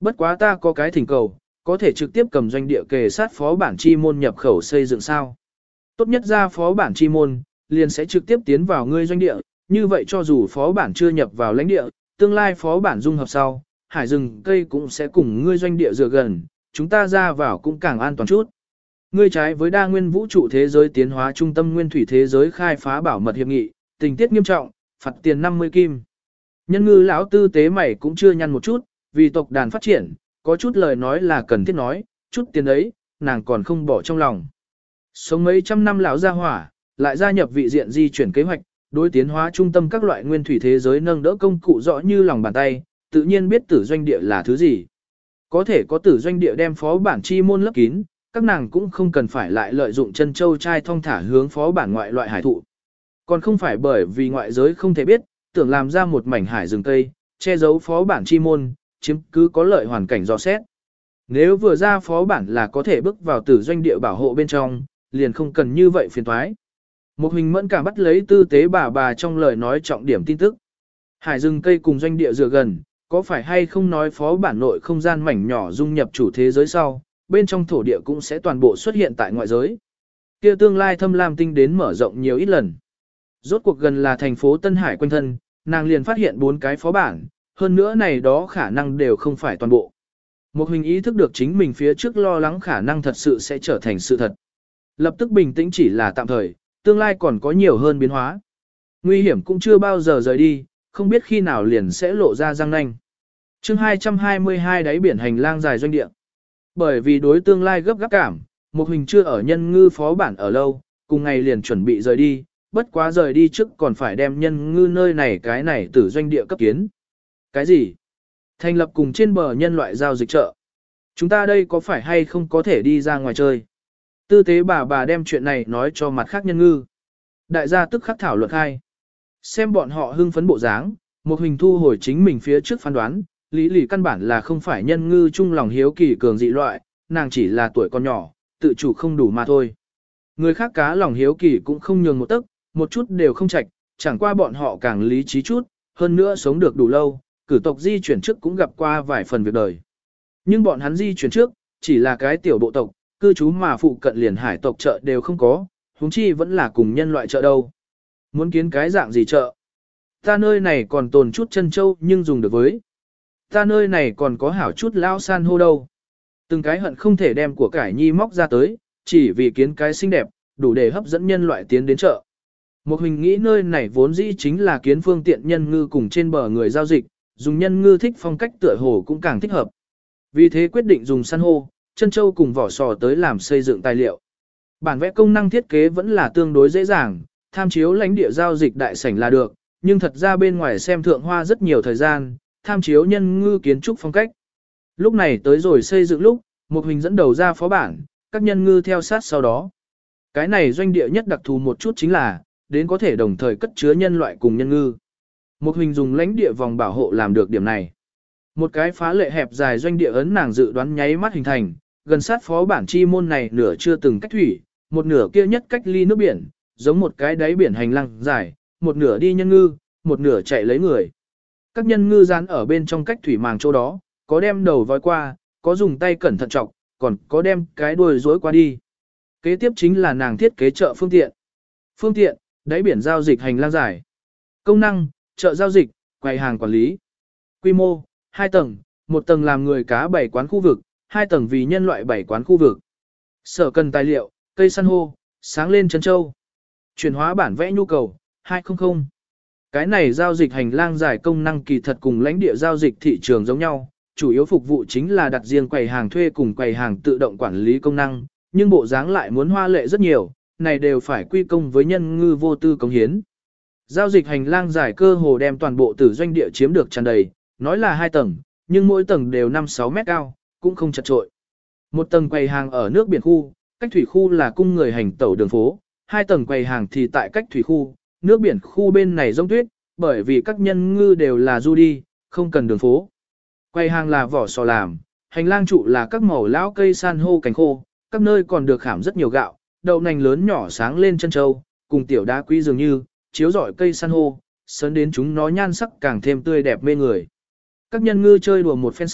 Bất quá ta có cái thỉnh cầu, có thể trực tiếp cầm doanh địa kề sát phó bản chi môn nhập khẩu xây dựng sao. Tốt nhất ra phó bản chi môn, liền sẽ trực tiếp tiến vào ngươi doanh địa, như vậy cho dù phó bản chưa nhập vào lãnh địa, tương lai phó bản dung hợp sau, hải rừng cây cũng sẽ cùng ngươi doanh địa dựa gần, chúng ta ra vào cũng càng an toàn chút. Ngươi trái với đa nguyên vũ trụ thế giới tiến hóa trung tâm nguyên thủy thế giới khai phá bảo mật hiệp nghị, tình tiết nghiêm trọng, phạt tiền năm mươi kim. Nhân ngư lão tư tế mày cũng chưa nhăn một chút, vì tộc đàn phát triển, có chút lời nói là cần thiết nói, chút tiền ấy, nàng còn không bỏ trong lòng. Sống mấy trăm năm lão gia hỏa, lại gia nhập vị diện di chuyển kế hoạch, đối tiến hóa trung tâm các loại nguyên thủy thế giới nâng đỡ công cụ rõ như lòng bàn tay, tự nhiên biết tử doanh địa là thứ gì. Có thể có tử doanh địa đem phó bản chi môn lấp kín, các nàng cũng không cần phải lại lợi dụng chân châu trai thong thả hướng phó bản ngoại loại hải thụ. Còn không phải bởi vì ngoại giới không thể biết, tưởng làm ra một mảnh hải rừng cây, che giấu phó bản chi môn, chiếm cứ có lợi hoàn cảnh dò xét. Nếu vừa ra phó bản là có thể bước vào tử doanh địa bảo hộ bên trong, liền không cần như vậy phiền toái. Một hình mẫn cả bắt lấy tư tế bà bà trong lời nói trọng điểm tin tức. Hải rừng cây cùng doanh địa dựa gần, có phải hay không nói phó bản nội không gian mảnh nhỏ dung nhập chủ thế giới sau, bên trong thổ địa cũng sẽ toàn bộ xuất hiện tại ngoại giới. Kia tương lai thâm lam tinh đến mở rộng nhiều ít lần. Rốt cuộc gần là thành phố Tân Hải quanh thân, nàng liền phát hiện bốn cái phó bản, hơn nữa này đó khả năng đều không phải toàn bộ. Một hình ý thức được chính mình phía trước lo lắng khả năng thật sự sẽ trở thành sự thật. Lập tức bình tĩnh chỉ là tạm thời, tương lai còn có nhiều hơn biến hóa. Nguy hiểm cũng chưa bao giờ rời đi, không biết khi nào liền sẽ lộ ra răng nanh. chương hai trăm hai mươi hai đáy biển hành lang dài doanh địa. Bởi vì đối tương lai gấp gáp cảm, một hình chưa ở nhân ngư phó bản ở lâu, cùng ngày liền chuẩn bị rời đi, bất quá rời đi trước còn phải đem nhân ngư nơi này cái này từ doanh địa cấp kiến. Cái gì? Thành lập cùng trên bờ nhân loại giao dịch chợ. Chúng ta đây có phải hay không có thể đi ra ngoài chơi? Tư tế bà bà đem chuyện này nói cho mặt khác nhân ngư. Đại gia tức khắc thảo luận hai. Xem bọn họ hưng phấn bộ dáng, một hình thu hồi chính mình phía trước phán đoán, lý lì căn bản là không phải nhân ngư chung lòng hiếu kỳ cường dị loại, nàng chỉ là tuổi còn nhỏ, tự chủ không đủ mà thôi. Người khác cá lòng hiếu kỳ cũng không nhường một tấc, một chút đều không chạch, chẳng qua bọn họ càng lý trí chút, hơn nữa sống được đủ lâu, cử tộc di chuyển trước cũng gặp qua vài phần việc đời. Nhưng bọn hắn di chuyển trước, chỉ là cái tiểu bộ tộc, cư trú mà phụ cận liền hải tộc chợ đều không có, huống chi vẫn là cùng nhân loại chợ đâu. Muốn kiến cái dạng gì chợ? Ta nơi này còn tồn chút chân châu nhưng dùng được với. Ta nơi này còn có hảo chút lao san hô đâu. Từng cái hận không thể đem của cải nhi móc ra tới, chỉ vì kiến cái xinh đẹp, đủ để hấp dẫn nhân loại tiến đến chợ. Một hình nghĩ nơi này vốn dĩ chính là kiến phương tiện nhân ngư cùng trên bờ người giao dịch, dùng nhân ngư thích phong cách tựa hồ cũng càng thích hợp. Vì thế quyết định dùng san hô, chân châu cùng vỏ sò tới làm xây dựng tài liệu. Bản vẽ công năng thiết kế vẫn là tương đối dễ dàng, tham chiếu lãnh địa giao dịch đại sảnh là được, nhưng thật ra bên ngoài xem thượng hoa rất nhiều thời gian, tham chiếu nhân ngư kiến trúc phong cách. Lúc này tới rồi xây dựng lúc, một hình dẫn đầu ra phó bản, các nhân ngư theo sát sau đó. Cái này doanh địa nhất đặc thù một chút chính là, đến có thể đồng thời cất chứa nhân loại cùng nhân ngư. Một hình dùng lãnh địa vòng bảo hộ làm được điểm này. Một cái phá lệ hẹp dài doanh địa ấn nàng dự đoán nháy mắt hình thành, gần sát phó bản chi môn này nửa chưa từng cách thủy, một nửa kia nhất cách ly nước biển, giống một cái đáy biển hành lang dài, một nửa đi nhân ngư, một nửa chạy lấy người. Các nhân ngư dán ở bên trong cách thủy màng chỗ đó, có đem đầu voi qua, có dùng tay cẩn thận chọc, còn có đem cái đuôi rối qua đi. Kế tiếp chính là nàng thiết kế chợ phương tiện. Phương tiện, đáy biển giao dịch hành lang dài. Công năng, chợ giao dịch, quầy hàng quản lý. Quy mô, hai tầng, một tầng làm người cá bảy quán khu vực, hai tầng vì nhân loại bảy quán khu vực. Sở cần tài liệu, cây san hô, sáng lên chân châu. Chuyển hóa bản vẽ nhu cầu, hai trăm. Cái này giao dịch hành lang dài công năng kỳ thật cùng lãnh địa giao dịch thị trường giống nhau, chủ yếu phục vụ chính là đặt riêng quầy hàng thuê cùng quầy hàng tự động quản lý công năng, nhưng bộ dáng lại muốn hoa lệ rất nhiều, này đều phải quy công với nhân ngư vô tư cống hiến. Giao dịch hành lang dài cơ hồ đem toàn bộ tử doanh địa chiếm được tràn đầy, nói là hai tầng, nhưng mỗi tầng đều năm sáu mét cao, cũng không chật trội. Một tầng quầy hàng ở nước biển khu, cách thủy khu là cung người hành tẩu đường phố, hai tầng quầy hàng thì tại cách thủy khu, nước biển khu bên này rông tuyết, bởi vì các nhân ngư đều là du đi, không cần đường phố. Quầy hàng là vỏ sò làm, hành lang trụ là các màu lão cây san hô cánh khô, các nơi còn được khảm rất nhiều gạo, đậu nành lớn nhỏ sáng lên chân châu, cùng tiểu đá quý dường như, chiếu rọi cây san hô, sớn đến chúng nó nhan sắc càng thêm tươi đẹp mê người. Các nhân ngư chơi đùa một phen sau,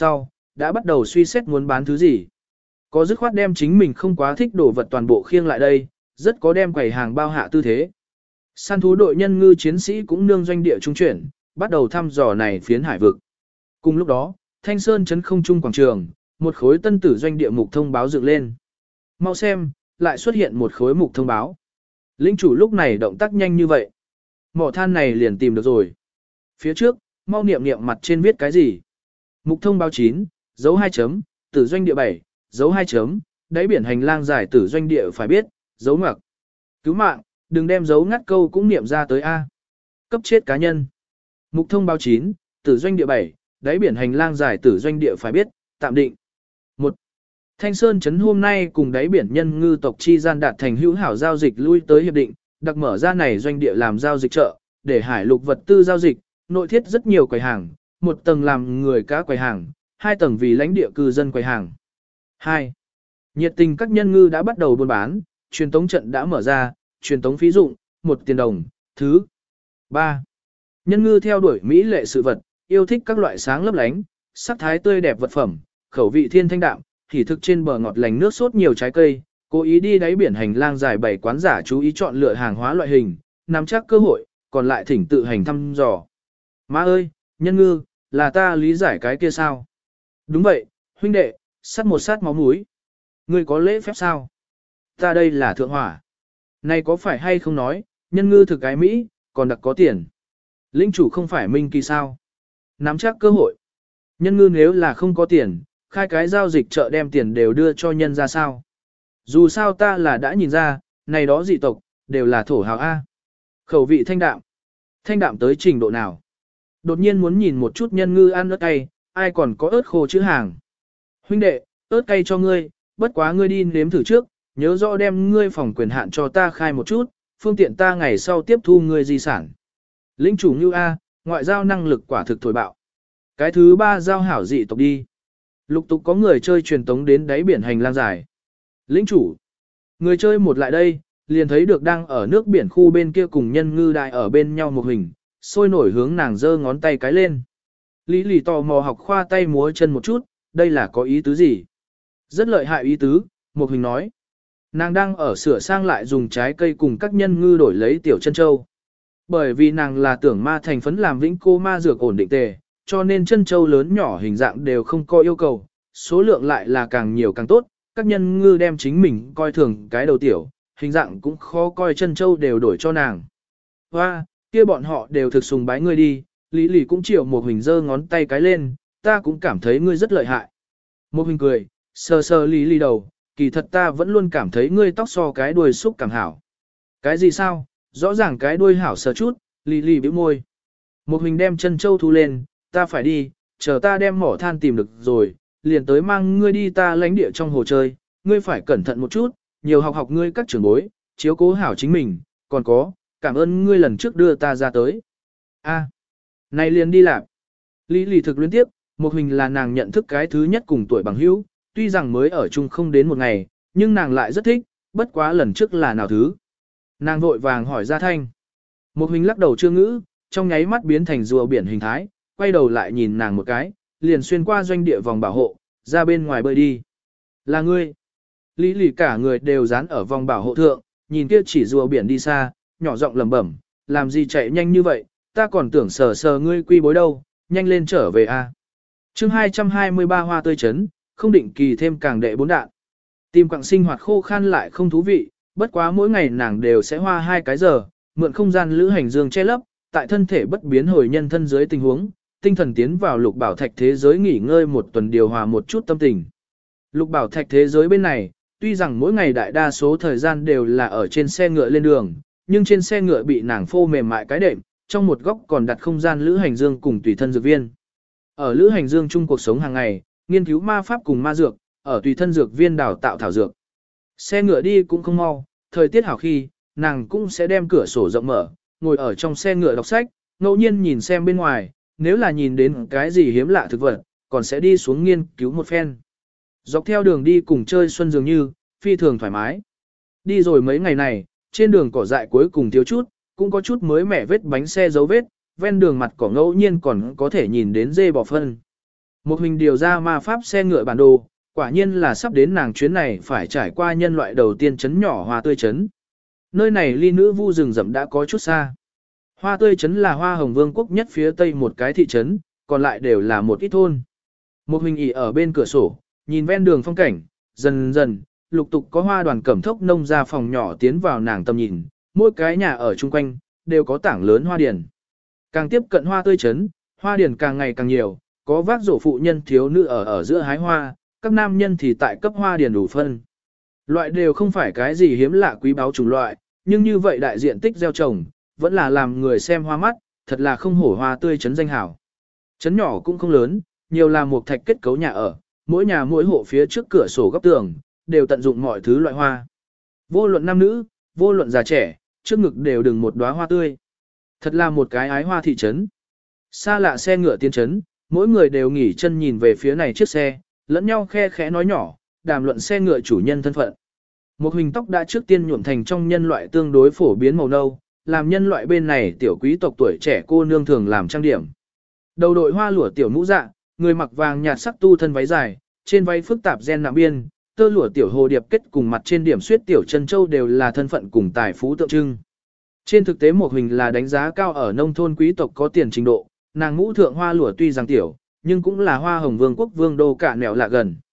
đã bắt đầu suy xét muốn bán thứ gì. Có dứt khoát đem chính mình không quá thích đồ vật toàn bộ khiêng lại đây, rất có đem quầy hàng bao hạ tư thế. Săn thú đội nhân ngư chiến sĩ cũng nương doanh địa trung chuyển, bắt đầu thăm dò này phiến hải vực. Cùng lúc đó, Thanh Sơn trấn không trung quảng trường, một khối tân tử doanh địa mục thông báo dựng lên. Mau xem, lại xuất hiện một khối mục thông báo. Lĩnh chủ lúc này động tác nhanh như vậy. Mỏ than này liền tìm được rồi. Phía trước, mau niệm niệm mặt trên viết cái gì? Mục thông báo chín, dấu hai chấm, tử doanh địa bảy, dấu hai chấm, đáy biển hành lang dài tử doanh địa phải biết, dấu ngoặc. Cứu mạng, đừng đem dấu ngắt câu cũng niệm ra tới A. Cấp chết cá nhân. Mục thông báo chín, tử doanh địa bảy, đáy biển hành lang dài tử doanh địa phải biết, tạm định. một. Thanh Sơn trấn hôm nay cùng đáy biển nhân ngư tộc chi gian đạt thành hữu hảo giao dịch lui tới hiệp định, đặc mở ra này doanh địa làm giao dịch chợ, để hải lục vật tư giao dịch, nội thiết rất nhiều quầy hàng, một tầng làm người cá quầy hàng, hai tầng vì lãnh địa cư dân quầy hàng. hai. Nhiệt tình các nhân ngư đã bắt đầu buôn bán, truyền tống trận đã mở ra, truyền tống phí dụng, một tiền đồng, thứ. ba. Nhân ngư theo đuổi mỹ lệ sự vật, yêu thích các loại sáng lấp lánh, sắc thái tươi đẹp vật phẩm, khẩu vị thiên thanh đạm, hỉ thực trên bờ ngọt lành nước sốt nhiều trái cây, cố ý đi đáy biển hành lang dài bảy quán giả chú ý chọn lựa hàng hóa loại hình, nắm chắc cơ hội, còn lại thỉnh tự hành thăm dò. Má ơi, nhân ngư, là ta lý giải cái kia sao? Đúng vậy, huynh đệ, sát một sát máu mũi. Ngươi có lễ phép sao? Ta đây là thượng hỏa. Này có phải hay không nói, nhân ngư thực cái Mỹ, còn đặc có tiền. Lĩnh chủ không phải Minh Kỳ sao? Nắm chắc cơ hội. Nhân ngư nếu là không có tiền, khai cái giao dịch chợ đem tiền đều đưa cho nhân ra sao? Dù sao ta là đã nhìn ra, này đó dị tộc, đều là thổ hào A. Khẩu vị thanh đạm. Thanh đạm tới trình độ nào? Đột nhiên muốn nhìn một chút nhân ngư ăn ớt cay, ai còn có ớt khô chữ hàng. Huynh đệ, ớt cay cho ngươi, bất quá ngươi đi nếm thử trước, nhớ rõ đem ngươi phòng quyền hạn cho ta khai một chút, phương tiện ta ngày sau tiếp thu ngươi di sản. Lĩnh chủ như A, ngoại giao năng lực quả thực thổi bạo. Cái thứ ba giao hảo dị tộc đi. Lục tục có người chơi truyền tống đến đáy biển hành lang dài. Lĩnh chủ. Người chơi một lại đây, liền thấy được đang ở nước biển khu bên kia cùng nhân ngư đại ở bên nhau một hình, sôi nổi hướng nàng giơ ngón tay cái lên. Lý lì tò mò học khoa tay múa chân một chút, đây là có ý tứ gì? Rất lợi hại ý tứ, một hình nói. Nàng đang ở sửa sang lại dùng trái cây cùng các nhân ngư đổi lấy tiểu chân châu. Bởi vì nàng là tưởng ma thành phấn làm vĩnh cô ma dược ổn định tề, cho nên chân châu lớn nhỏ hình dạng đều không có yêu cầu, số lượng lại là càng nhiều càng tốt, các nhân ngư đem chính mình coi thường cái đầu tiểu, hình dạng cũng khó coi chân châu đều đổi cho nàng. Hoa, kia bọn họ đều thực sùng bái ngươi đi, Lý Lì cũng chịu một hình giơ ngón tay cái lên, ta cũng cảm thấy ngươi rất lợi hại. Một hình cười, sờ sờ Lý Lì đầu, kỳ thật ta vẫn luôn cảm thấy ngươi tóc so cái đuôi xúc càng hảo. Cái gì sao, rõ ràng cái đuôi hảo sờ chút, Lý Lì bĩu môi. Một hình đem chân châu thu lên, ta phải đi, chờ ta đem mỏ than tìm được rồi, liền tới mang ngươi đi ta lãnh địa trong hồ chơi, ngươi phải cẩn thận một chút, nhiều học học ngươi các trưởng bối, chiếu cố hảo chính mình, còn có, cảm ơn ngươi lần trước đưa ta ra tới. A, này liền đi làm. Lý lì thực luyến tiếp, một hình là nàng nhận thức cái thứ nhất cùng tuổi bằng hữu, tuy rằng mới ở chung không đến một ngày, nhưng nàng lại rất thích, bất quá lần trước là nào thứ. Nàng vội vàng hỏi ra thanh. Một hình lắc đầu chưa ngữ, trong nháy mắt biến thành rùa biển hình thái, quay đầu lại nhìn nàng một cái, liền xuyên qua doanh địa vòng bảo hộ, ra bên ngoài bơi đi. Là ngươi. Lý lì cả người đều dán ở vòng bảo hộ thượng, nhìn kia chỉ rùa biển đi xa, nhỏ giọng lẩm bẩm, làm gì chạy nhanh như vậy, ta còn tưởng sờ sờ ngươi quy bối đâu, nhanh lên trở về a. Chương hai trăm hai mươi ba hoa tươi chấn, không định kỳ thêm càng đệ bốn đạn. Tìm quặng sinh hoạt khô khan lại không thú vị, bất quá mỗi ngày nàng đều sẽ hoa hai cái giờ, mượn không gian lữ hành dương che lấp, tại thân thể bất biến hồi nhân thân dưới tình huống, tinh thần tiến vào lục bảo thạch thế giới nghỉ ngơi một tuần điều hòa một chút tâm tình. Lục bảo thạch thế giới bên này, tuy rằng mỗi ngày đại đa số thời gian đều là ở trên xe ngựa lên đường, nhưng trên xe ngựa bị nàng phô mềm mại cái đệm, trong một góc còn đặt không gian lữ hành dương cùng tùy thân dược viên. Ở lữ hành dương chung cuộc sống hàng ngày, nghiên cứu ma pháp cùng ma dược, ở tùy thân dược viên đào tạo thảo dược. Xe ngựa đi cũng không mau, thời tiết hảo khi, nàng cũng sẽ đem cửa sổ rộng mở, ngồi ở trong xe ngựa đọc sách, ngẫu nhiên nhìn xem bên ngoài, nếu là nhìn đến cái gì hiếm lạ thực vật, còn sẽ đi xuống nghiên cứu một phen. Dọc theo đường đi cùng chơi xuân dường như, phi thường thoải mái. Đi rồi mấy ngày này, trên đường cỏ dại cuối cùng thiếu chút, cũng có chút mới mẻ vết bánh xe dấu vết, ven đường mặt cỏ ngẫu nhiên còn có thể nhìn đến dê bò phân. Một hình điều ra ma pháp xe ngựa bản đồ, quả nhiên là sắp đến nàng chuyến này phải trải qua nhân loại đầu tiên chấn nhỏ hoa tươi chấn. Nơi này ly nữ vu rừng rậm đã có chút xa. Hoa tươi chấn là hoa hồng vương quốc nhất phía tây một cái thị trấn, còn lại đều là một ít thôn. Một hình ỉ ở bên cửa sổ, nhìn ven đường phong cảnh, dần dần, lục tục có hoa đoàn cẩm thốc nông ra phòng nhỏ tiến vào nàng tầm nhìn, mỗi cái nhà ở chung quanh, đều có tảng lớn hoa điển. Càng tiếp cận hoa tươi chấn, hoa điển càng ngày càng nhiều, có vác rổ phụ nhân thiếu nữ ở ở giữa hái hoa, các nam nhân thì tại cấp hoa điển đủ phân. Loại đều không phải cái gì hiếm lạ quý báu chủng loại, nhưng như vậy đại diện tích gieo trồng, vẫn là làm người xem hoa mắt, thật là không hổ hoa tươi chấn danh hảo. Chấn nhỏ cũng không lớn, nhiều là một thạch kết cấu nhà ở, mỗi nhà mỗi hộ phía trước cửa sổ góc tường, đều tận dụng mọi thứ loại hoa. Vô luận nam nữ, vô luận già trẻ, trước ngực đều đừng một đóa hoa tươi. Thật là một cái ái hoa thị trấn. Xa lạ xe ngựa tiến trấn, mỗi người đều nghỉ chân nhìn về phía này chiếc xe, lẫn nhau khe khẽ nói nhỏ, đàm luận xe ngựa chủ nhân thân phận. Một hình tóc đã trước tiên nhuộm thành trong nhân loại tương đối phổ biến màu nâu, làm nhân loại bên này tiểu quý tộc tuổi trẻ cô nương thường làm trang điểm. Đầu đội hoa lụa tiểu mũ dạ, người mặc vàng nhạt sắc tu thân váy dài, trên váy phức tạp gen nạm biên, tơ lụa tiểu hồ điệp kết cùng mặt trên điểm xuyết tiểu chân châu đều là thân phận cùng tài phú tượng trưng. Trên thực tế một hình là đánh giá cao ở nông thôn quý tộc có tiền trình độ, nàng mũ thượng hoa lụa tuy rằng tiểu, nhưng cũng là hoa hồng vương quốc vương đô cả nẻo lạ gần.